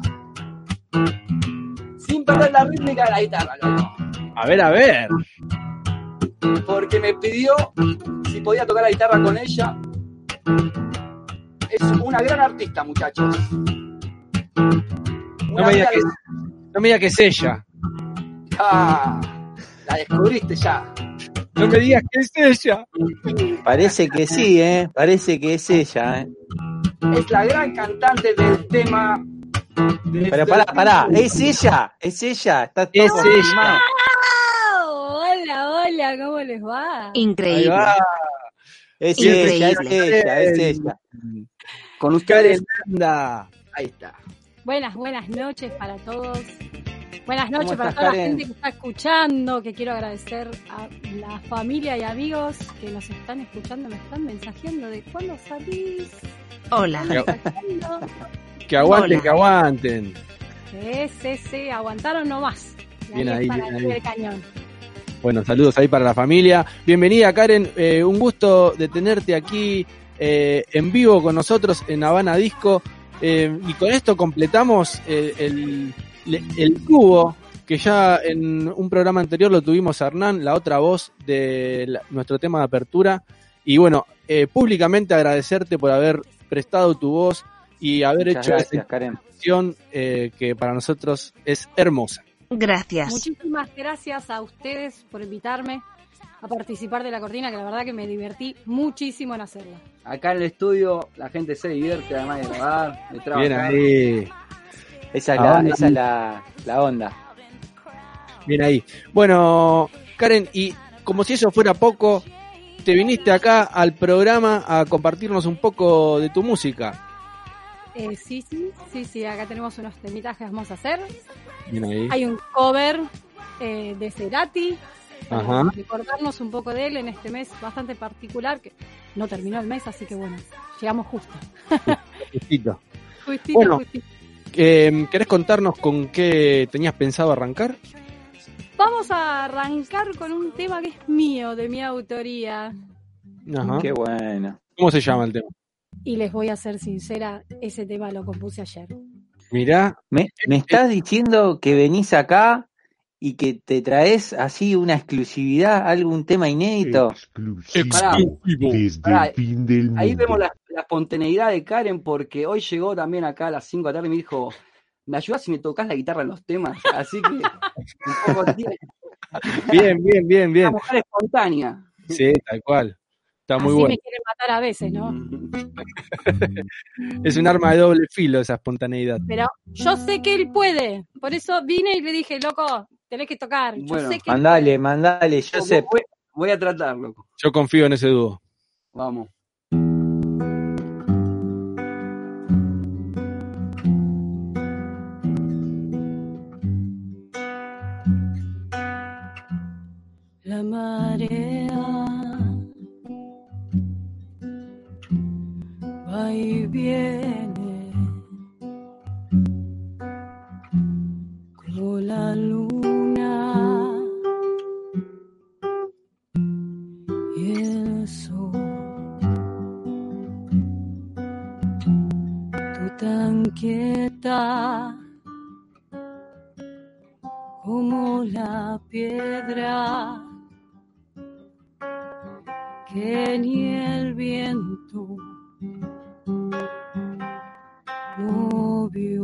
Sin perder la rítmica de la guitarra, loco. A ver, a ver. Porque me pidió si podía tocar la guitarra con ella. Es una gran artista, muchachos. No me digas que, no me digas que es ella. Ah, la descubriste ya. No me digas que es ella. Parece que sí, ¿eh? Parece que es ella, ¿eh? Es la gran cantante del tema. Pero pará, pará, es ella, es ella, está todo Es confirmado. Hola, hola, ¿cómo les va? Increíble. Es Increíble. ella, es ella, es ella. Con ustedes. Anda. Ahí está. Buenas, buenas noches para todos. Buenas ¿Cómo noches para estás, toda la Karen? gente que está escuchando, que quiero agradecer a la familia y amigos que nos están escuchando, me están mensajeando de cuándo salís. Hola. Mensajeando. Que aguanten, Hola. que aguanten. Sí, sí, sí, aguantaron nomás. Y Bien ahí, para bien el ahí. pie del cañón. Bueno, saludos ahí para la familia. Bienvenida, Karen. Eh, un gusto de tenerte aquí eh, en vivo con nosotros en Habana Disco. Eh, y con esto completamos eh, el, el dúo que ya en un programa anterior lo tuvimos a Hernán, la otra voz de la- nuestro tema de apertura. Y bueno, eh, públicamente agradecerte por haber prestado tu voz y haber Muchas hecho gracias, esta Karen. canción eh, que para nosotros es hermosa. Gracias. Muchísimas gracias a ustedes por invitarme a participar de la cortina, que la verdad que me divertí muchísimo en hacerla. Acá en el estudio la gente se divierte además de grabar, de trabajar. Bien ahí. Esa es, Ah, la, onda. esa es la, la onda. Bien ahí. Bueno, Karen, y como si eso fuera poco, te viniste acá al programa a compartirnos un poco de tu música. Eh, sí, sí, sí, sí, acá tenemos unos temitas que vamos a hacer. Bien ahí. Hay un cover eh, de Cerati, para Ajá. recordarnos un poco de él en este mes bastante particular, que no terminó el mes, así que bueno, llegamos justo. Justito. Justito, Bueno. justito. Eh, ¿Querés contarnos con qué tenías pensado arrancar? Vamos a arrancar con un tema que es mío, de mi autoría. Ajá. Qué bueno. ¿Cómo se llama el tema? Y les voy a ser sincera, ese tema lo compuse ayer. Mirá. ¿Me, me estás diciendo que venís acá y que te traes así una exclusividad, algún tema inédito? Pará, Desde pará, el fin del mundo. ahí vemos la, la espontaneidad de Karen porque hoy llegó también acá a las cinco de la tarde y me dijo, ¿me ayudas si me tocas la guitarra en los temas? Así que un poco tiene Bien, bien, bien, una bien. mujer espontánea. Sí, tal cual. Está muy Así bueno. me quieren matar a veces, ¿no? Es un arma de doble filo esa espontaneidad. Pero yo sé que él puede. Por eso vine y le dije, loco, tenés que tocar. Yo Bueno, sé que Mandale, mandale, Joseph. Voy, voy a tratar, loco. Yo confío en ese dúo. Vamos. la marea va y viene como la luna y el sol. quieta como la piedra que ni el viento no vio.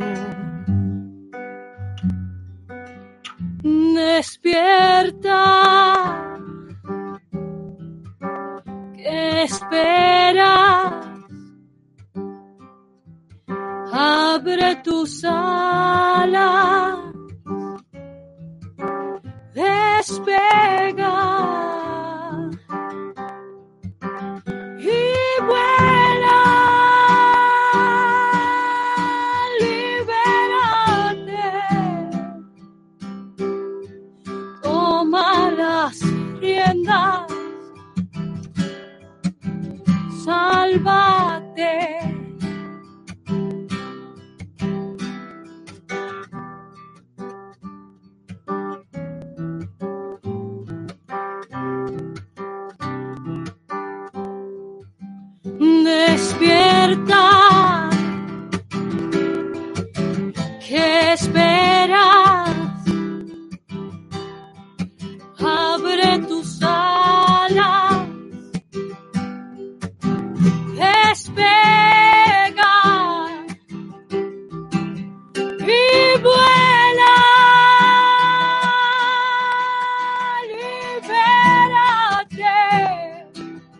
Despierta, ¿qué esperas? Abre tus alas, despega y vuela, libérate, toma las riendas, sálvate. Despierta, ¿qué esperas? Abre tus alas, despega y vuela, libérate,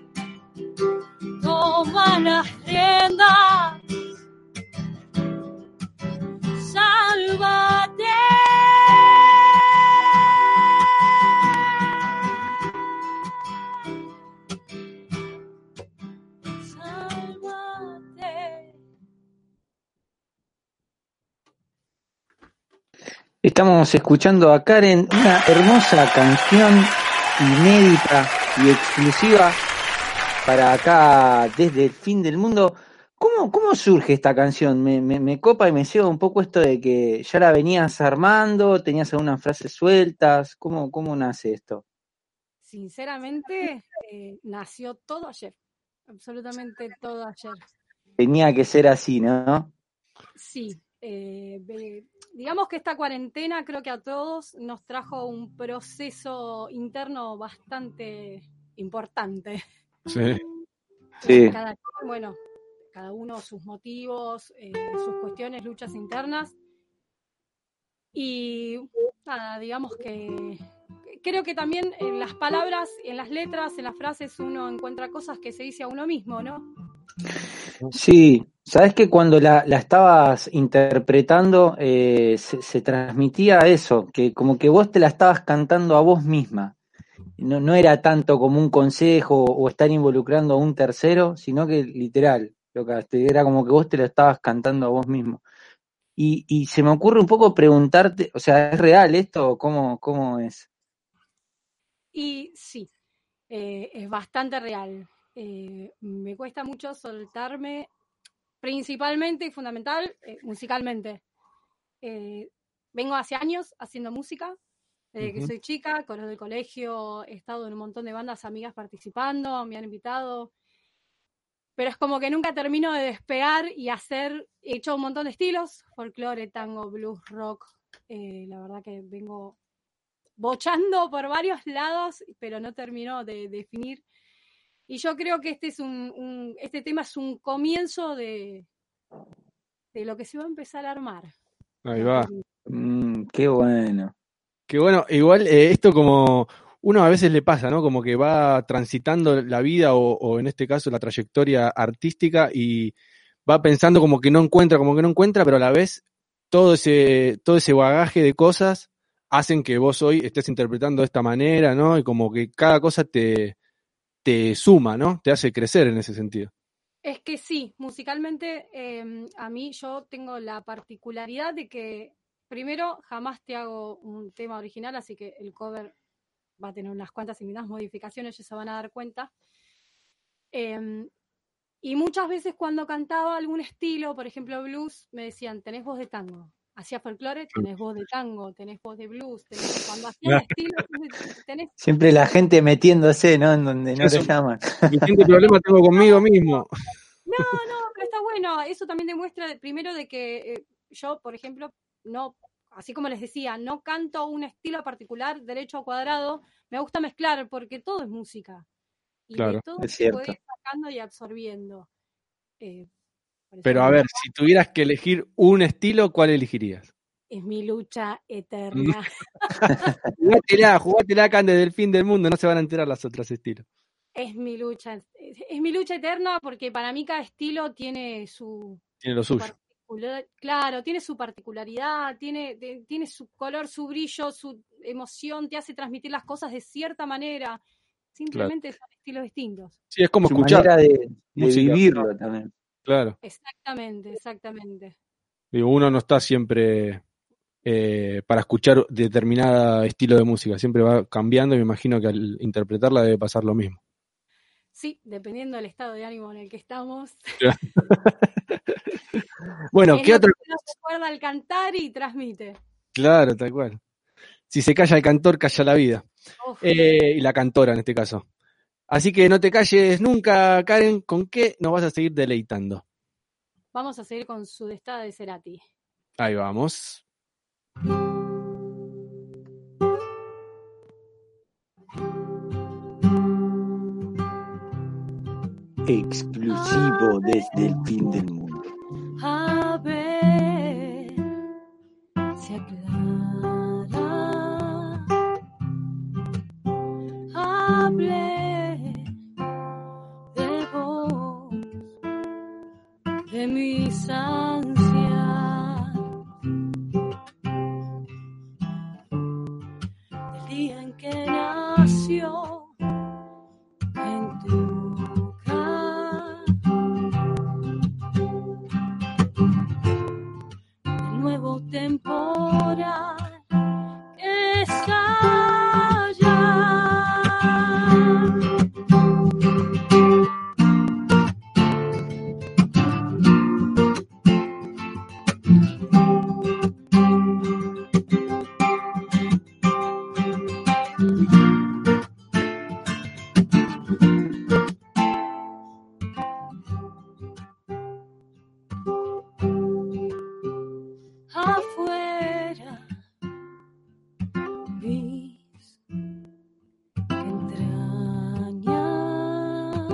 toma las riendas, sálvate. Sálvate. Estamos escuchando a Karen, una hermosa canción inédita y exclusiva para acá desde el fin del mundo. ¿Cómo, cómo surge esta canción? Me, me, me copa y me lleva un poco esto de que ya la venías armando, tenías algunas frases sueltas. ¿Cómo, cómo nace esto? Sinceramente, eh, nació todo ayer, absolutamente todo ayer. Tenía que ser así, ¿no? Sí, eh, ve- digamos que esta cuarentena creo que a todos nos trajo un proceso interno bastante importante. Sí. Sí. Cada, bueno, cada uno sus motivos, eh, sus cuestiones, luchas internas. Y nada, digamos que creo que también en las palabras, en las letras, en las frases uno encuentra cosas que se dice a uno mismo, ¿no? Sí, sabes que cuando la, la estabas interpretando eh, se, se transmitía eso, que como que vos te la estabas cantando a vos misma. No, no era tanto como un consejo o estar involucrando a un tercero, sino que literal, loca, te- era como que vos te lo estabas cantando a vos mismo. Y, y se me ocurre un poco preguntarte, o sea, ¿es real esto o cómo, cómo es? Y sí, eh, es bastante real. Eh, me cuesta mucho soltarme, principalmente y fundamental, eh, musicalmente. Eh, vengo hace años haciendo música, desde que Ujú. soy chica, con los del colegio, he estado en un montón de bandas amigas participando, me han invitado, pero es como que nunca termino de despegar y hacer, he hecho un montón de estilos, folclore, tango, blues, rock, eh, la verdad que vengo bochando por varios lados, pero no termino de definir. Y yo creo que este es un, un- este tema es un comienzo de, de lo que se va a empezar a armar. Ahí va. Mm, qué bueno. Que bueno, igual eh, esto como uno a veces le pasa, ¿no? Como que va transitando la vida o, o en este caso la trayectoria artística y va pensando como que no encuentra, como que no encuentra, pero a la vez todo ese, todo ese bagaje de cosas hacen que vos hoy estés interpretando de esta manera, ¿no? Y como que cada cosa te, te suma, ¿no? Te hace crecer en ese sentido. Es que sí, musicalmente eh, a mí yo tengo la particularidad de que primero jamás te hago un tema original, así que el cover va a tener unas cuantas y unas modificaciones, ya se van a dar cuenta. Eh, y muchas veces cuando cantaba algún estilo, por ejemplo blues, me decían, tenés voz de tango. Hacía folclore, tenés voz de tango, tenés voz de blues, tenés... cuando hacía el estilo, tenés... Siempre la gente metiéndose, ¿no? En donde no Eso, le llaman. suficiente problema tengo conmigo mismo. No, no, pero está bueno, eso también demuestra primero de que eh, yo, por ejemplo, no, así como les decía, no canto un estilo particular, derecho o cuadrado, me gusta mezclar porque todo es música. Y Claro, de todo es se cierto. puede ir sacando y absorbiendo. Eh, por Pero ejemplo, a ver, si tuvieras que elegir un estilo, ¿cuál elegirías? es mi lucha eterna. Jugátela, jugátela acá desde el fin del mundo, no se van a enterar las otras estilos. Es mi lucha, es, es mi lucha eterna porque para mí cada estilo tiene su, Tiene lo su suyo. particular, claro, tiene su particularidad, tiene, de- tiene su color, su brillo, su emoción, te hace transmitir las cosas de cierta manera. Simplemente son estilos distintos. Sí, es como Su escuchar manera de, de música. vivirlo también. Claro. Exactamente, exactamente. Digo, uno no está siempre eh, para escuchar determinado estilo de música, siempre va cambiando y me imagino que al interpretarla debe pasar lo mismo. Sí, dependiendo del estado de ánimo en el que estamos. Bueno, es ¿qué lo otro? que uno recuerda al cantar y transmite. Claro, tal cual. Si se calla el cantor, calla la vida. Uf. Eh, y la cantora en este caso. Así que no te calles nunca, Karen. ¿Con qué nos vas a seguir deleitando? Vamos a seguir con Sudestada de Cerati. Ahí vamos. Exclusivo desde el fin del mundo. A ver si aclara. Hablé de vos, de mis ansias, del día en que nació en tu boca el nuevo temporal que estalla. Afuera mis entrañas,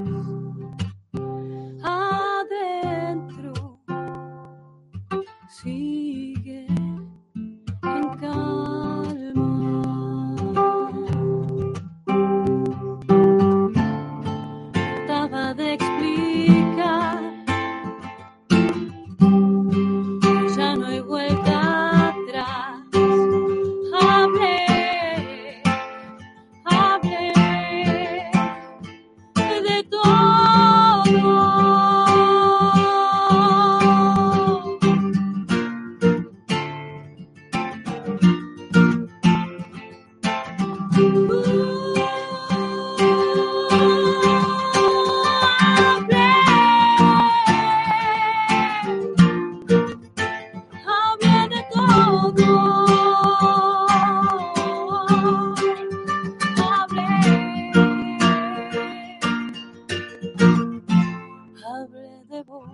adentro sigue en calma. Trataba de explicar que ya no hay vuelta atrás. Hablé, hablé de todo. Hablé de todo. Hablé, hablé de vos.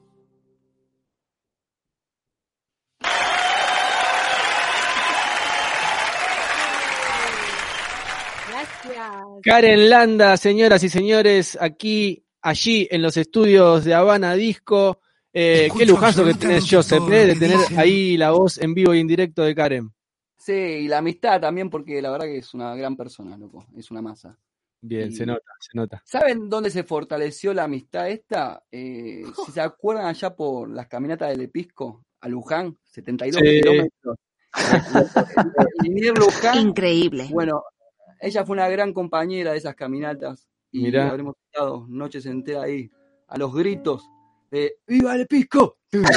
Gracias. Karen Landa, señoras y señores, aquí, allí, en los estudios de Habana Disco. Eh, qué lujazo que tenés, Joseph, eh, de tener ahí la voz en vivo y en directo de Karen. Sí, y la amistad también, porque la verdad que es una gran persona, loco. Es una masa. Bien, Y- se nota, se nota. ¿Saben dónde se fortaleció la amistad esta? Eh, si se acuerdan allá por las caminatas del Episco a Luján, setenta y dos Sí. kilómetros. Linier Luján. Increíble. Bueno, ella fue una gran compañera de esas caminatas y Mirá. habremos estado noches enteras ahí a los gritos de ¡Viva el Episco! Bueno,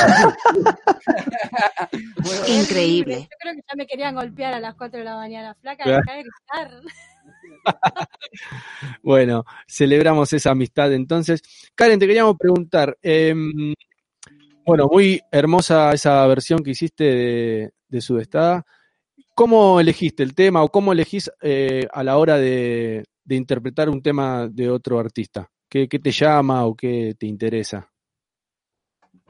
Increíble. Yo creo que ya me querían golpear a las cuatro de la mañana. Flaca, Claro. dejá de gritar. Bueno, celebramos esa amistad entonces. Karen, te queríamos preguntar, eh, bueno, muy hermosa esa versión que hiciste de, de Sudestada. ¿Cómo elegiste el tema o cómo elegís eh, a la hora de, de interpretar un tema de otro artista? ¿Qué, qué te llama o qué te interesa?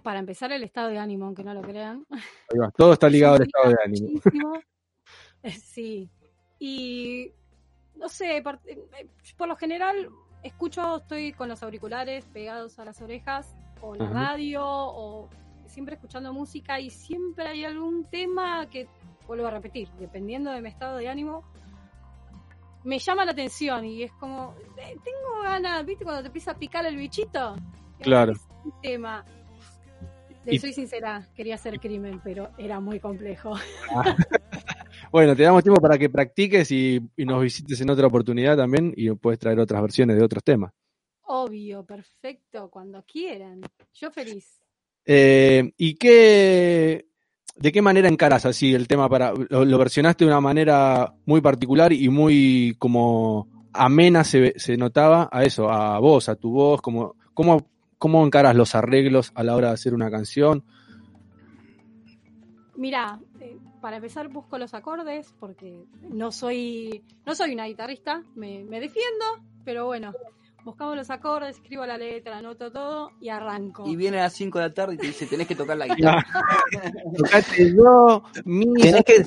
para empezar, el estado de ánimo, aunque no lo crean. Ahí va, todo está ligado al estado de ánimo. Muchísimo. Sí. Y, no sé, por, por lo general, escucho, estoy con los auriculares pegados a las orejas, o la Ajá. radio, o siempre escuchando música, y siempre hay algún tema que, vuelvo a repetir, dependiendo de mi estado de ánimo, me llama la atención, y es como, eh, tengo ganas, ¿viste? Cuando te empieza a picar el bichito. Claro. Es un tema. Le Y- soy sincera, quería hacer crimen, pero era muy complejo. Bueno, te damos tiempo para que practiques y, y nos visites en otra oportunidad también y puedes traer otras versiones de otros temas. Obvio, perfecto, cuando quieran. Yo feliz. Eh, ¿Y qué, de qué manera encarás así el tema? Para lo, lo versionaste de una manera muy particular y muy como amena se, se notaba a eso, a vos, a tu voz, como, ¿cómo, cómo encarás los arreglos a la hora de hacer una canción? Mirá, eh, para empezar busco los acordes porque no soy no soy una guitarrista, me, me defiendo, pero bueno, buscamos los acordes, escribo la letra, anoto todo y arranco. Y viene a las cinco de la tarde y te dice, tenés que tocar la guitarra. Tocate yo, mi... Tenés que...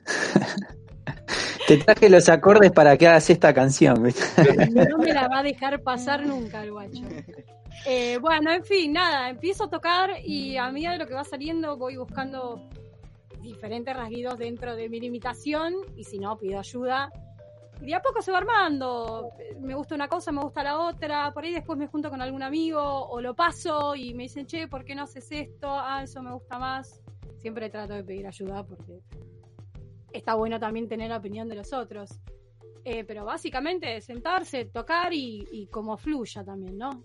Te traje los acordes para que hagas esta canción, ¿viste? No me la va a dejar pasar nunca el guacho. Eh, bueno, en fin, nada, empiezo a tocar y a medida de lo que va saliendo voy buscando diferentes rasguidos dentro de mi limitación y si no, pido ayuda. Y de a poco se va armando. Me gusta una cosa, me gusta la otra. Por ahí después me junto con algún amigo o lo paso y me dicen, che, ¿por qué no haces esto? Ah, eso me gusta más. Siempre trato de pedir ayuda porque está bueno también tener la opinión de los otros. Eh, pero básicamente sentarse, tocar y, y como fluya también, ¿no?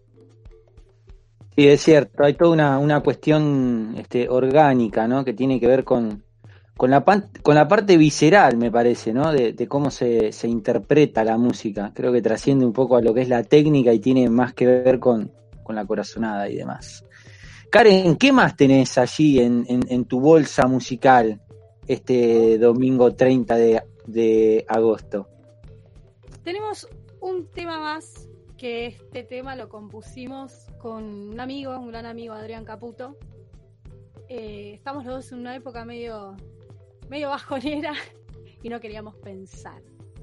Sí, es cierto, hay toda una, una cuestión este, orgánica, ¿no? Que tiene que ver con, con, la, pan, con la parte visceral, me parece, ¿no? De, de cómo se, se interpreta la música. Creo que trasciende un poco a lo que es la técnica y tiene más que ver con, con la corazonada y demás. Karen, ¿qué más tenés allí en, en, en tu bolsa musical este domingo treinta de, de agosto? Tenemos un tema más, que este tema lo compusimos con un amigo, un gran amigo, Adrián Caputo. Eh, estamos los dos en una época medio, medio bajonera y no queríamos pensar.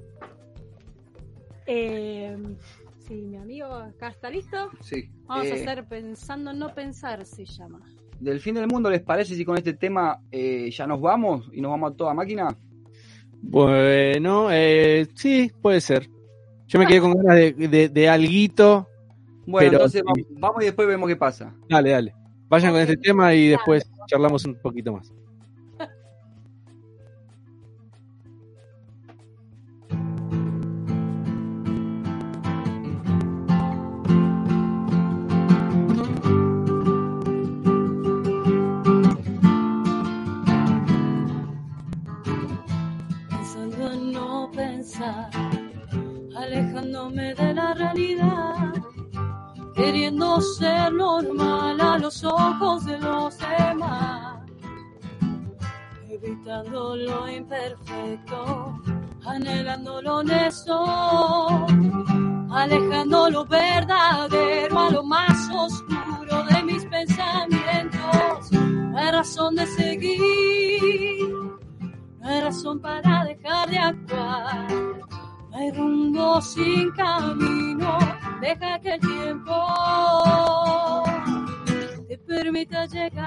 Eh, sí, mi amigo acá está listo. Sí. Vamos Eh, a hacer Pensando en no pensar, se llama. Del fin del mundo, ¿les parece si con este tema eh, ya nos vamos y nos vamos a toda máquina? Bueno, eh, sí, puede ser. Yo me quedé con ganas de, de, de alguito. Bueno, pero entonces sí. vamos, vamos y después vemos qué pasa. Dale, dale. Vayan con este tema y después charlamos un poquito más. Pensando en no pensar, alejándome de la realidad, queriendo ser normal a los ojos de los demás, evitando lo imperfecto, anhelando lo honesto, alejando lo verdadero a lo más oscuro de mis pensamientos. No hay razón de seguir, no hay razón para dejar de actuar. No hay rumbo sin camino, deja que el tiempo te permita llegar.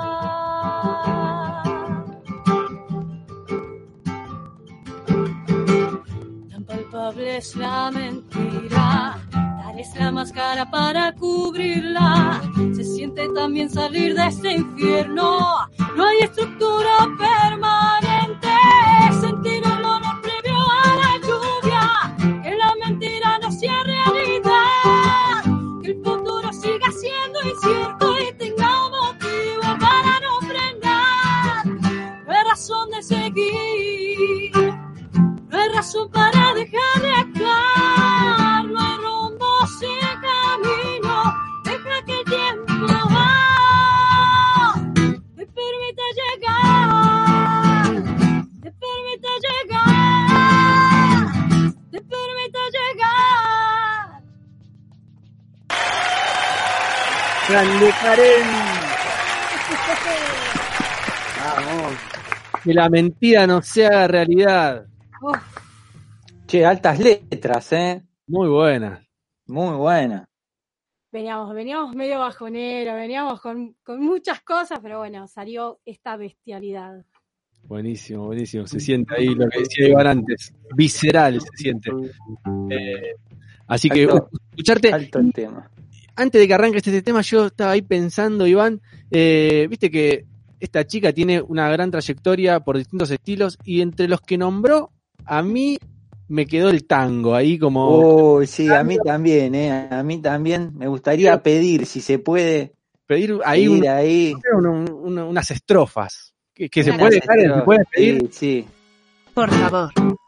Tan palpable es la mentira, tal es la máscara para cubrirla. Se siente también salir de este infierno, no hay estructura permanente. Sentir el olor previo a la lluvia, que la mentira no sea realidad, que el futuro siga siendo incierto y tenga un motivo para no frenar. No hay razón de seguir, no hay razón para dejar de actuar, no hay rumbo sin camino, deja que el tiempo va, me permita llegar. ¡Grande Karen! Vamos. Que la mentira no se haga realidad. Uf, Che, altas letras, ¿eh? Muy buena. Muy buena. veníamos, veníamos medio bajonero, veníamos con, con muchas cosas, pero bueno, salió esta bestialidad. Buenísimo, buenísimo. Se siente ahí lo que decía Iván antes. Visceral se siente. Eh, así que Alto, escucharte. alto el tema. Antes de que arranque este tema, yo estaba ahí pensando, Iván, eh, viste que esta chica tiene una gran trayectoria por distintos estilos y entre los que nombró, a mí me quedó el tango ahí como... Uy, sí, a mí también, ¿eh? A mí también. Me gustaría pedir, si se puede. Pedir ahí, pedir un- ahí. un- un- unas estrofas. Que, que se Unas puede, Karen, se puede pedir. Sí, sí. Por favor.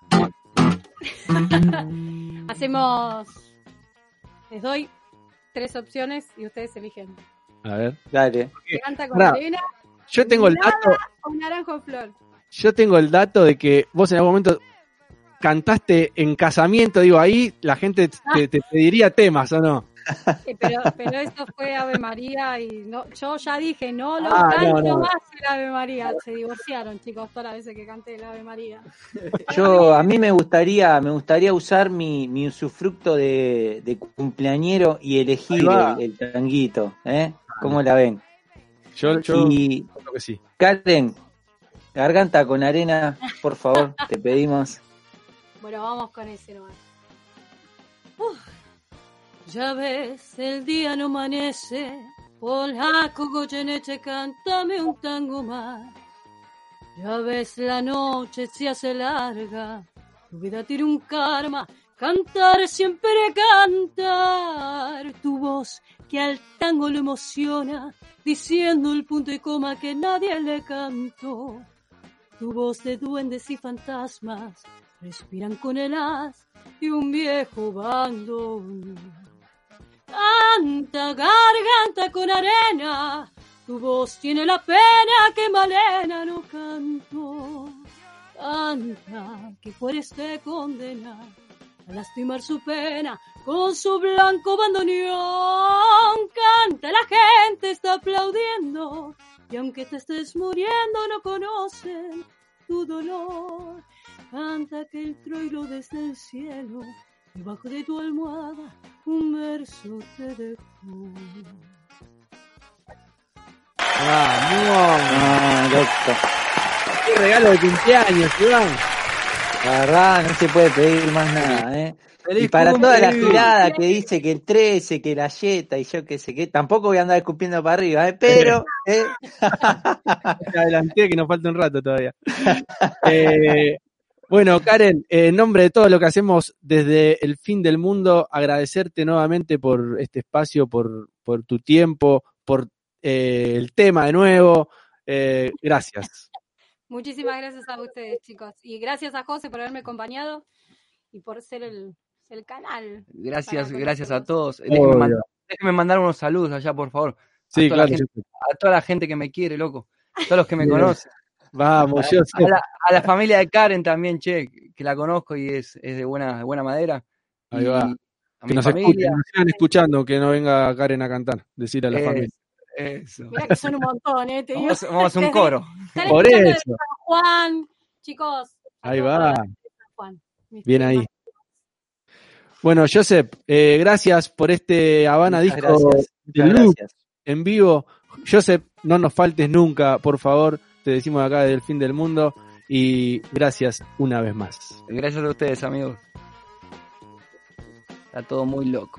Hacemos, les doy tres opciones y ustedes eligen. A ver. Dale. Canta con Pará, arena, yo tengo el dato, o naranjo en flor. yo tengo el dato de que vos en algún momento cantaste en casamiento, digo, ahí la gente te, te pediría temas, ¿o no? Eh, pero, pero eso fue Ave María y no, yo ya dije, no lo Ah, canto no, no. más el Ave María. Se divorciaron, chicos, todas las veces que canté el Ave María. Yo, a mí me gustaría, me gustaría usar mi, mi usufructo de, de cumpleañero y elegir Ahí va. el, el tanguito, ¿eh? ¿Cómo la ven? Yo, yo Y creo que sí. Karen, garganta con arena, por favor, te pedimos. Bueno, vamos con ese nomás. Uf. Ya ves, el día no amanece, polaco Goyeneche, cántame un tango más. Ya ves, la noche se hace larga, tu vida tiene un karma, cantar siempre cantar. Tu voz que al tango lo emociona, diciendo el punto y coma que nadie le cantó. Tu voz de duendes y fantasmas respiran con el haz de un viejo bandón. Canta, garganta con arena, tu voz tiene la pena que Malena no cantó. Canta, que fueres te condena a lastimar su pena con su blanco bandoneón. Canta, la gente está aplaudiendo y aunque te estés muriendo no conocen tu dolor. Canta que el troilo desde el cielo debajo de tu almohada un verso te dejó. ¡Vamos! Ah, loco. ¡Qué regalo de cumpleaños, Iván! La verdad, no se puede pedir más nada, ¿eh? ¡Feliz Y para cumple! toda la girada que dice que el trece, que la yeta y yo qué sé qué, tampoco voy a andar escupiendo para arriba, ¿eh? Pero, ¿eh? Te adelanté que nos falta un rato todavía. Eh, bueno, Karen, eh, en nombre de todo lo que hacemos desde el fin del mundo, agradecerte nuevamente por este espacio, por, por tu tiempo, por eh, el tema de nuevo. Eh, gracias. Muchísimas gracias a ustedes, chicos. Y gracias a José por haberme acompañado y por ser el, el canal. Gracias, para gracias a conocerlos. todos. Déjenme, Obvio. mandar, déjenme mandar unos saludos allá, por favor. Sí, a, toda la claro. gente, a toda la gente que me quiere, loco. Todos los que me Bien. conocen. Vamos, A, yo a la, a la familia de Karen también, che, que la conozco y es, es de buena, de buena madera. Ahí Y va. a Que mi nos escuchen, familia. nos sigan escuchando, que no venga Karen a cantar, decirle a la Es- familia. Eso. Mirá que son un montón, ¿eh? Te digo. Vamos, vamos a hacer un Desde- coro. Están Por escuchando desde eso. San Juan, chicos. Ahí saludos va. para San Juan. Mis Bien primas. ahí. Bueno, Joseph, eh, gracias por este Habana Muchas Disco gracias, de muchas Loop gracias. en vivo. Joseph, no nos faltes nunca, por favor. Te decimos acá desde el fin del mundo. Y gracias una vez más. Gracias a ustedes, amigos. Está todo muy loco.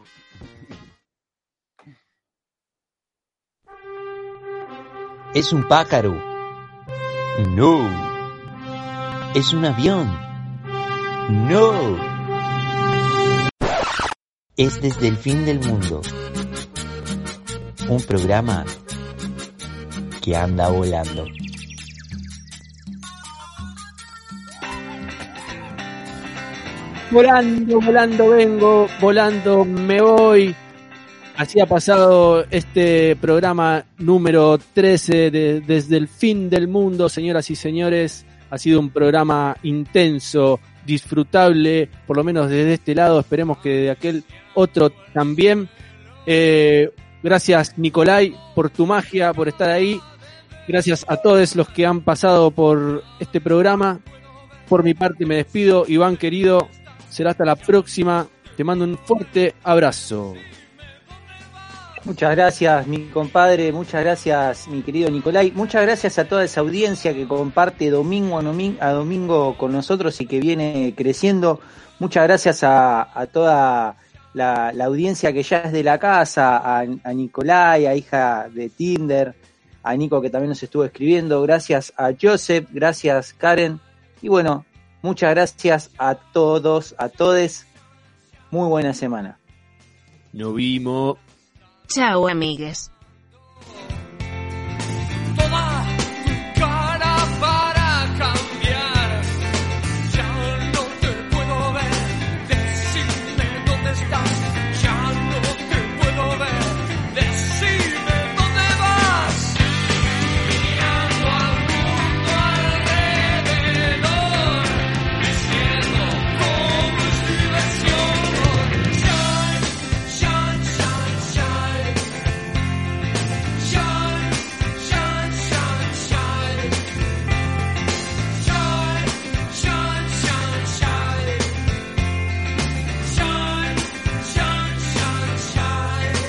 ¿Es un pájaro? No. ¿Es un avión? No. Es desde el fin del mundo. Un programa que anda volando. Volando, volando vengo, volando me voy. Así ha pasado este programa número trece de Desde el fin del mundo, señoras y señores. Ha sido un programa intenso, disfrutable, por lo menos desde este lado. Esperemos que de aquel otro también. Eh, Gracias, Nicolai, por tu magia, por estar ahí. Gracias a todos los que han pasado por este programa. Por mi parte me despido. Iván, querido, será hasta la próxima. Te mando un fuerte abrazo. Muchas gracias, mi compadre. Muchas gracias, mi querido Nicolai. Muchas gracias a toda esa audiencia que comparte domingo a domingo, a domingo con nosotros y que viene creciendo. Muchas gracias a, a toda la, la audiencia que ya es de la casa, a, a Nicolai, a hija de Tinder, a Nico que también nos estuvo escribiendo. Gracias a Joseph, gracias Karen. Y bueno, muchas gracias a todos, a todes. Muy buena semana. Nos vimos. Chao, amigues. Toma tu cara para cambiar. Ya no te puedo ver. Decime dónde estás. Ya no te puedo ver. Decime dónde vas. Mirando al mundo alrededor. Diciendo cómo es diversión. Shine, shine, shine, shine. Shine, shine, shine, shine. Shine, shine, shine, shine. Shine, shine, shine, shine.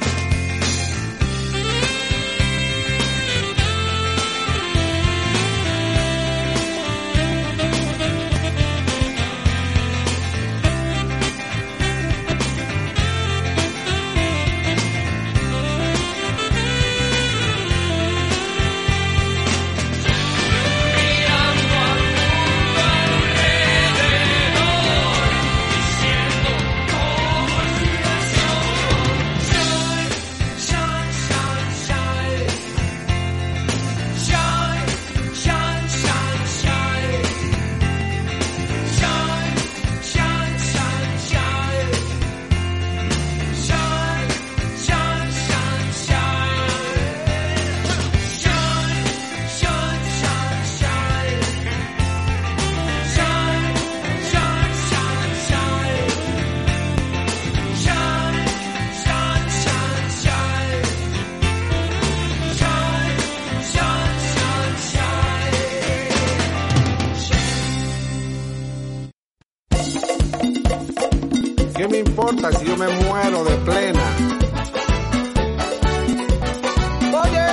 Mirando al mundo alrededor, diciendo cómo es diversión. Shine, shine, shine, shine. Shine, shine, shine, shine. Shine, shine, shine, shine. Shine, shine, shine, shine. Shine, shine, shine, shine. Shine, shine, shine, shine. Shine, shine, shine, shine. Shine, shine, shine, shine. ¿Qué me importa si yo me muero de plena? Oye,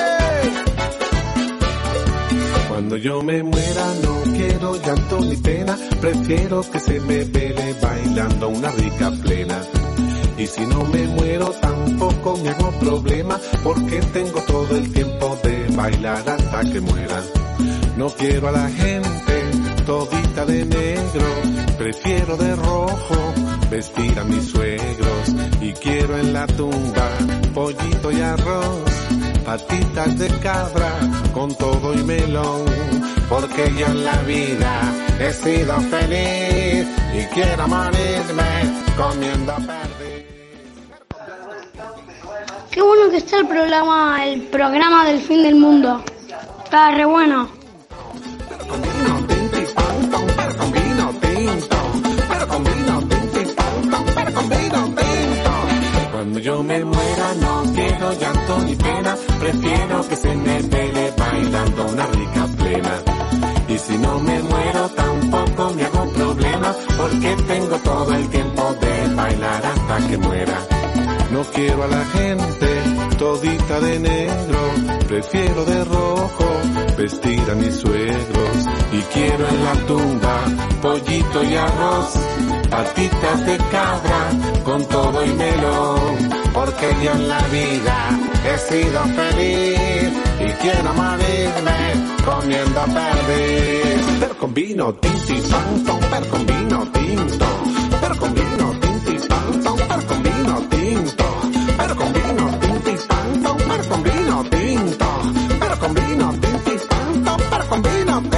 cuando yo me muera no quiero llanto ni pena, prefiero que se me vele bailando una rica plena. Y si no me muero tampoco me hago problema, porque tengo todo el tiempo de bailar hasta que muera. No quiero a la gente todita de negro, prefiero de rojo vestir a mis suegros. Y quiero en la tumba pollito y arroz, patitas de cabra con todo y melón, porque yo en la vida he sido feliz y quiero morirme comiendo perdiz. Qué bueno que está el programa, el programa del fin del mundo. Está re bueno. Pero con vino tinto y pan, pero con vino tinto, pero con vino tinto y pan, pero con vino tinto. Cuando yo me muera no quiero llanto ni pena, prefiero que se me vele bailando una rica plena. Y si no me muero tampoco me hago problema, porque tengo todo el tiempo de bailar hasta que muera. No quiero a la gente todita de negro, prefiero de rojo vestir a mis suegros. Y quiero en la tumba pollito y arroz, patitas de cabra con todo y melón, porque yo en la vida he sido feliz y quiero morirme comiendo perdiz. Pero con vino tinto y pan, pero con vino tinto, pero con vino tinto y pan, pero con vino tinto, pero con vino tinto y pan, pero con vino tinto, pero con vino tinto y pan, pero con vino tinto.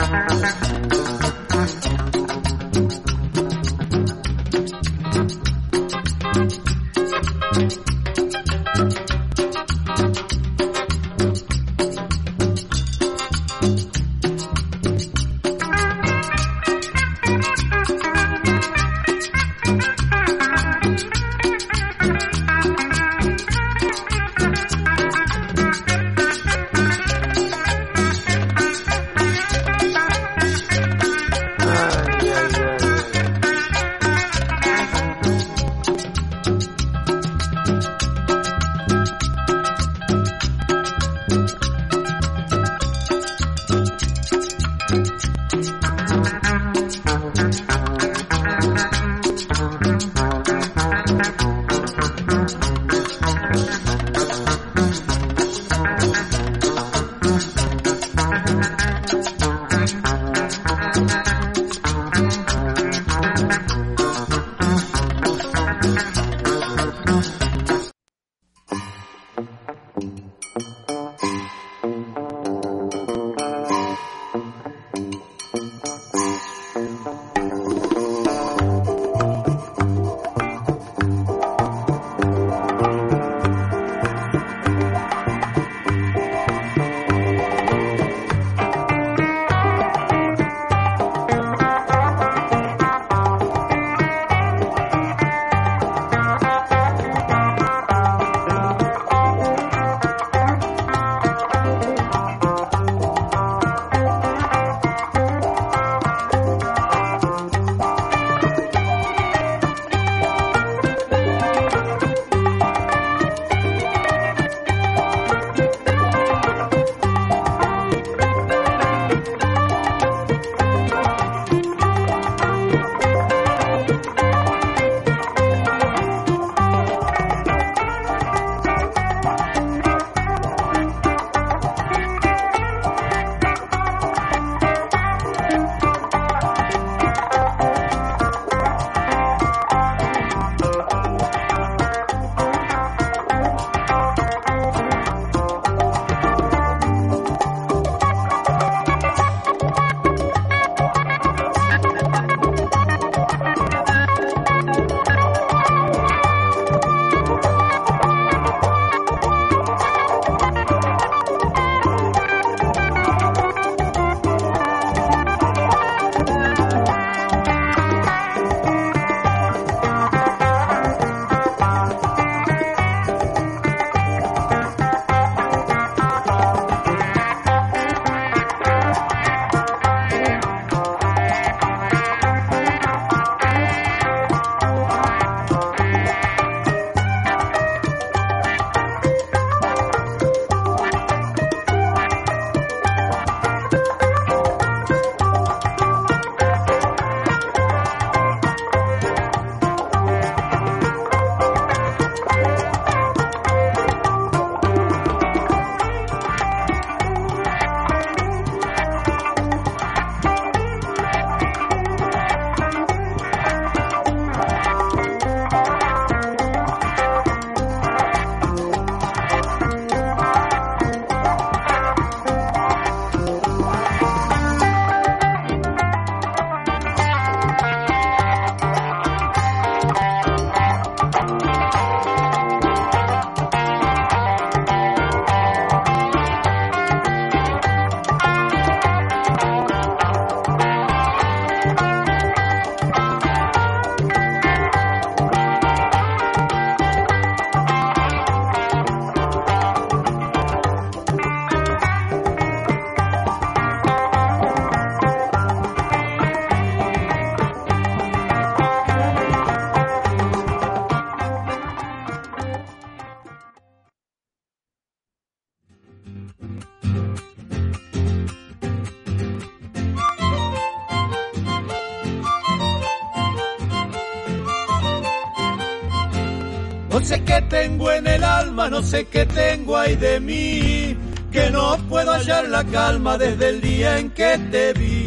No sé qué tengo en el alma, no sé qué tengo ahí de mí, que no puedo hallar la calma desde el día en que te vi.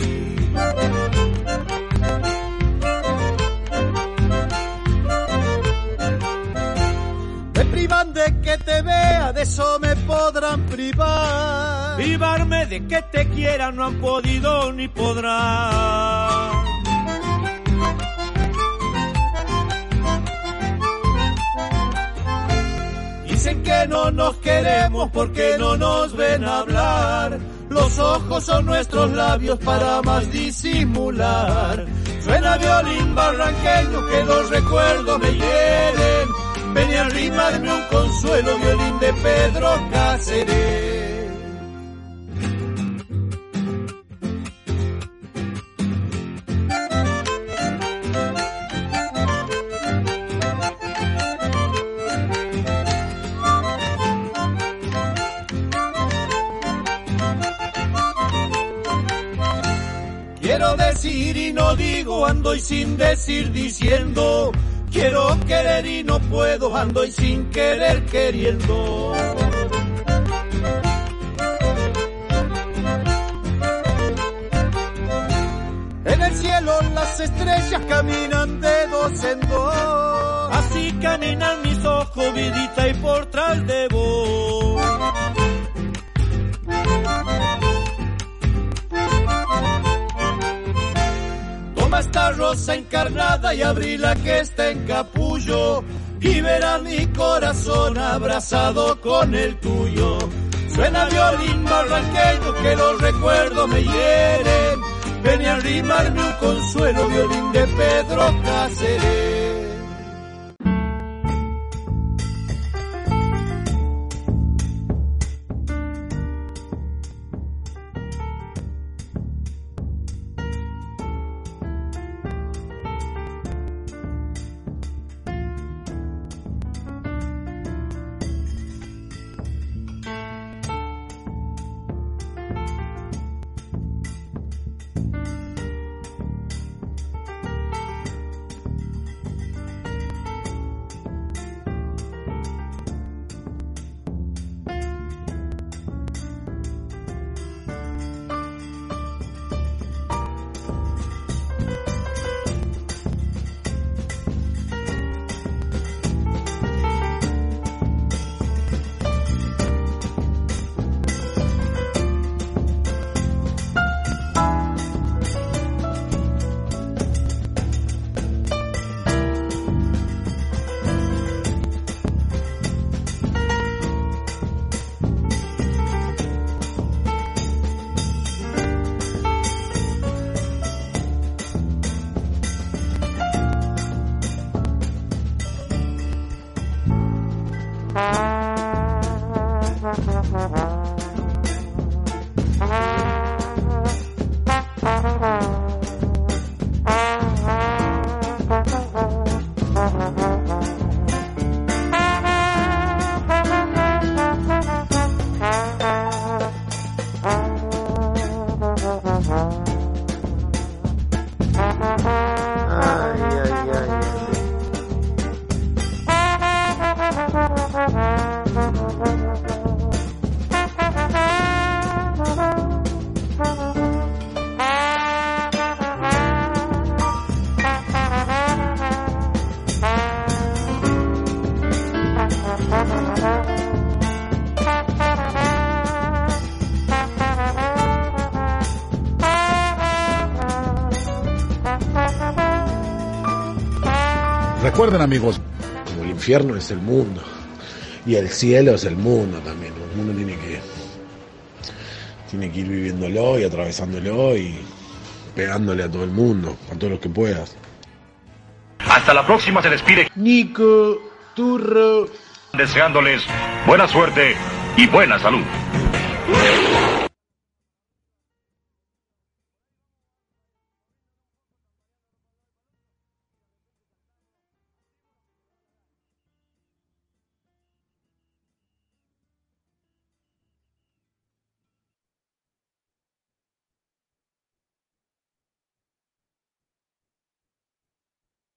Me privan de que te vea, de eso me podrán privar. Privarme de que te quiera no han podido ni podrán. Dicen que no nos queremos porque no nos ven hablar. Los ojos son nuestros labios para más disimular. Suena violín barranqueño que los recuerdos me hieren. Ven a rimarme un consuelo, violín de Pedro Cáceres. Quiero decir y no digo, ando y sin decir diciendo. Quiero querer y no puedo, ando y sin querer queriendo. En el cielo las estrellas caminan de dos en dos. Así caminan mis ojos, vidita, y por tras de vos. Toma esta rosa encarnada y abrí la que está en capullo y verás mi corazón abrazado con el tuyo. Suena violín barranqueño que los recuerdos me hieren. Ven a rimarme un consuelo, violín de Pedro Cáceres. Recuerden, amigos, como el infierno es el mundo y el cielo es el mundo también. El mundo tiene que tiene que ir viviéndolo y atravesándolo y pegándole a todo el mundo, a todos los que puedas. Hasta la próxima, se despide Nico Turro, deseándoles buena suerte y buena salud.